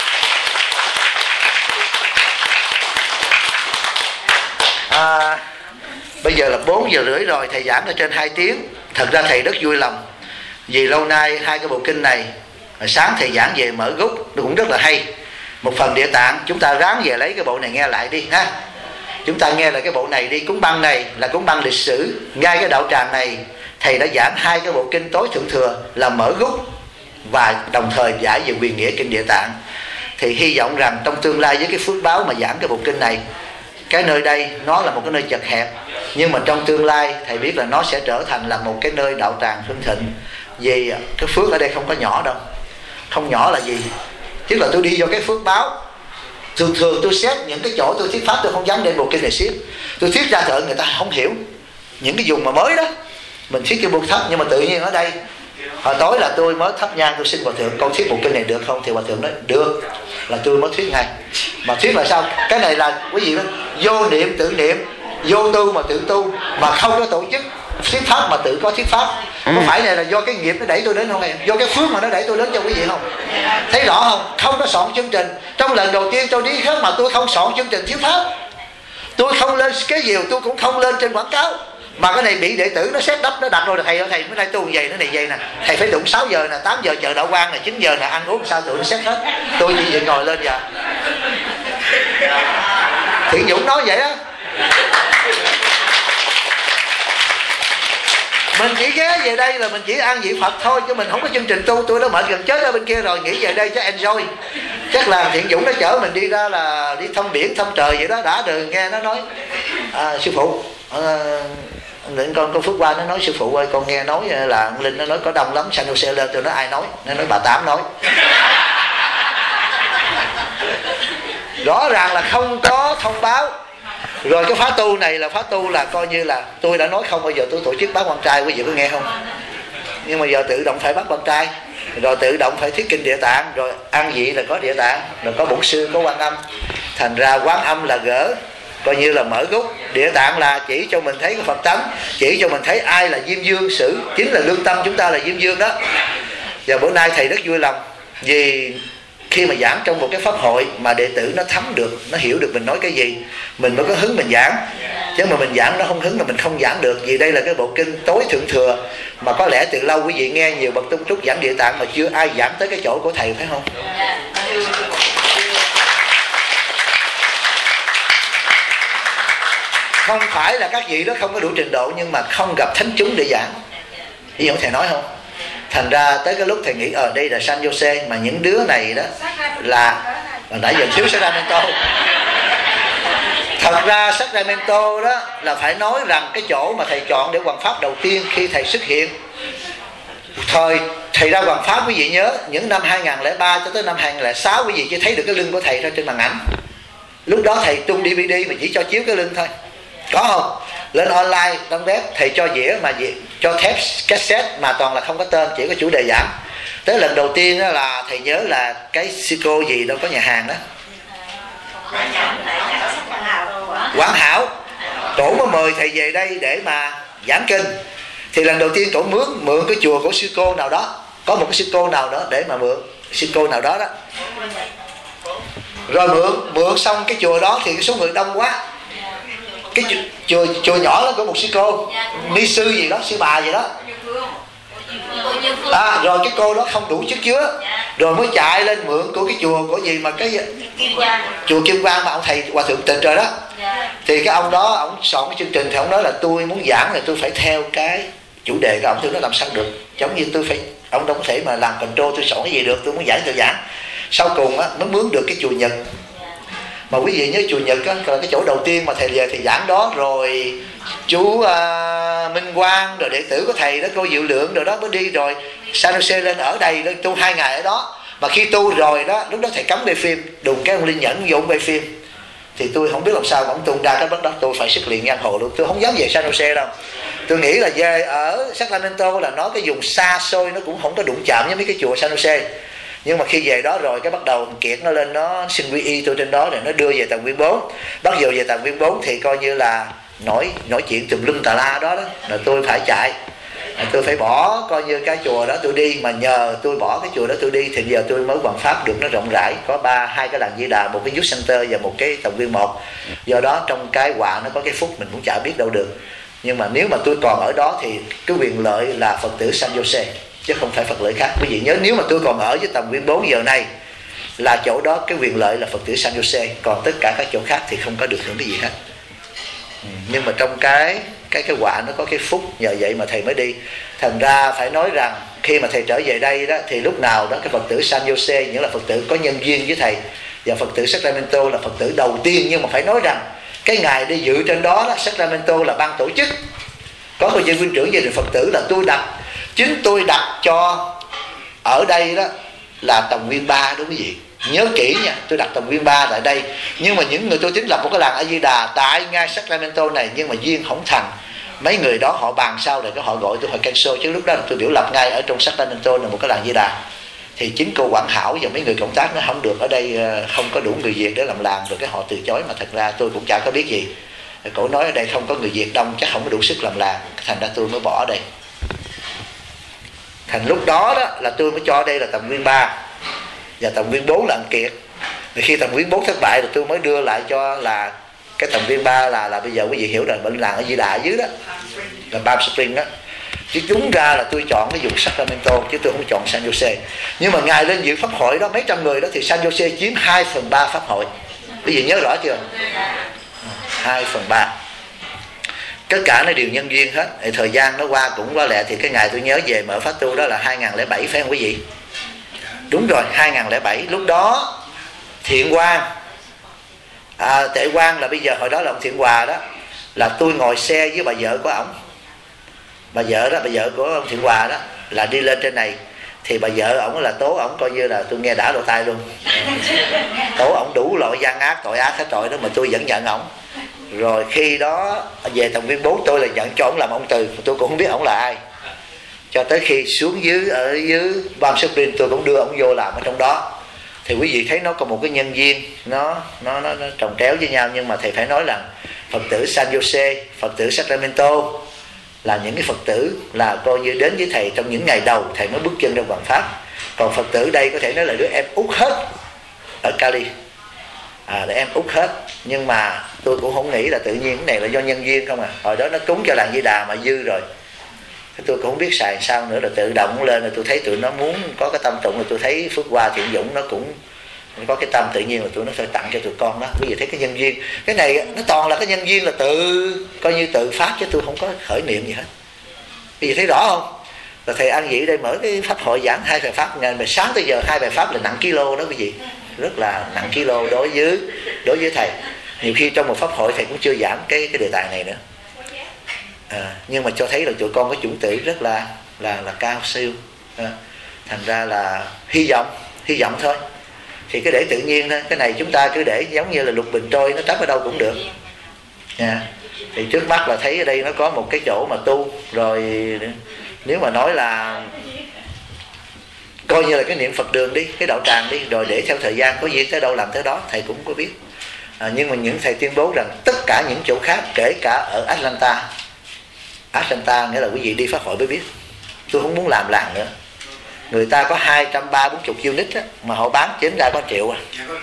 À, Bây giờ là bốn giờ rưỡi rồi, thầy giảng ở trên hai tiếng. Thật ra thầy rất vui lòng, vì lâu nay hai cái bộ kinh này, sáng thầy giảng về mở gốc nó cũng rất là hay. Một phần Địa Tạng, chúng ta ráng về lấy cái bộ này nghe lại đi ha. Chúng ta nghe lại cái bộ này đi. Cúng băng này là cúng băng lịch sử. Ngay cái đạo tràng này thầy đã giảng hai cái bộ kinh tối thượng thừa là mở gốc và đồng thời giải về quyền nghĩa kinh Địa Tạng. Thì hy vọng rằng trong tương lai với cái phước báo mà giảng cái bộ kinh này, cái nơi đây nó là một cái nơi chật hẹp, nhưng mà trong tương lai thầy biết là nó sẽ trở thành là một cái nơi đạo tràng hưng thịnh. Vì cái phước ở đây không có nhỏ đâu. Không nhỏ là gì? Tức là tôi đi vô cái phước báo. Thường thường tôi xét những cái chỗ tôi thuyết pháp, tôi không dám lên bộ kinh này xiết. Tôi thuyết ra thợ người ta không hiểu. Những cái vùng mà mới đó mình thuyết cái buộc thấp, nhưng mà tự nhiên ở đây hồi tối là tôi mới thắp nhang, tôi xin hòa thượng con thuyết bộ kinh này được không? Thì hòa thượng nói được, là tôi mới thuyết ngay. Mà thuyết là sao? Cái này là quý vị đó, vô niệm tự niệm, vô tu mà tự tu, mà không có tổ chức thuyết pháp mà tự có thuyết pháp. Có phải này là do cái nghiệp nó đẩy tôi đến không em? Do cái phước mà nó đẩy tôi đến cho quý vị không? Thấy rõ không? Không có soạn chương trình. Trong lần đầu tiên tôi đi khác mà tôi không soạn chương trình thuyết pháp, tôi không lên cái diều, tôi cũng không lên trên quảng cáo. Mà cái này bị đệ tử nó xét đắp, nó đặt rồi là thầy ơi thầy mới đây tu vậy, nó này vậy nè, thầy phải đụng sáu giờ nè, tám giờ chợ Đạo Quang nè, chín giờ nè, ăn uống sao tụi nó xét hết. Tôi chỉ vậy ngồi lên vậy. Thiện Dũng nói vậy á. Mình chỉ ghé về đây là mình chỉ ăn vị Phật thôi, chứ mình không có chương trình tu. Tôi đã mệt gần chết ở bên kia rồi, nghĩ về đây cho enjoy. Chắc là Thiện Dũng nó chở mình đi ra là đi thăm biển thăm trời vậy đó. Đã đường nghe nó nói à, sư phụ à, con con Phước Qua nó nói sư phụ ơi, con nghe nói là Linh nó nói có đông lắm, San Jose lên. Tôi nói ai nói? Nó nói bà Tám nói. Rõ ràng là không có thông báo. Rồi cái khóa tu này là khóa tu là coi như là tôi đã nói không bao giờ tôi tổ chức bác quan trai, quý vị có nghe không? Nhưng mà giờ tự động phải bắt quan trai, rồi tự động phải thuyết kinh Địa Tạng, rồi ăn vị là có Địa Tạng, rồi có Bổn Sư, có Quan Âm. Thành ra Quán Âm là gỡ, coi như là mở gốc. Địa Tạng là chỉ cho mình thấy cái Phật tánh, chỉ cho mình thấy ai là Diêm Dương sử, chính là lương tâm chúng ta là Diêm Dương đó. Và bữa nay thầy rất vui lòng, vì khi mà giảng trong một cái pháp hội mà đệ tử nó thấm được, nó hiểu được mình nói cái gì, mình mới có hứng mình giảng. Chứ mà mình giảng nó không hứng là mình không giảng được. Vì đây là cái bộ kinh tối thượng thừa, mà có lẽ từ lâu quý vị nghe nhiều bậc tông trúc giảng Địa Tạng mà chưa ai giảng tới cái chỗ của thầy, phải không? Không phải là các vị đó không có đủ trình độ, nhưng mà không gặp thánh chúng để giảng. Ý hiểu thầy nói không? Thành ra tới cái lúc thầy nghĩ ở đây là San Jose, mà những đứa này đó là, là nãy giờ thiếu Sacramento. Thật ra Sacramento đó là phải nói rằng cái chỗ mà thầy chọn để hoằng pháp đầu tiên khi thầy xuất hiện. Thời thầy ra hoằng pháp quý vị nhớ, những năm hai không không ba cho tới năm hai không không sáu quý vị chỉ thấy được cái lưng của thầy ra trên màn ảnh. Lúc đó thầy tung đê vê đê mà chỉ cho chiếu cái lưng thôi, có không? Lên online đăng web thầy cho dĩa mà dĩa, cho thép cassette mà toàn là không có tên, chỉ có chủ đề giảng. Tới lần đầu tiên đó là thầy nhớ là cái Sico gì đâu có nhà hàng đó, Quảng Hảo, tổ mới mời thầy về đây để mà giảng kinh. Thì lần đầu tiên tổ mướn mượn cái chùa của sư cô nào đó, có một cái sư cô nào đó để mà mượn sư cô nào đó đó. Rồi mượn mượn xong cái chùa đó thì cái số người đông quá, cái chùa chùa nhỏ đó của một sư cô ni sư gì đó, sư bà gì đó à, rồi cái cô đó không đủ chức chứa, rồi mới chạy lên mượn của cái chùa của gì mà cái chùa Kim Quang mà ông thầy hòa thượng Tịnh rồi đó. Thì cái ông đó ông soạn cái chương trình thì ông nói là tôi muốn giảng thì tôi phải theo cái chủ đề của ông. Tôi nói làm sao được, giống như tôi phải, ông đâu có thể mà làm control tôi soạn cái gì được, tôi muốn giảng tôi giảng. Sau cùng á mới mướn được cái chùa Nhật. Mà quý vị nhớ chùa Nhật á là cái chỗ đầu tiên mà thầy về thì giảng đó. Rồi chú uh, Minh Quang rồi đệ tử của thầy đó, cô Diệu Lượng rồi đó mới đi. Rồi San Jose lên ở đây lên tu hai ngày ở đó. Mà khi tu rồi đó, lúc đó thầy cấm quay phim, đùng cái ông Linh Nhẫn vô quay phim. Thì tôi không biết làm sao mà ông tung ra cái bất đó, tôi phải xuất liền giang hồ luôn. Tôi không dám về San Jose đâu. Tôi nghĩ là về ở Sacramento là nó cái vùng xa xôi, nó cũng không có đụng chạm với mấy cái chùa San Jose. Nhưng mà khi về đó rồi cái bắt đầu kiệt nó lên, nó xin quy y tôi trên đó, rồi nó đưa về tầng nguyên bốn. Bắt đầu về tầng nguyên bốn thì coi như là nổi nổi chuyện tùm lum tà la đó đó, là tôi phải chạy, tôi phải bỏ coi như cái chùa đó tôi đi. Mà nhờ tôi bỏ cái chùa đó tôi đi thì giờ tôi mới hoằng pháp được nó rộng rãi, có ba hai cái làng Di Đà, một cái youth center và một cái tầng nguyên một. Do đó trong cái quả nó có cái phúc mình cũng chả biết đâu được. Nhưng mà nếu mà tôi còn ở đó thì cái quyền lợi là Phật tử San Jose, chứ không phải Phật lợi khác. Quý vị nhớ, nếu mà tôi còn ở với tầm nguyên bốn giờ này là chỗ đó cái quyền lợi là Phật tử San Jose, còn tất cả các chỗ khác thì không có được hưởng cái gì hết. Ừ, nhưng mà trong cái cái cái quả nó có cái phúc, nhờ vậy mà thầy mới đi. Thành ra phải nói rằng khi mà thầy trở về đây đó thì lúc nào đó cái Phật tử San Jose, những là Phật tử có nhân duyên với thầy, và Phật tử Sacramento là Phật tử đầu tiên. Nhưng mà phải nói rằng cái ngày đi dự trên đó, đó Sacramento là ban tổ chức, có người dân huynh trưởng gia đình Phật tử là tôi đặt, chính tôi đặt cho ở đây đó là tầng viên ba đó quý vị. Nhớ kỹ nha, tôi đặt tầng viên ba tại đây. Nhưng mà những người tôi tính lập một cái làng A Di Đà tại ngay Sacramento này, nhưng mà duyên không thành. Mấy người đó họ bàn sau rồi cái họ gọi tôi, họ cancel, chứ lúc đó tôi biểu lập ngay ở trong Sacramento là một cái làng Di Đà. Thì chính cô quản hảo và mấy người cộng tác nó không được, ở đây không có đủ người Việt để làm làng, rồi cái họ từ chối. Mà thật ra tôi cũng chả có biết gì, cổ nói ở đây không có người Việt đông, chắc không có đủ sức làm làng. Thành ra tôi mới bỏ ở đây. Thành lúc đó đó là tôi mới cho ở đây là tầm nguyên ba và tầm nguyên bốn là anh Kiệt. Thì khi tầm nguyên bốn thất bại rồi tôi mới đưa lại cho là cái tầm nguyên ba là là bây giờ quý vị hiểu rồi, bên làng ở Di Đà ở dưới đó là Palm Springs đó. Chứ đúng ra là tôi chọn cái vùng Sacramento chứ tôi không chọn San Jose. Nhưng mà ngài lên dự pháp hội đó mấy trăm người đó thì San Jose chiếm hai phần ba pháp hội. Quý vị nhớ rõ chưa? hai phần ba. Tất cả nó đều nhân duyên hết. Thì thời gian nó qua cũng có lẽ thì cái ngày tôi nhớ về mở pháp tu đó là hai nghìn lẻ bảy phải không quý vị? Đúng rồi, hai nghìn lẻ bảy. Lúc đó Thiện Quang à, Tệ Quang là bây giờ hồi đó là ông Thiện Hòa đó, là tôi ngồi xe với bà vợ của ổng. Bà vợ đó, bà vợ của ông Thiện Hòa đó là đi lên trên này. Thì bà vợ ổng là tố ổng coi như là tôi nghe đã lỗ tai luôn. Tố ổng đủ loại gian ác, tội ác hết trọi đó, mà tôi vẫn nhận ổng. Rồi khi đó về tầng viên bốn tôi là nhận cho ổng làm ông Từ, tôi cũng không biết ổng là ai. Cho tới khi xuống dưới ở dưới Palm Springs tôi cũng đưa ổng vô làm ở trong đó. Thì quý vị thấy nó có một cái nhân duyên nó nó nó, nó trồng chéo với nhau. Nhưng mà thầy phải nói rằng Phật tử San Jose, Phật tử Sacramento là những cái Phật tử là coi như đến với thầy trong những ngày đầu thầy mới bước chân trong Hoàng Pháp. Còn Phật tử đây có thể nói là đứa em út hết ở Cali, à, là em út hết. Nhưng mà tôi cũng không nghĩ là tự nhiên cái này là do nhân duyên không à. Hồi đó nó cúng cho làng Di Đà mà dư rồi, tôi cũng không biết xài sao nữa, là tự động lên rồi tôi thấy tụi nó muốn có cái tâm tụng, rồi tôi thấy Phước Hoa Thiện Dũng nó cũng có cái tâm tự nhiên, là tụi nó phải tặng cho tụi con đó. Quý vị thấy cái nhân duyên, cái này nó toàn là cái nhân duyên là tự coi như tự phát, chứ tôi không có khởi niệm gì hết. Quý vị thấy rõ không? Rồi thầy An Vị đây mở cái pháp hội giảng hai bài pháp, ngày mà sáng tới giờ hai bài pháp là nặng kilo đó quý vị, rất là nặng kilo đối với đối với thầy. Nhiều khi trong một pháp hội thầy cũng chưa giảng cái cái đề tài này nữa. À, nhưng mà cho thấy là tụi con có chủng tử rất là là là cao siêu. À, thành ra là hy vọng hy vọng thôi. Thì cái để tự nhiên thôi, cái này chúng ta cứ để giống như là lục bình trôi, nó trắp ở đâu cũng được. À, thì trước mắt là thấy ở đây nó có một cái chỗ mà tu rồi. Nếu mà nói là coi như là cái niệm Phật đường đi, cái đạo tràng đi, rồi để theo thời gian có duyên tới đâu làm tới đó, thầy cũng có biết. À, nhưng mà những thầy tuyên bố rằng tất cả những chỗ khác, kể cả ở Atlanta, Atlanta nghĩa là quý vị đi pháp hội mới biết, tôi không muốn làm làng nữa. Người ta có hai trăm ba bốn mươi unit á, mà họ bán chính ra có triệu à.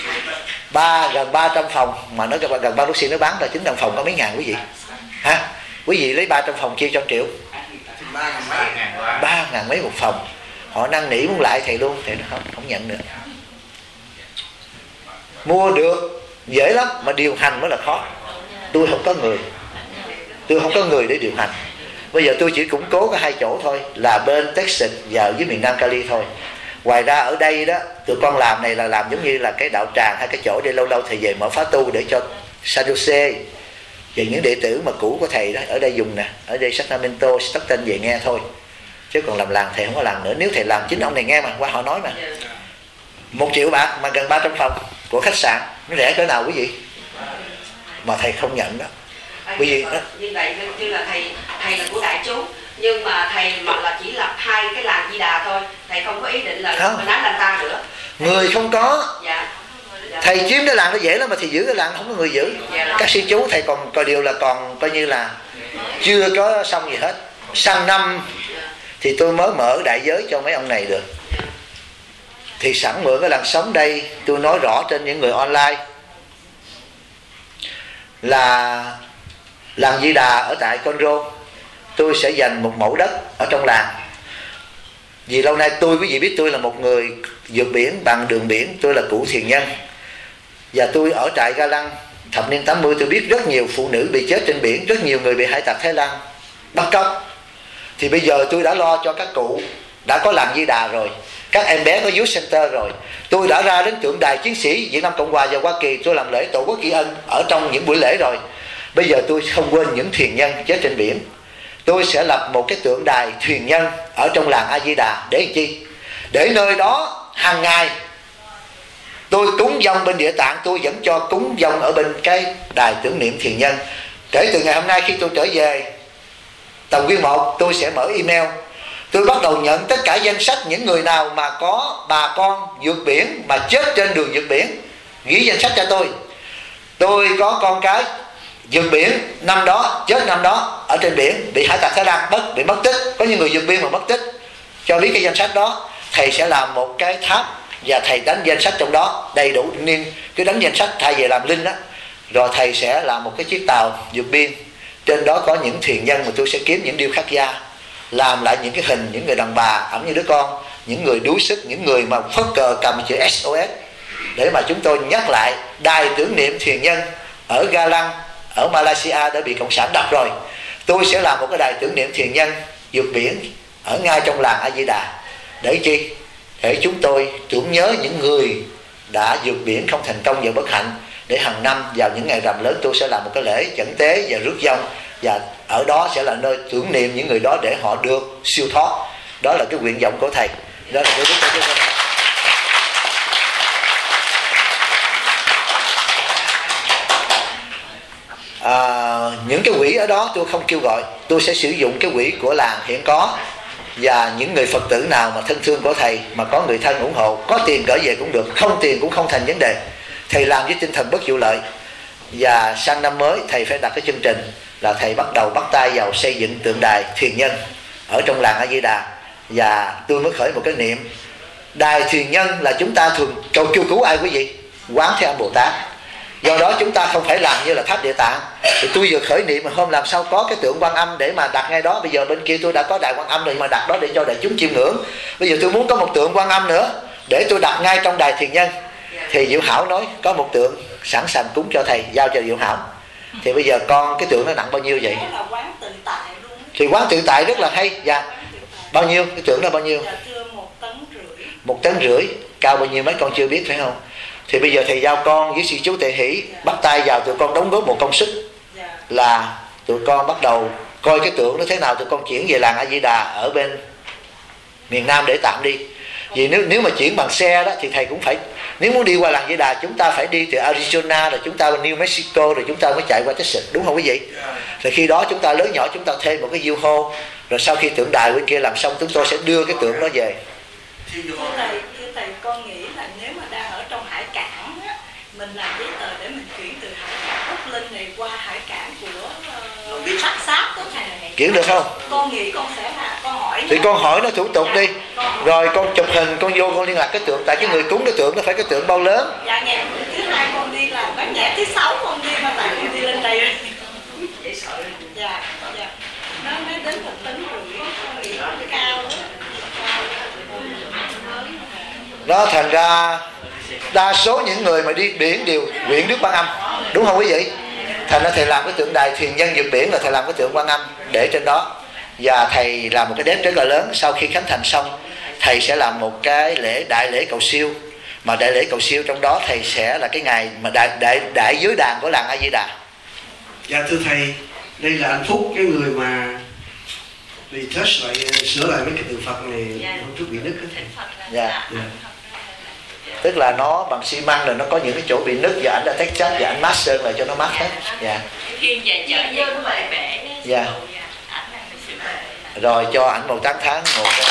Ba, gần ba trăm phòng, mà nó gần ba bác sĩ nó bán ra chính đồng phòng có mấy ngàn quý vị. Hả? Quý vị lấy ba trăm phòng chia cho triệu, ba ngàn mấy một phòng. Họ năn nỉ muốn lại thầy luôn, thầy nó không, không nhận nữa. Mua được dễ lắm, mà điều hành mới là khó. Tôi không có người, tôi không có người để điều hành. Bây giờ tôi chỉ củng cố cái hai chỗ thôi, là bên Texas và dưới miền Nam Cali thôi. Ngoài ra ở đây đó, tụi con làm này là làm giống như là cái đạo tràng hay cái chỗ để lâu lâu thầy về mở phá tu để cho San Jose và những đệ tử mà cũ của thầy đó ở đây dùng nè, ở đây Sacramento, Stockton về nghe thôi. Chứ còn làm làng thầy không có làm nữa. Nếu thầy làm chính ông này nghe mà, qua họ nói mà một triệu bạc mà gần ba trăm phòng của khách sạn, nó rẻ cỡ nào quý vị? Mà thầy không nhận đó. Bởi vì đó, như vậy như là thầy thầy là của đại chúng, nhưng mà thầy mà là chỉ lập hai cái làng Di Đà thôi, thầy không có ý định là không. mình nói làng ta nữa. Người không có. Dạ. Dạ. Thầy chiếm cái làng nó dễ lắm, mà thầy giữ cái làng không có người giữ. Dạ. Các sư chú thầy còn coi điều là còn coi như là chưa có xong gì hết. Sang năm thì tôi mới mở đại giới cho mấy ông này được. Thì sẵn mượn cái làng sống đây, tôi nói rõ trên những người online là Làng Di Đà ở tại Con Rô, tôi sẽ dành một mẫu đất ở trong làng. Vì lâu nay tôi, quý vị biết tôi là một người vượt biển bằng đường biển, tôi là cựu thiền nhân. Và tôi ở trại Ga Lăng thập niên tám mươi, tôi biết rất nhiều phụ nữ bị chết trên biển, rất nhiều người bị hải tặc Thái Lan bắt cóc. Thì bây giờ tôi đã lo cho các cụ, đã có làng Di Đà rồi, các em bé có Youth Center rồi. Tôi đã ra đến tượng đài chiến sĩ Việt Nam Cộng Hòa và Hoa Kỳ, tôi làm lễ Tổ quốc Kỳ Ân ở trong những buổi lễ rồi. Bây giờ tôi không quên những thuyền nhân chết trên biển. Tôi sẽ lập một cái tượng đài thuyền nhân ở trong làng A Di Đà. Để làm chi? Để nơi đó hàng ngày tôi cúng dông bên Địa Tạng, tôi vẫn cho cúng dông ở bên cái đài tưởng niệm thuyền nhân. Kể từ ngày hôm nay khi tôi trở về Tàu Nguyên một, tôi sẽ mở email, tôi bắt đầu nhận tất cả danh sách những người nào mà có bà con vượt biển mà chết trên đường vượt biển, ghi danh sách cho tôi. Tôi có con cái vượt biển năm đó, chết năm đó ở trên biển, bị hải tặc Thái Lan bắt, bị mất tích. Có những người vượt biển mà mất tích, cho biết cái danh sách đó. Thầy sẽ làm một cái tháp và thầy đánh danh sách trong đó đầy đủ niên, cứ đánh danh sách thay về làm linh đó. Rồi thầy sẽ làm một cái chiếc tàu vượt biên, trên đó có những thuyền nhân mà tôi sẽ kiếm những điêu khắc gia, làm lại những cái hình những người đàn bà ẵm như đứa con, những người đuối sức, những người mà phất cờ cầm chữ ét o ét, để mà chúng tôi nhắc lại đài tưởng niệm thuyền nhân ở Ga Lăng ở Malaysia đã bị cộng sản đập rồi. Tôi sẽ làm một cái đài tưởng niệm thuyền nhân vượt biển ở ngay trong làng A Di Đà. Để chi? Để chúng tôi tưởng nhớ những người đã vượt biển không thành công và bất hạnh, để hàng năm vào những ngày rằm lớn tôi sẽ làm một cái lễ dẫn tế và rước dông, và ở đó sẽ là nơi tưởng niệm những người đó để họ được siêu thoát. Đó là cái nguyện vọng của thầy, đó là cái đức của thầy. À, những cái quỹ ở đó tôi không kêu gọi, tôi sẽ sử dụng cái quỹ của làng hiện có, và những người Phật tử nào mà thân thương của thầy mà có người thân ủng hộ, có tiền gửi về cũng được, không tiền cũng không thành vấn đề. Thầy làm với tinh thần bất vụ lợi. Và sang năm mới thầy phải đặt cái chương trình là thầy bắt đầu bắt tay vào xây dựng tượng đài thuyền nhân ở trong làng A Di Đà. Và tôi mới khởi một cái niệm đài thuyền nhân là chúng ta thường cầu kêu cứu ai quý vị? Quán Thế Âm Bồ Tát. Do đó chúng ta không phải làm như là tháp Địa Tạng. Thì tôi vừa khởi niệm mà hôm làm sao có cái tượng Quan Âm để mà đặt ngay đó. Bây giờ bên kia tôi đã có đài Quan Âm rồi mà đặt đó để cho đại chúng chiêm ngưỡng. Bây giờ tôi muốn có một tượng Quan Âm nữa để tôi đặt ngay trong đài thuyền nhân. Thì Diệu Hảo nói có một tượng sẵn sàng cúng cho thầy, giao cho Diệu Hảo. Thì bây giờ con cái tượng nó nặng bao nhiêu vậy? Đó là Quán Tự Tại luôn. Thì Quán Tự Tại rất là hay. Dạ. Bao nhiêu? Cái tượng đó bao nhiêu? Dạ thưa một tấn rưỡi. Một tấn rưỡi. Cao bao nhiêu mấy con chưa biết phải không? Thì bây giờ thầy giao con với sư chú Tệ Hỷ bắt tay vào, tụi con đóng góp một công sức, là tụi con bắt đầu coi cái tượng nó thế nào, tụi con chuyển về làng A Di Đà ở bên miền Nam để tạm đi. Vì nếu nếu mà chuyển bằng xe đó thì thầy cũng phải, nếu muốn đi qua làng Di Đà chúng ta phải đi từ Arizona, rồi chúng ta qua New Mexico, rồi chúng ta mới chạy qua Texas, đúng không quý vị? Thì khi đó chúng ta lớn nhỏ chúng ta thuê một cái U-Haul, rồi sau khi tượng đài bên kia làm xong chúng tôi sẽ đưa cái tượng đó về. Thưa thầy, thưa thầy, con nghĩ là nếu mà đang ở trong hải cảng á, mình làm giấy tờ để mình chuyển từ hải cảng Úc Linh này qua hải cảng của uh, Sắc Sáp của thầy này. Chuyển được không? Con nghĩ con sẽ là con hỏi. Thì con hỏi nó thủ tục đi, rồi con chụp hình, con vô con liên lạc cái tượng, tại cái người cúng cái tượng nó phải cái tượng bao lớn. Dạ ngày thứ hai con đi làm bán nhạc, thứ sáu con đi mà tại con đi lên đây rồi. Dễ sợ. Dạ, dạ. Nó mới đến một tấn rưỡi, con nghĩ nó cao đó. Nó thành ra đa số những người mà đi biển đều nguyện Đức Quan Âm, đúng không quý vị? Thành ra thầy làm cái tượng đài thuyền nhân vượt biển là thầy làm cái tượng Quan Âm để trên đó. Và thầy làm một cái đếp rất là lớn. Sau khi khánh thành xong, thầy sẽ làm một cái lễ đại lễ cầu siêu. Mà đại lễ cầu siêu trong đó thầy sẽ là cái ngày mà đại đại đại giới đàn của làng A Di Đà. Dạ thưa thầy, đây là anh Phúc, cái người mà bị touch lại, sửa lại mấy cái tượng Phật này hôm trước bị nứt á. Dạ. Dạ. Tức là nó bằng xi măng rồi nó có những cái chỗ bị nứt, và ảnh đã tách chất và ảnh mát sơn lại cho nó mát hết. Dạ. Khi về chở về của bài vẽ. Dạ. Rồi cho ảnh một tám tháng một cái.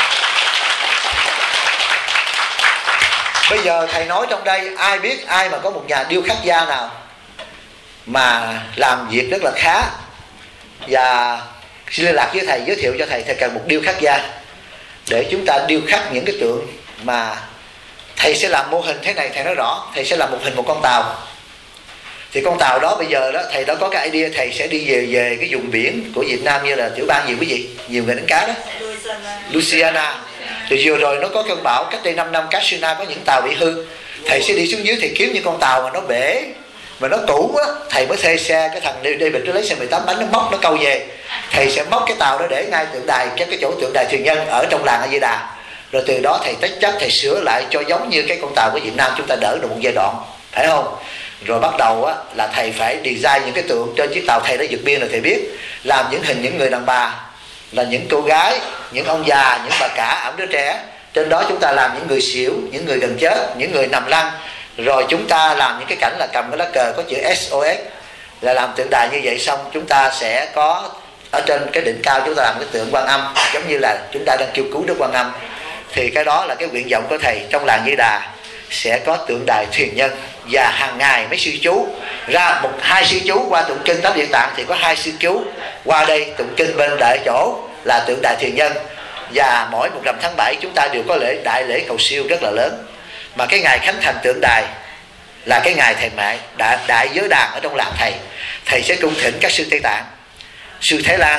Bây giờ thầy nói trong đây, ai biết ai mà có một nhà điêu khắc gia nào mà làm việc rất là khá, và xin liên lạc với thầy, giới thiệu cho thầy. Thầy cần một điêu khắc gia để chúng ta điêu khắc những cái tượng mà thầy sẽ làm mô hình thế này. Thầy nói rõ, thầy sẽ làm một hình một con tàu, Thì con tàu đó bây giờ đó thầy đó có cái idea thầy sẽ đi về về cái vùng biển của Việt Nam, như là tiểu bang gì quý vị nhiều người đánh cá đó, Louisiana. Thì vừa rồi nó có cơn bão cách đây năm năm, Katrina, có những tàu bị hư. Thầy sẽ đi xuống dưới, thầy kiếm những con tàu mà nó bể mà nó cũ á, thầy mới thuê xe, cái thằng David nó lấy xe mười tám bánh nó móc nó câu về. Thầy sẽ móc cái tàu đó để ngay tượng đài, cái cái chỗ tượng đài thuyền nhân ở trong làng A Di Đà. Rồi từ đó thầy tách chắc, thầy sửa lại cho giống như cái con tàu của Việt Nam, chúng ta đỡ được một giai đoạn, phải không? Rồi bắt đầu á là thầy phải design những cái tượng trên chiếc tàu. Thầy đã vượt biên rồi thầy biết làm những hình những người đàn bà, là những cô gái, những ông già, những bà cả ẵm đứa trẻ. Trên đó chúng ta làm những người xỉu, những người gần chết, những người nằm lăn. Rồi chúng ta làm những cái cảnh là cầm cái lá cờ có chữ ét o ét, là làm tượng đài như vậy. Xong chúng ta sẽ có ở trên cái đỉnh cao chúng ta làm cái tượng Quan Âm, giống như là chúng ta đang kêu cứu Đức Quan Âm. Thì cái đó là cái nguyện vọng của thầy, trong làng Di Đà sẽ có tượng đài thuyền nhân. Và hàng ngày mấy sư chú ra một hai sư chú qua tụng kinh Tám Địa Tạng, thì có hai sư chú qua đây tụng kinh bên đại chỗ là tượng đài thuyền nhân. Và mỗi một rằm tháng bảy chúng ta đều có lễ đại lễ cầu siêu rất là lớn. Mà cái ngày khánh thành tượng đài là cái ngày thầy mẹ đại, đại giới đàn ở trong làng thầy. Thầy sẽ cung thỉnh các sư Tây Tạng, sư Thái Lan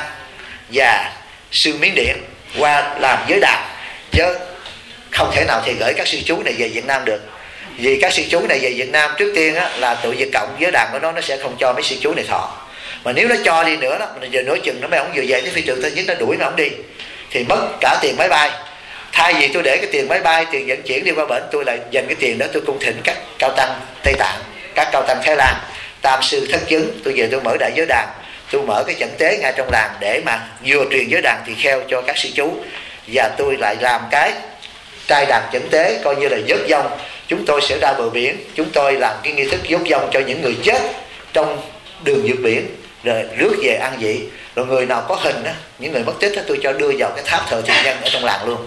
và sư Miến Điện qua làm giới đàn, chứ không thể nào thì gửi các sư chú này về Việt Nam được. Vì các sư chú này về Việt Nam trước tiên á, là tụi Việt Cộng giới đàn của nó nó sẽ không cho mấy sư chú này thọ. Mà nếu nó cho đi nữa đó, mình giờ nửa chừng nó mấy ông vừa về cái phi trường thứ nhất nó đuổi nó không đi, thì mất cả tiền máy bay. Thay vì tôi để cái tiền máy bay, tiền vận chuyển đi qua bển, tôi lại dành cái tiền đó tôi cung thỉnh các cao tăng Tây Tạng, các cao tăng Thái Lan, tam sư thất chứng. Tôi về tôi mở đại giới đàn, tôi mở cái trận tế ngay trong làng để mà vừa truyền giới đàn thì kheo cho các sư chú. Và tôi lại làm cái trai đàn trận tế coi như là dớt dông. Chúng tôi sẽ ra bờ biển, chúng tôi làm cái nghi thức dốt dông cho những người chết trong đường vượt biển, rồi rước về ăn vị. Rồi người nào có hình á, những người mất tích á, tôi cho đưa vào cái tháp thờ thuyền nhân ở trong làng luôn.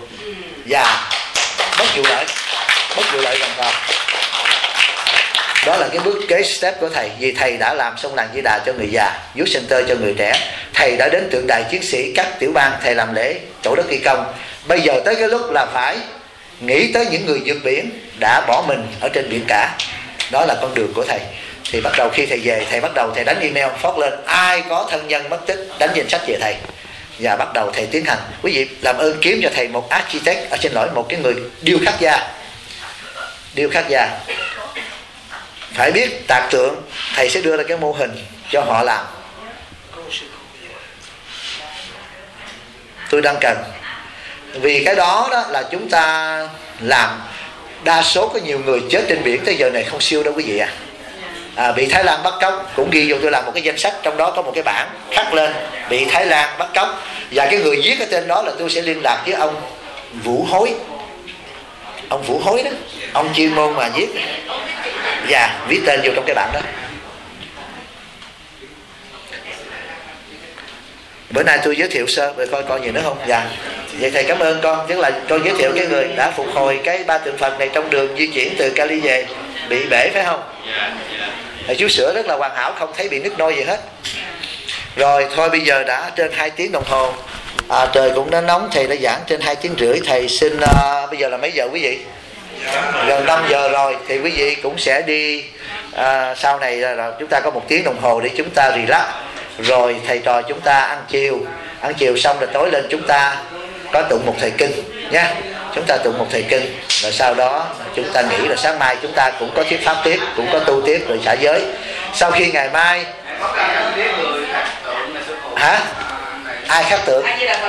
Và bất vụ lợi, bất vụ lợi gần vào. Đó là cái bước kế step của thầy. Vì thầy đã làm xong làng Di Đà cho người già, youth center cho người trẻ. Thầy đã đến tượng đài chiến sĩ các tiểu bang, thầy làm lễ tổ đất ghi công. Bây giờ tới cái lúc là phải nghĩ tới những người vượt biển đã bỏ mình ở trên biển cả. Đó là con đường của thầy. Thì bắt đầu khi thầy về, thầy bắt đầu thầy đánh email phót lên ai có thân nhân mất tích đánh danh sách về thầy. Và bắt đầu thầy tiến hành. Quý vị làm ơn kiếm cho thầy một architect, ở trên lỗi một cái người điêu khắc gia. Điêu khắc gia phải biết tạc tượng. Thầy sẽ đưa ra cái mô hình cho họ làm. Tôi đang cần. Vì cái đó đó là chúng ta làm. Đa số có nhiều người chết trên biển tới giờ này không siêu đâu quý vị à. À, bị Thái Lan bắt cóc cũng ghi vô, tôi làm một cái danh sách, trong đó có một cái bảng khắc lên bị Thái Lan bắt cóc. Và cái người viết ở trên đó là tôi sẽ liên lạc với ông Vũ Hối. Ông Vũ Hối đó, ông chuyên môn mà viết. Và viết tên vô trong cái bảng đó. Bữa nay tôi giới thiệu sơ, rồi coi coi gì nữa không? Dạ. Vậy thầy cảm ơn con. Tức là tôi giới thiệu cái người đã phục hồi cái ba tượng Phật này trong đường di chuyển từ Cali về bị bể, phải không? Thầy chú sửa rất là hoàn hảo, không thấy bị nứt nôi gì hết. Rồi thôi bây giờ đã trên hai tiếng đồng hồ. À, trời cũng đã nóng, thầy đã giảng trên hai tiếng rưỡi. Thầy xin uh, bây giờ là mấy giờ quý vị? Gần năm giờ rồi. Thì quý vị cũng sẽ đi uh, sau này là chúng ta có một tiếng đồng hồ để chúng ta relax. Rồi thầy trò chúng ta ăn chiều. Ăn chiều xong rồi tối lên chúng ta có tụng một thời kinh nha. Chúng ta tụng một thời kinh. Rồi sau đó chúng ta nghỉ, rồi sáng mai chúng ta cũng có thuyết pháp tiếp, cũng có tu tiếp rồi xả giới. Sau khi ngày mai hả? Ai khắc tượng?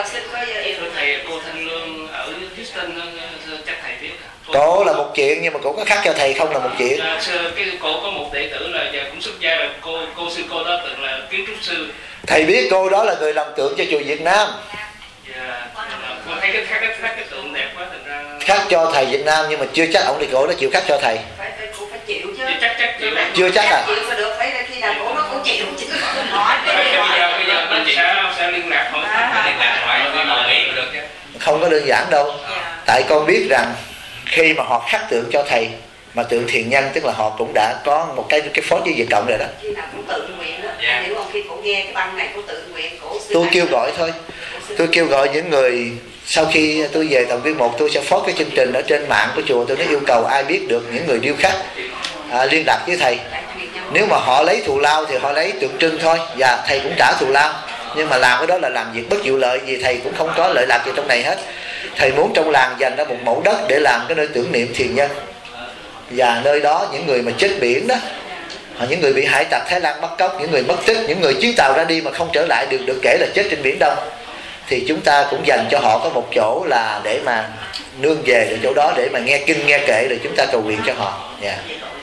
Cổ là một chuyện, nhưng mà cổ có khắc cho thầy không là một chuyện. Cái cổ có một đệ tử là giờ cũng xuất gia rồi, cô cô sư cô đó từng là kiến trúc sư. Thầy biết cô đó là người làm tượng cho chùa Việt Nam. Dạ. Cô thấy cái khắc cái, khắc cái tượng đẹp quá, thành ra khắc cho thầy Việt Nam, nhưng mà chưa chắc ông đi cổ nó chịu khắc cho thầy. Phải phải cũng phải chịu chứ. chắc chắc chịu. Chưa chắc à? Chịu phải được, phải khi nào cổ nó cũng chịu chứ. Hỏi bây giờ bây giờ nó sẽ sẽ liên lạc hỏi liên lạc hỏi đồng ý được chứ. Không có đơn giản đâu. Tại con biết rằng khi mà họ khắc tượng cho thầy mà tượng thiền nhân, tức là họ cũng đã có một cái cái phốt với Việt Cộng rồi đó. Khi nào cũng tự nguyện đó. Yeah. Hiểu không? Khi cổ nghe cái băng này cổ tự nguyện, cổ tôi kêu gọi thôi. Tôi kêu gọi những người sau khi tôi về Tầm Viên một, tôi sẽ phốt cái chương trình ở trên mạng của chùa. Tôi nói yêu cầu ai biết được những người điêu khắc à, liên lạc với thầy Nếu mà họ lấy thù lao thì họ lấy tượng trưng thôi, và thầy cũng trả thù lao, nhưng mà làm cái đó là làm việc bất vụ lợi, vì thầy cũng không có lợi lạc gì trong này hết. Thầy muốn trong làng dành ra một mẫu đất để làm cái nơi tưởng niệm thiền nhân, và nơi đó những người mà chết biển đó, những người bị hải tặc Thái Lan bắt cóc, những người mất tích, những người chuyến tàu ra đi mà không trở lại được được kể là chết trên Biển Đông, thì chúng ta cũng dành cho họ có một chỗ là để mà nương về ở chỗ đó để mà nghe kinh nghe kệ, rồi chúng ta cầu nguyện cho họ. Yeah.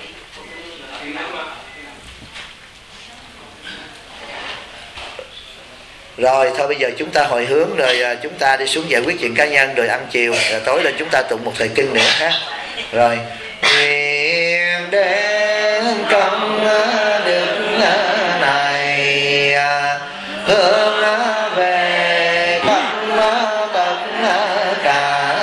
Rồi thôi bây giờ chúng ta hồi hướng, rồi chúng ta đi xuống giải quyết chuyện cá nhân, rồi ăn chiều, rồi tối lên chúng ta tụng một thời kinh nữa ha. Rồi nguyện đến công đức này hướng về các bậc cả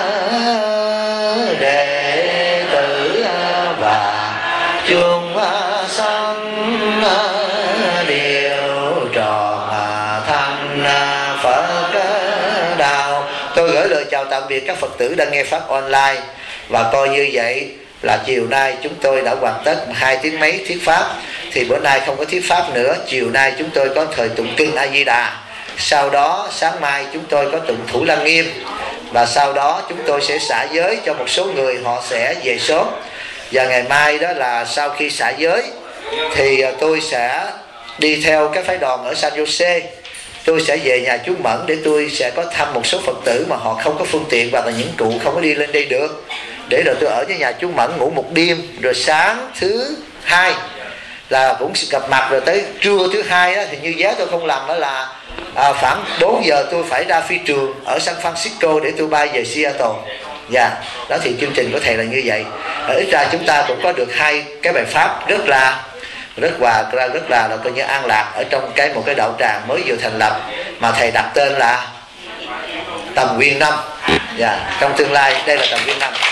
đệ tử và chúng sanh đều tròn thành Phật đạo. Tôi gửi lời chào tạm biệt các Phật tử đang nghe pháp online, và coi như vậy là chiều nay chúng tôi đã hoàn tất hai tiếng mấy thuyết pháp, thì bữa nay không có thuyết pháp nữa. Chiều nay chúng tôi có thời tụng kinh A Di Đà, sau đó sáng mai chúng tôi có tụng Thủ Lăng Nghiêm, và sau đó chúng tôi sẽ xả giới cho một số người, họ sẽ về sớm. Và ngày mai đó là sau khi xả giới thì tôi sẽ đi theo cái phái đoàn ở San Jose. Tôi sẽ về nhà chú Mẫn để tôi sẽ có thăm một số Phật tử mà họ không có phương tiện, hoặc là những cụ không có đi lên đây được, để rồi tôi ở với nhà chú Mẫn ngủ một đêm, rồi sáng thứ hai là cũng gặp mặt, rồi tới trưa thứ hai đó, thì như giá tôi không làm đó là à, khoảng bốn giờ tôi phải ra phi trường ở San Francisco để tôi bay về Seattle. Dạ, yeah. Đó thì chương trình của thầy là như vậy. Ở ít ra chúng ta cũng có được hai cái bài pháp rất là rất là rất là, là coi như an lạc ở trong cái một cái đạo tràng mới vừa thành lập, mà thầy đặt tên là Tầm Nguyên Năm. Dạ, yeah. Trong tương lai đây là Tầm Nguyên Năm.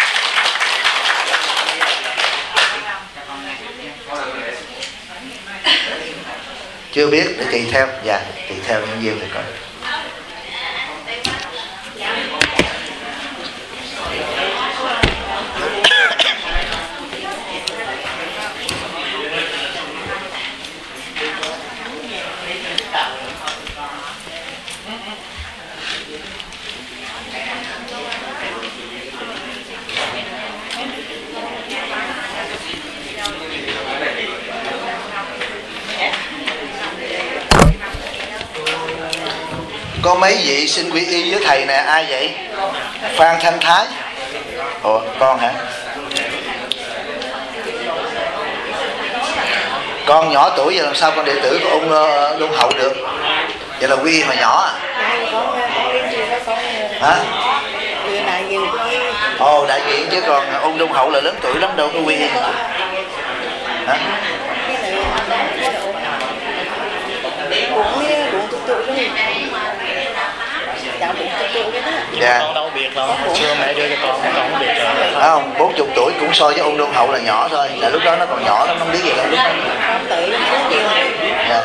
Chưa biết để tùy theo. Dạ, tùy theo những duyên thì coi. Có mấy vị xin quy y với thầy nè, ai vậy? Phan Thanh Thái. Ủa, con hả? Con nhỏ tuổi vậy làm sao con đệ tử của ông Luân Hậu được? Vậy là quy y mà nhỏ à? Hả? Ồ, đại diện chứ còn ông Luân Hậu là lớn tuổi lắm, đâu có quy y. Hả? Dạ. Con đâu biết đâu, xưa mẹ đưa cho con, con không biết rồi. Phải không? bốn mươi tuổi cũng so với ông Đôn Hậu là nhỏ thôi, là lúc đó nó còn nhỏ lắm, không biết gì đâu lúc đó. Dạ.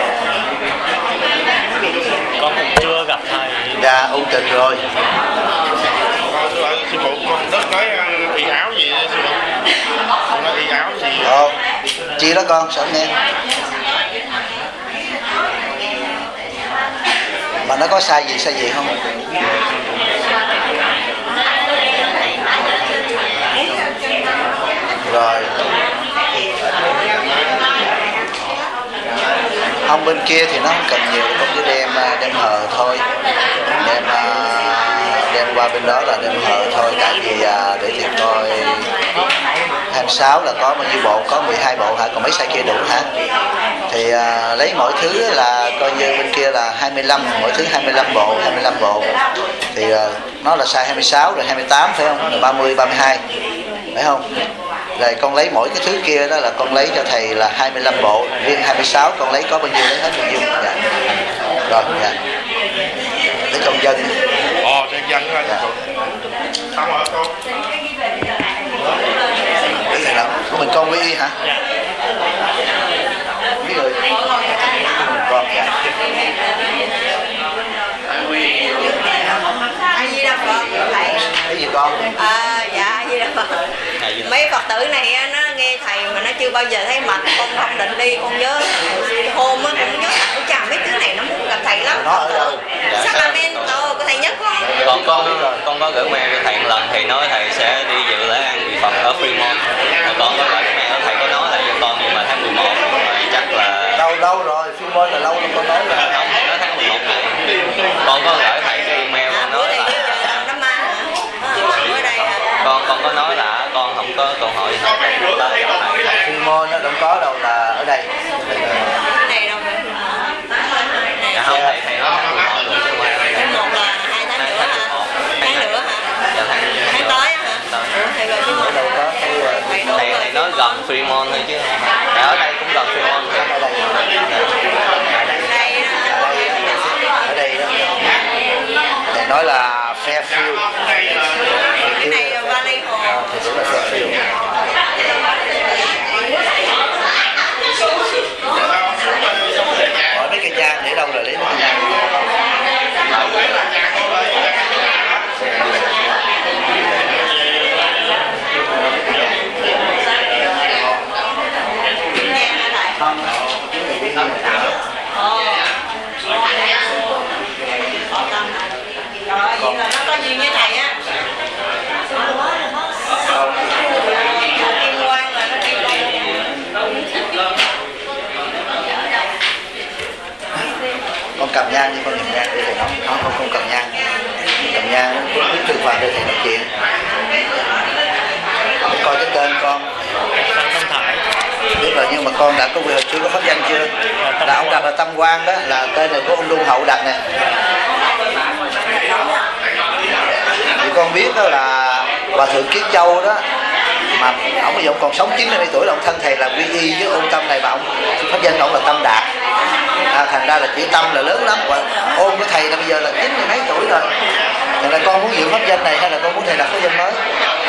Con cũng chưa gặp thầy. Dạ, ôn tịch rồi. Sư phụ, con rất nói y áo gì sư phụ? Con nói y áo gì? Ồ, chi đó con, sợ nghe. Mà nó có sai gì sai gì không? Rồi. Không, bên kia thì nó không cần nhiều, con chỉ đem đem hờ thôi, đem đem qua bên đó là đem hờ thôi. Tại vì để thì coi hai mươi sáu là có bao nhiêu bộ, có mười hai bộ hả, còn mấy size kia đủ hả? Thì à, lấy mỗi thứ là coi như bên kia là hai mươi lăm, mỗi thứ hai mươi lăm bộ, hai mươi lăm bộ thì à, nó là size hai mươi sáu rồi hai mươi tám phải không? Rồi ba mươi, ba mươi hai phải không? Rồi con lấy mỗi cái thứ kia đó là con lấy cho thầy là hai mươi lăm bộ, riêng hai mươi sáu con lấy có bao nhiêu lấy hết bao nhiêu. Dạ. Rồi, dạ. Lấy công dân. Ồ, công dân hả? Dạ. Sao hả con? Cái gì đâu? Của mình con với y hả? Mấy người. Con. Ai Di Đà Phật thầy. Cái gì con? À, dạ Ai Di Đà Phật. mấy Phật tử này á, nó nghe thầy mà nó chưa bao giờ thấy mặt, con không định đi, con nhớ hôm á con nhớ là con chào mấy đứa này nó muốn gặp thầy lắm. Nó ở đâu? Sacramento, có thầy nhất con. Con có con có gửi mail cho thầy một lần, thì nói thầy sẽ đi dự lễ an vị Phật ở Fremont. Con có gửi mail, thầy có nói lại cho con, nhưng mà tháng mười một rồi chắc là lâu lâu rồi, Fremont là lâu lắm con nói là không, thầy nói tháng mười một này. Con có gửi thầy cái email À, nói là nó ma hả? Ở đây hả? con con có nói là con không có câu hỏi gì hết. Fremont nó không có đâu, là ở đây. Cái này đâu phải Dạ không, thầy thầy nói tháng mười một rồi chứ không phải. tháng một là hai tháng nữa hả? Tháng nữa hả? Dạ tháng Tháng tới hả? Ủa, thầy rồi chứ Ở đâu có cái thầy đâu thầy, thầy nói gần Fremont thôi chứ không phải. Dạ, ở đây cũng gần Fremont thôi. ở đây. đây Ở đây đó. Thầy nói là Fairfield. cái này là Valley Hồ. À, thì sẽ là Fairfield. Hỏi mấy cây nhang để đâu là lấy mấy cây nhang. Rồi, vậy là nó có duyên với thầy á. Kim Quang là nó kim Con cầm nhang đi, con cầm nhang để thầy nói. Không, không, không cầm nhang. Cầm nhang biết thư phần để thầy nói chuyện. Để coi cái tên con. Biết rồi, nhưng mà con đã có quyền chưa có pháp danh chưa? Là ông đặt là Tâm Quang đó, là tên này của ông Đôn Hậu đặt nè. Thì con biết đó là Hòa Thượng Kiến Châu đó, mà ông bây giờ ông còn sống chín mươi hai tuổi, là ông thân thầy là quy y với ôn tâm này, mà ông pháp danh ông là Tâm Đạt. À, thành ra là chữ Tâm là lớn lắm, và ôn của thầy là bây giờ là chín mươi mấy tuổi rồi. Thành ra con muốn giữ pháp danh này hay là con muốn thầy đặt pháp danh mới?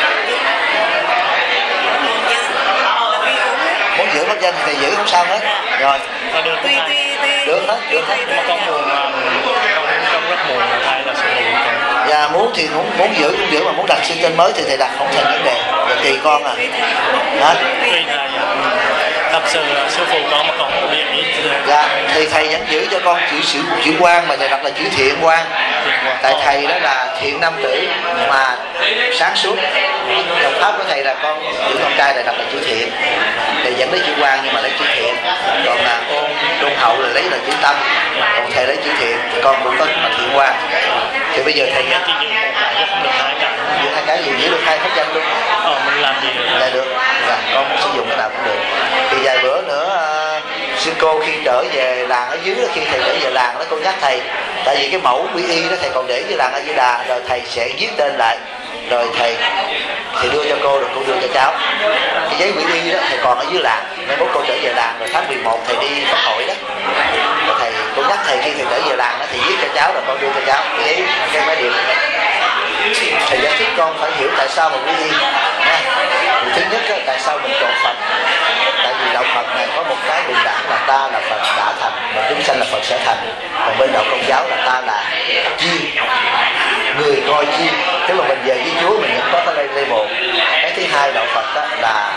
Muốn giữ pháp danh thì thầy giữ không sao hết. Rồi. Được Tuy, tuy, tuy, Được hết, được hết. Nhưng mà con buồn, con, con rất buồn là thầy là sự buồn con. Và muốn thì muốn muốn giữ cũng giữ, mà muốn đặt xưng tên mới thì thầy đặt không thành vấn đề. Rồi tùy con à. Hả? Tuy thầy thật sự là sư phụ con mà con không biết ý. Dạ, thì thầy vẫn giữ cho con chữ chữ chữ Quang, mà thầy đặt là chữ Thiện Quang. Tại thầy đó là thiện nam tử mà sáng suốt. Dòng pháp của thầy là con giữ con trai thầy đặt là chữ Thiện. Thầy vẫn lấy chữ Quang nhưng mà lấy chữ Thiện. Còn là ôn Đôn Hậu là lấy là chữ Tâm. Còn thầy lấy chữ Thiện, con cũng có là Thiện Quang. Thì bây giờ thầy chỉ giữ một cái chứ không được hai cái. giữ hai cái gì, giữ được hai pháp danh luôn. Ờ, mình làm gì được. Dạ được, dạ, con muốn sử dụng cái nào cũng được. Thì vài bữa nữa uh, sư cô khi trở về làng ở dưới đó, khi thầy trở về làng đó, cô nhắc thầy, tại vì cái mẫu quy y đó thầy còn để với làng A Di Đà, rồi thầy sẽ viết tên lại, rồi thầy thì đưa cho cô, rồi cô đưa cho cháu. Cái giấy quy y đó thầy còn ở dưới làng, mai mốt cô trở về làng rồi tháng mười một thầy đi pháp hội đó, rồi thầy cô nhắc thầy khi thầy trở về làng đó thì viết cho cháu, rồi con đưa cho cháu cái giấy cái máy điện. Thầy giải thích con phải hiểu tại sao mà quy y nha. Thì thứ nhất á, tại sao mình chọn Phật? Tại vì đạo Phật này có một cái bình đẳng là ta là Phật đã thành, mà chúng sanh là Phật sẽ thành. Còn bên đạo Công giáo là ta là chiên, người coi chiên, tức là mình về với Chúa mình vẫn có cái label. Cái thứ hai đạo Phật đó là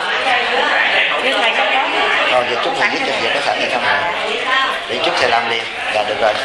rồi giờ chút thầy viết cho việc cái sẵn này không ạ? Để chút thầy làm liền là được rồi.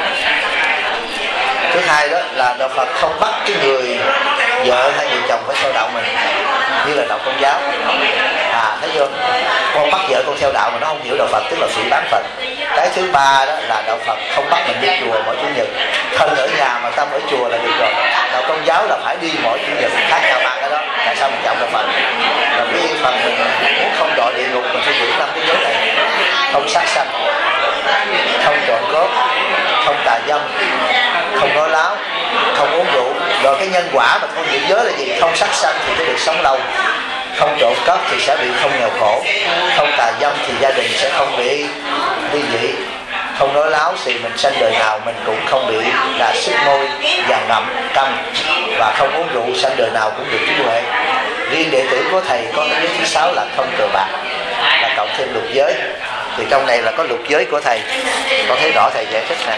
Thứ hai đó là đạo Phật không bắt cái người vợ hay người chồng phải theo đạo mình như là đạo Công giáo. À thấy chưa? Con bắt vợ con theo đạo mà nó không hiểu đạo Phật, tức là phỉ báng Phật. Cái thứ ba đó là đạo Phật không bắt mình đi chùa mỗi chủ nhật, thân ở nhà mà tâm ở chùa là được rồi. Đạo Công giáo là phải đi mỗi chủ nhật, khác nhau ba cái đó. Tại sao mình chọn đạo Phật? Là vì Phật mình muốn không đọa địa ngục, mình phải giữ năm cái giới này: không sát sanh, không trộm cướp, không tà dâm, không nói láo, không uống rượu. Rồi cái nhân quả mà con giữ giới là gì? Không sát sanh thì sẽ được sống lâu, không trộm cắp thì sẽ bị không nghèo khổ, không tà dâm thì gia đình sẽ không bị ly dị, không nói láo thì mình sanh đời nào mình cũng không bị là sức môi và ngậm câm, và không uống rượu sanh đời nào cũng được trí huệ. Riêng đệ tử của thầy có cái giới thứ sáu là không cờ bạc, là cộng thêm lục giới. Thì trong này là có lục giới của thầy, con thấy rõ thầy giải thích nè: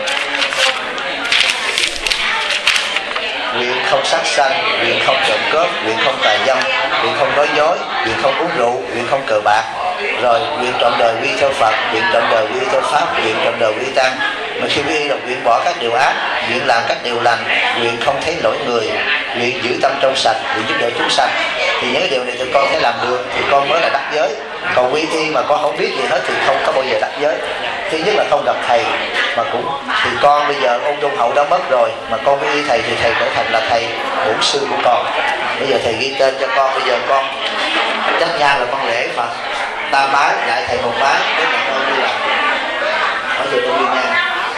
nguyện không sát sanh, nguyện không trộm cướp, nguyện không tà dâm, nguyện không nói nói dối, nguyện không uống rượu, nguyện không cờ bạc, rồi nguyện trọn đời quy theo Phật, nguyện trọn đời quy theo Pháp, nguyện trọn đời quy Tăng. Mà khi quy y là nguyện bỏ các điều ác, nguyện làm các điều lành, nguyện không thấy lỗi người, nguyện giữ tâm trong sạch, nguyện giúp đỡ chúng sanh. Thì những cái điều này tụi con thấy làm được thì con mới là đắc giới. Còn quy y mà con không biết gì hết thì không có bao giờ đắc giới. Thứ nhất là không gặp thầy, mà cũng thì con bây giờ ông Trung Hậu đã mất rồi, mà con quy y thầy thì thầy trở thành là thầy bổn sư của con. Bây giờ thầy ghi tên cho con, bây giờ con chắc nhang là con lễ Phật ta bái, lại thầy một bái để mà con đi làm. Bây giờ con đi nhang.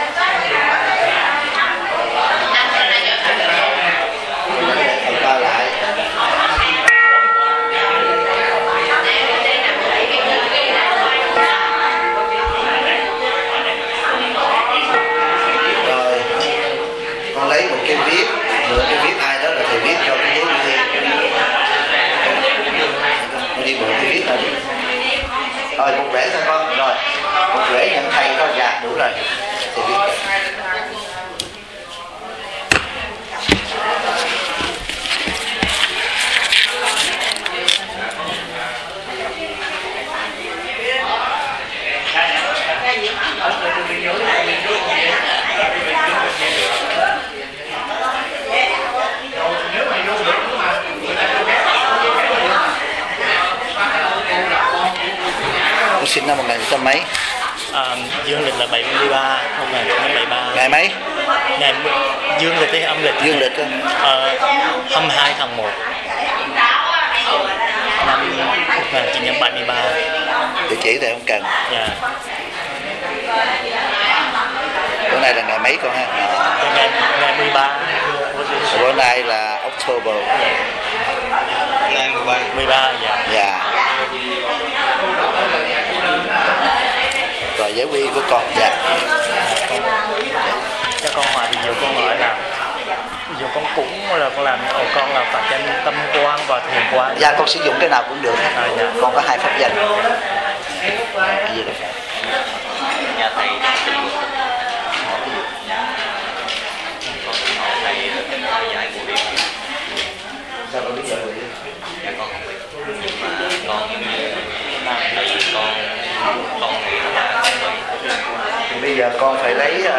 Thầy ta lại. Rồi con lấy một cái viết, nửa cái viết ai đó là thầy viết cho cái giấy đi. Con đi bộ cái viết này đi. Rồi một rễ thôi con, rồi một rễ nhận thầy thôi, dạ đủ rồi. Thầy viết rồi. Con sinh năm một nghìn chín trăm mấy? À, dương lịch là bảy mươi ba, một nghìn chín trăm bảy mươi ba. Ngày mấy? Ngày dương lịch hay âm lịch? Dương lịch á. Ờ, hai mươi hai tháng một năm một nghìn chín trăm bảy mươi ba. Địa chỉ thì không cần. Dạ. Bữa nay là ngày mấy con ha? À. Ngày ngày mười ba. Bữa nay là October. Ngày mười ba. mười ba dạ. Dạ. Rồi giấy quy của con. Dạ. Cho con hỏi thì nhiều con hỏi là dù con cúng là con làm ở con là phải trên tâm quan và thiền quan. Dạ con sử dụng cái nào cũng được. À, dạ. Con có hai pháp danh. Cái gì đó? Nhà thầy thầy giải của điện. Sao con biết giải của điện? Dạ con không biết. Nhưng mà con giống như tại vì con con nghĩ là thì bây giờ con phải lấy uh,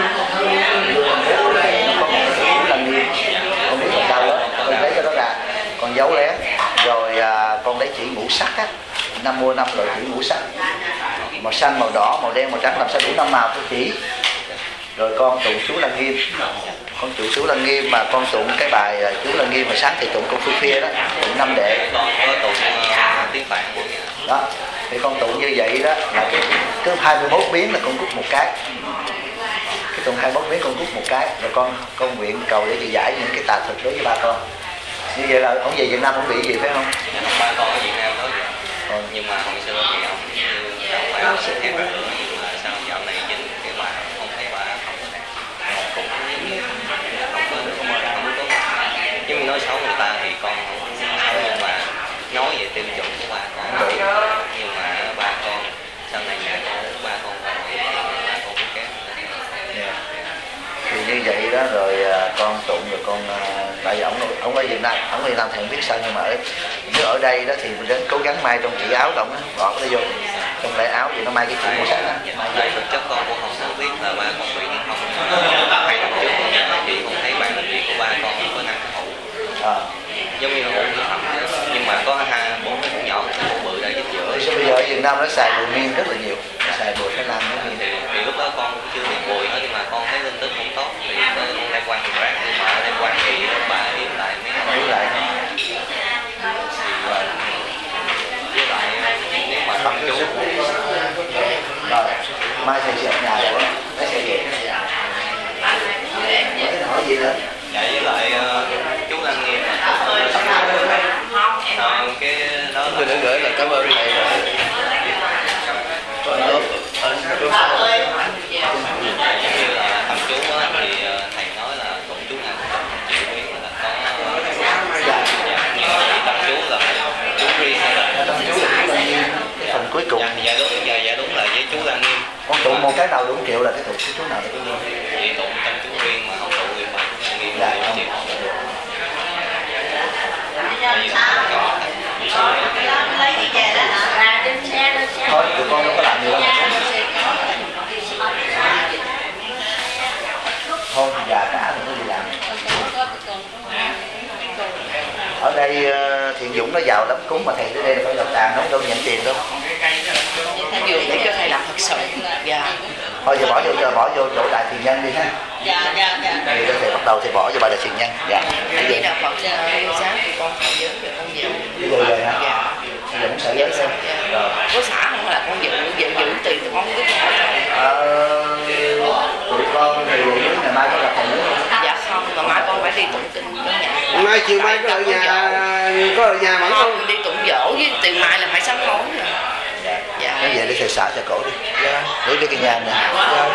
có một cái chú làm gì con biết con sao đó, con lấy cái đó ra, con giấu lén, rồi uh, con lấy chỉ ngũ sắc á, năm mua năm loại chỉ ngũ sắc, màu xanh, màu đỏ, màu đen, màu trắng, làm sao đủ năm màu cái chỉ. Rồi con tụng chú Lăng Nghiêm, con tụng chú Lăng Nghiêm mà con tụng cái bài uh, chú Lăng Nghiêm mà sáng thì tụng con Phu Phia đó, tụng năm đệ. Con có tụng uh, tiếng Phạn của nhà. Đó, thì con tụng như vậy đó là cái cứ hai mươi mốt biến là con cút một cái. Cái tụng hai mươi mốt biến con cút một cái, rồi con con nguyện cầu để chị giải những cái tà thực đối với ba con. Như vậy là ông về Việt Nam không bị gì phải không? Dạ, ba con ở Việt Nam đó vậy. Ừ. Nhưng mà hồi xưa thì ông không phải ông xin phép rồi, nhưng mà sao dạo này chính cái bà không thấy bà không có đẹp, cũng không có không có không có nhưng mà nói xấu người ta thì con không, nhưng mà nói về tiêu chuẩn của ba con đủ, nhưng mà ba con sau này nhà con ba con ba con cũng kém. Yeah. Thì như vậy đó rồi con tụng rồi con tại vì ông ông ở Việt Nam, ông ở Việt Nam thì không biết sao, nhưng mà ở nếu ở đây đó thì mình đến cố gắng may trong chỉ áo động đó, gọt nó vô trong lại áo thì nó may cái chữ màu sắc đó. Tại thực chất con cũng không có biết là ba con bị hay không. Hai năm trước chị cũng thấy bạn làm việc của ba con có năng hữu. À. Giống như là hữu như thầm, nhưng mà có hai bốn cái hữu nhỏ, cái hữu bự ở chính giữa. Thì bây giờ ở Việt Nam nó xài bùi miên rất là nhiều, xài bùi Thái Lan rất nhiều. Thì lúc đó con cũng chưa biết bùi nữa, nhưng mà con thấy tin tức không tốt thì con đem quan thì rác, nhưng mà đem quan thì bà yếm lại mấy yếm lại. Với lại nếu mà tâm chú rồi mai thầy sẽ ở nhà rồi lấy xe về. Hỏi gì nữa? Dạ với lại uh, chú Lăng Nghiêm à, cái đó là... Tôi đã gửi là cảm ơn thầy rồi. Như là thăm chú á, thì thầy nói là tụng chú này chỉ biết là có nhưng mà tâm chú là chú riêng hay là tâm chú là chú Lăng Nghiêm cái phần cuối cùng. Dạ, dạ đúng, dạ, dạ đúng là với chú Lăng Nghiêm. Con tụng một cái nào đúng triệu là cái tụng chú nào là chú riêng. Vậy tụng tâm chú riêng mà không tụng riêng mà chú Lăng Nghiêm dạ, thì không chịu. đây Thiện Dũng nó giàu lắm, cúng mà thầy tới đây là phải đầu tràng, nó đâu nhận tiền đâu. Thiện Dũng để cho thầy làm thật sự. Dạ. Thôi giờ bỏ vô giờ bỏ vô chỗ đại thiền nhân đi ha. Dạ dạ dạ. Thì thầy bắt đầu thì bỏ cho bà đại thiền nhân. Dạ. Thầy đi đạo Phật sáng thì con thầy giới rồi con giữ. Bây giờ về hả? Dạ. Dũng sẽ giới xem. Rồi. Có xã không là con giữ giữ giữ tiền thì con không biết hỏi thầy. Ờ, tụi con thì ngày mai có gặp thầy nữa không? Dạ không, mà mai con phải đi tụng kinh ở nhà. Mai chiều mai có ở nhà có ở nhà vẫn không? Đi tụng dỗ với tiền mai là phải sám hối rồi. Dạ. Nói về để thầy xả cho cổ đi. Dạ. Để đi cái nhà này.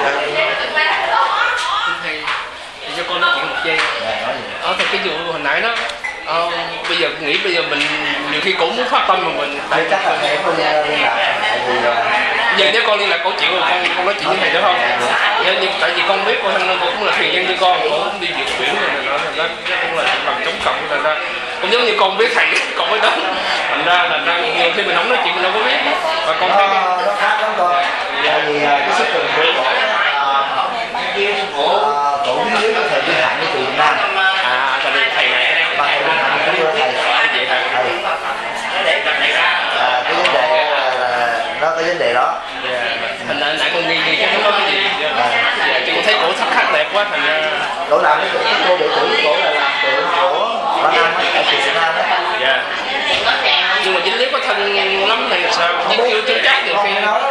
Thầy, cho con nói chuyện một giây. Dạ, nói gì? Ờ, thì cái vụ hồi nãy đó, ờ, bây giờ nghĩ bây giờ mình nhiều khi cũng muốn phát tâm mà mình Đây chắc là thầy không liên lạc. Giờ nếu con liên lạc cổ chịu rồi con con nói chuyện với thầy được không? Dạ, nhưng tại vì con biết con thân con cũng là thuyền nhân như con, con cũng đi vượt biển rồi nó nó cũng là làm chống cộng rồi ra. Cũng giống như con biết thầy con mới đến. Thành ra là ra nhiều khi mình không nói chuyện mình đâu có biết. Và con thấy nó nó khác lắm con. Tại vì cái sức cường của cổ cổ dưới có thể đi hạn với từ Việt Nam. À, tại vì thầy này ba thầy đi hạn với thầy. vậy thầy. À, cái vấn đề nó cái vấn đề đó. Thành ra nãy con nghi nghi cái đó cái gì. Dạ, chứ con thấy cổ sắc khác đẹp quá thành ra Cổ làm cái cái cô đệ tử cổ là làm tượng của Ba Năm ở chùa Việt Nam đó. Dạ. Nhưng mà dính líu có thân lắm thì sao? Nhưng chưa chưa chắc nhiều khi.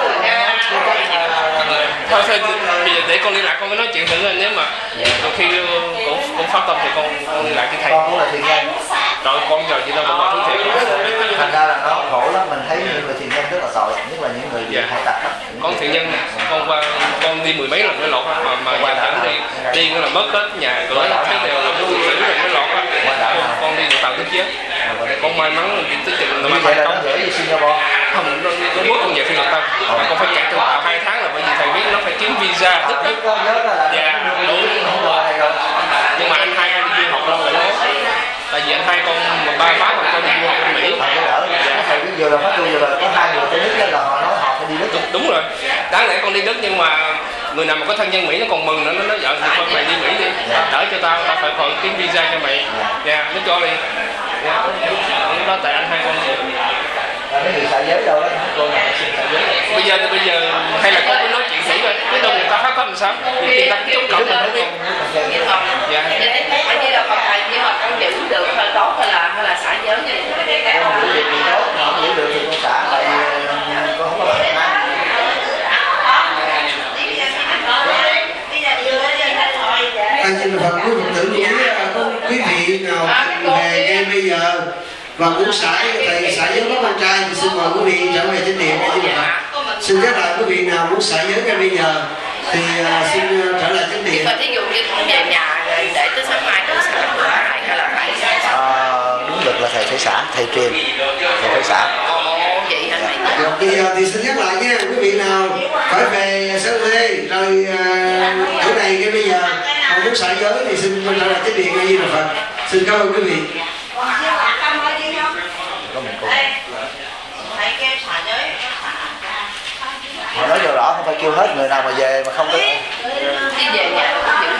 Thôi thôi bây giờ để con liên lạc con mới nói chuyện thử nếu mà nhiều khi cũng cũng phát tâm thì con con liên lạc với thầy. Con cũng là thiền nhân. Rồi con giờ chỉ đâu có thứ thiệt. Thành ra là nó khổ lắm, mình thấy những người thiền nhân rất là tội, nhất là những người bị hải tặc. Con thiền nhân con qua con đi mười mấy lần mới lọt mà mà giờ dẫn đi đi là mất hết nhà cửa thấy đều là cái xử rồi mới lọt á. Con đi được tàu tức chết. Con may mắn đi tới chừng là vậy là nó gửi đi Singapore. Không, nó bước con về Phi Nhật Tân. Con phải chạy trong tàu hai tháng là bởi vì thầy biết nó phải kiếm visa tức đó. Dạ, đúng. Nhưng mà anh hai con đi du học lâu rồi đó. Tại vì anh hai con mà ba má còn con đi du học ở Mỹ. Thầy biết vừa là phát tu vừa là có hai người tới Đức là họ nói họ phải đi Đức. Đúng, đúng rồi. Đáng lẽ con đi Đức nhưng mà người nào mà có thân nhân Mỹ nó còn mừng nữa, nó nói vợ thì con mày đi Mỹ đi, đỡ cho tao, tao phải khỏi kiếm visa cho mày. Dạ, nó cho liền. Dạ, lúc đó tại anh hai con gì. Cái gì xả giới đâu đó, cô nào xin xả giới. Bây giờ bây giờ hay là con cứ nói chuyện thử coi, cái đâu người ta phát tâm làm sao? Thì người ta cũng chống cộng không biết. Dạ. Vậy như là Phật thầy nhưng mà con giữ được hơi tốt hay là hay là xả giới như vậy? Con giữ được thì tốt, không giữ được thì con xả, tại vì con không có bằng Việt Nam. Anh xin Phật quý Phật tử quý quý vị nào về ngay bây giờ và muốn xả thầy xả giới với con trai thì xin mời quý vị trở về trên điện. Anh xin Phật. Xin nhắc lại quý vị nào muốn xả giới ngay bây giờ thì uh, xin uh, trở lại trên điện. Nhưng mà thí dụ như con về nhà rồi để tới sáng mai con xả bữa lại hay là phải xả? À, đúng được là thầy phải xả, thầy truyền, thầy phải xả. Ồ, vậy hả thầy? Bây giờ thì xin nhắc lại nha, quý vị nào phải về Sa Lê rồi uh, chỗ này ngay bây giờ mà muốn xả giới thì xin trở lại trên điện. Ngay như là Phật. Xin cảm ơn quý vị. Có mình cũng. Họ nói điều rõ không phải kêu hết người nào mà về mà không có. Đi về nhà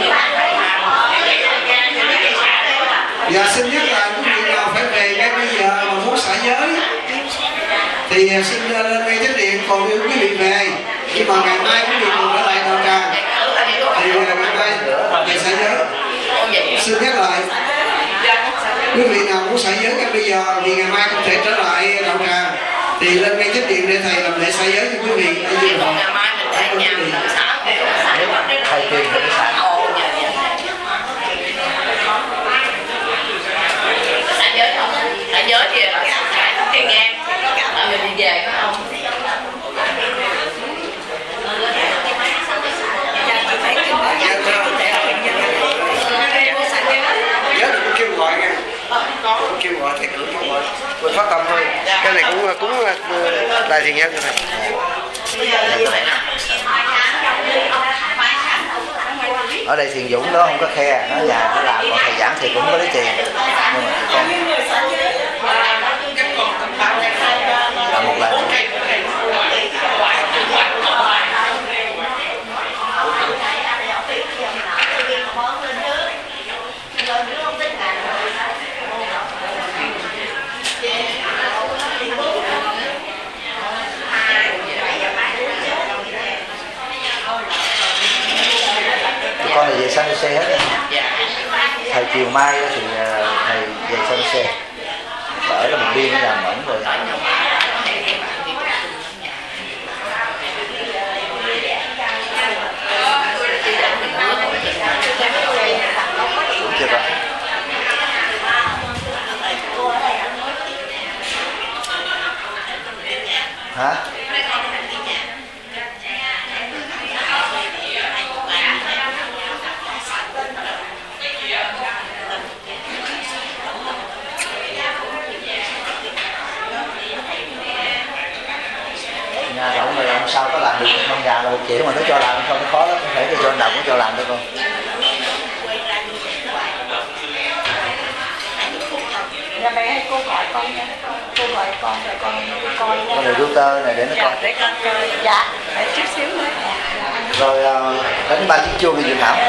Dạ xin nhắc lại quý vị nào phải về ngay bây giờ mà muốn xả giới thì xin lên ngay chánh điện, còn nếu quý vị về nhưng mà ngày mai quý vị còn trở lại đạo tràng thì ngày mai về xả giới. Xin nhắc lại quý vị nào muốn xả giới ngay bây giờ thì ngày mai không thể trở lại đạo tràng thì lên ngay chánh điện để thầy làm lễ xả giới cho quý vị. Còn ngày mai mình tại nhà mình tự xả. Thầy truyền thầy xả. Xả giới không? Xả giới thì xả cái ngang rồi mình đi về có không? Nhớ đừng kêu gọi nha. Đừng kêu gọi thầy cứ kêu gọi. Mình phát tâm thôi. Cái này cũng cũng đại thiền nhân rồi thầy. Ở đây Thiền Dũng đó không có khe, nó nhà nó làm, còn thầy giảng thì cũng có lấy tiền. Nhưng mà con là một lần. chiều mai thì thầy về San Jose ở là một đêm ở nhà mẫn rồi. Đúng chưa con? Hả? Nhà rộng rồi làm sao có làm được, trong nhà là một chuyện mà nó cho làm không, nó khó lắm, không thể cho nào cũng cho làm được không? Nhà bé hay cô gọi con nha, cô gọi con rồi con coi nha. Con này router này để nó coi. Để con coi. Dạ, để chút xíu nữa. Rồi uh, đánh ba chiếc chuông thì dừng hảo.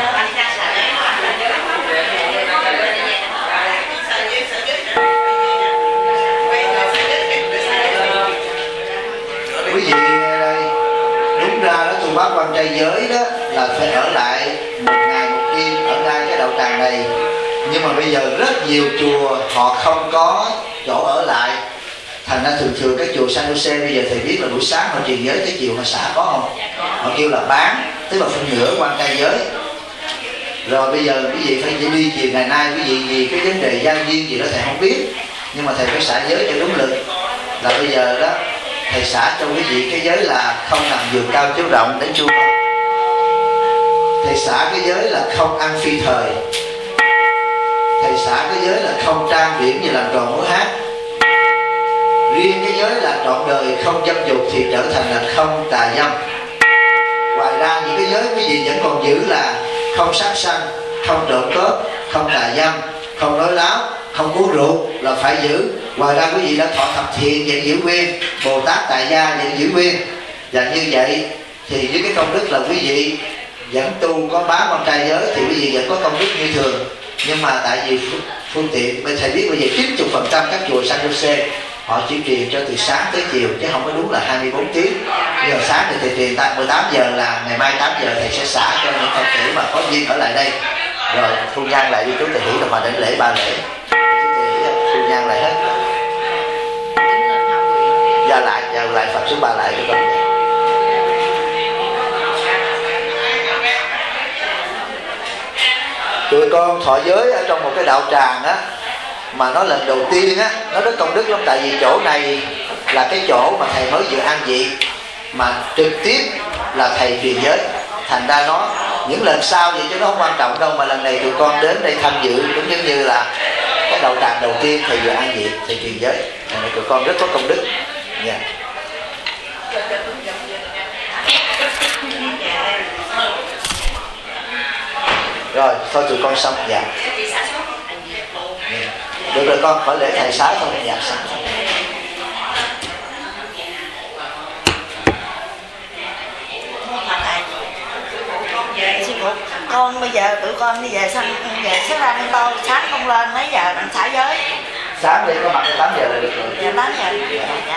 Quý vị nghe đây, đúng ra đó tu pháp quan trai giới đó là phải ở lại một ngày một đêm ở ngay cái đạo tràng này, nhưng mà bây giờ rất nhiều chùa họ không có chỗ ở lại, thành ra thường thường các chùa San Jose bây giờ thầy biết là buổi sáng họ truyền giới tới chiều họ xả có không? Họ kêu là bán, tức là phân nửa quan trai giới. Rồi bây giờ quý vị phải đi chiều ngày nay, quý vị vì cái vấn đề giao duyên gì đó thầy không biết, nhưng mà thầy phải xả giới cho đúng lực. Là bây giờ đó thầy xả cho quý vị cái giới là không nằm giường cao chiếu rộng đến chuông. Thầy xả cái giới là không ăn phi thời. Thầy xả cái giới là không trang điểm như làm trò múa hát. Riêng cái giới là trọn đời không dâm dục thì trở thành là không tà dâm. Ngoài ra những cái giới quý vị vẫn còn giữ là không sát sanh, không trộm cướp, không tà dâm, không nói láo, không uống rượu là phải giữ. Ngoài ra quý vị đã thọ thập thiện vẫn giữ nguyên, Bồ Tát tại gia vẫn giữ nguyên. Và như vậy thì với cái công đức là quý vị vẫn tu có bá con trai giới thì quý vị vẫn có công đức như thường. Nhưng mà tại vì phương tiện, bên thầy biết bây giờ chín mươi phần trăm các chùa San Jose họ chỉ truyền cho từ sáng tới chiều chứ không có đúng là hai mươi bốn tiếng. Bây giờ sáng thì thầy truyền tại mười tám giờ là ngày mai tám giờ thầy sẽ xả cho những Phật tử mà có duyên ở lại đây. Rồi thu nhang lại đi chú thầy hỷ đồng hòa đến lễ ba lễ. Thu nhang lại hết. Gia lại, gia lại Phật số ba lại cho con. Tụi con thọ giới ở trong một cái đạo tràng á, mà nó lần đầu tiên á, nó rất công đức lắm. Tại vì chỗ này là cái chỗ mà thầy mới vừa ăn vị, mà trực tiếp là thầy truyền giới. Thành ra nó, những lần sau vậy chứ nó không quan trọng đâu. Mà lần này tụi con đến đây tham dự cũng giống như là cái đạo tràng đầu tiên thầy vừa ăn vị, thầy truyền giới. Thành ra tụi con rất có công đức. Yeah. Rồi, thôi tụi con xong. Dạ. Được rồi con, khỏi lễ thầy xá thôi. Dạ, xá thôi. Sư phụ, con bây giờ tụi con đi về sanh về sáng ra Minh Tô, sáng con lên mấy giờ mình xả giới? Sáng đi có mặt đến tám giờ là được rồi. Dạ tám giờ. Dạ. Dạ.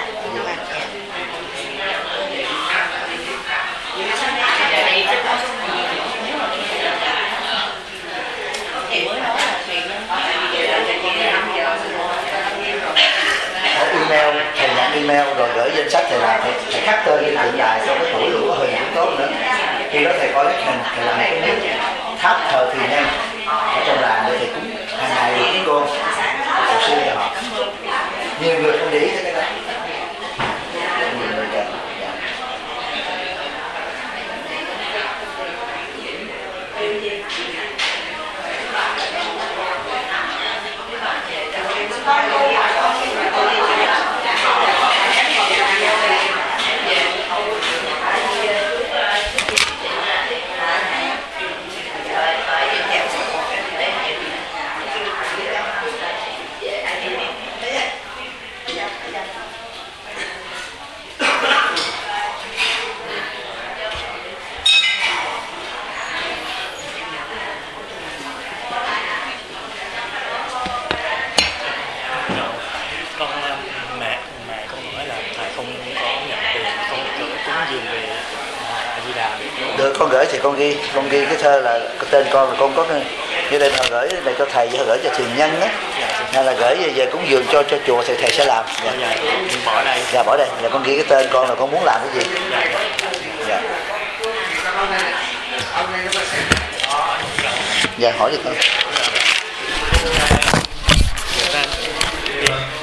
Email, thầy nhận email rồi gửi danh sách thầy làm, thầy khắc tên lên tượng đài, xong cái tuổi luôn có hình cũng tốt nữa. Khi đó thầy coi lấy hình, thầy làm cái nét tháp thờ Thùy Nhân ở trong làng để thầy cúng hàng ngày cúng con, cầu siêu cho họ. Nhiều người không để ý cái đó. Nhiều người kìa. Được, con gửi thì con ghi, con ghi cái thơ là cái tên con là con có Như đây họ gửi này cho thầy, họ gửi cho thiền nhân á, hay là gửi về, về cúng dường cho cho chùa thì thầy sẽ làm. Dạ, dạ, bỏ đây. Dạ bỏ đây. Dạ con ghi cái tên con là con muốn làm cái gì. Dạ. Dạ hỏi đi con.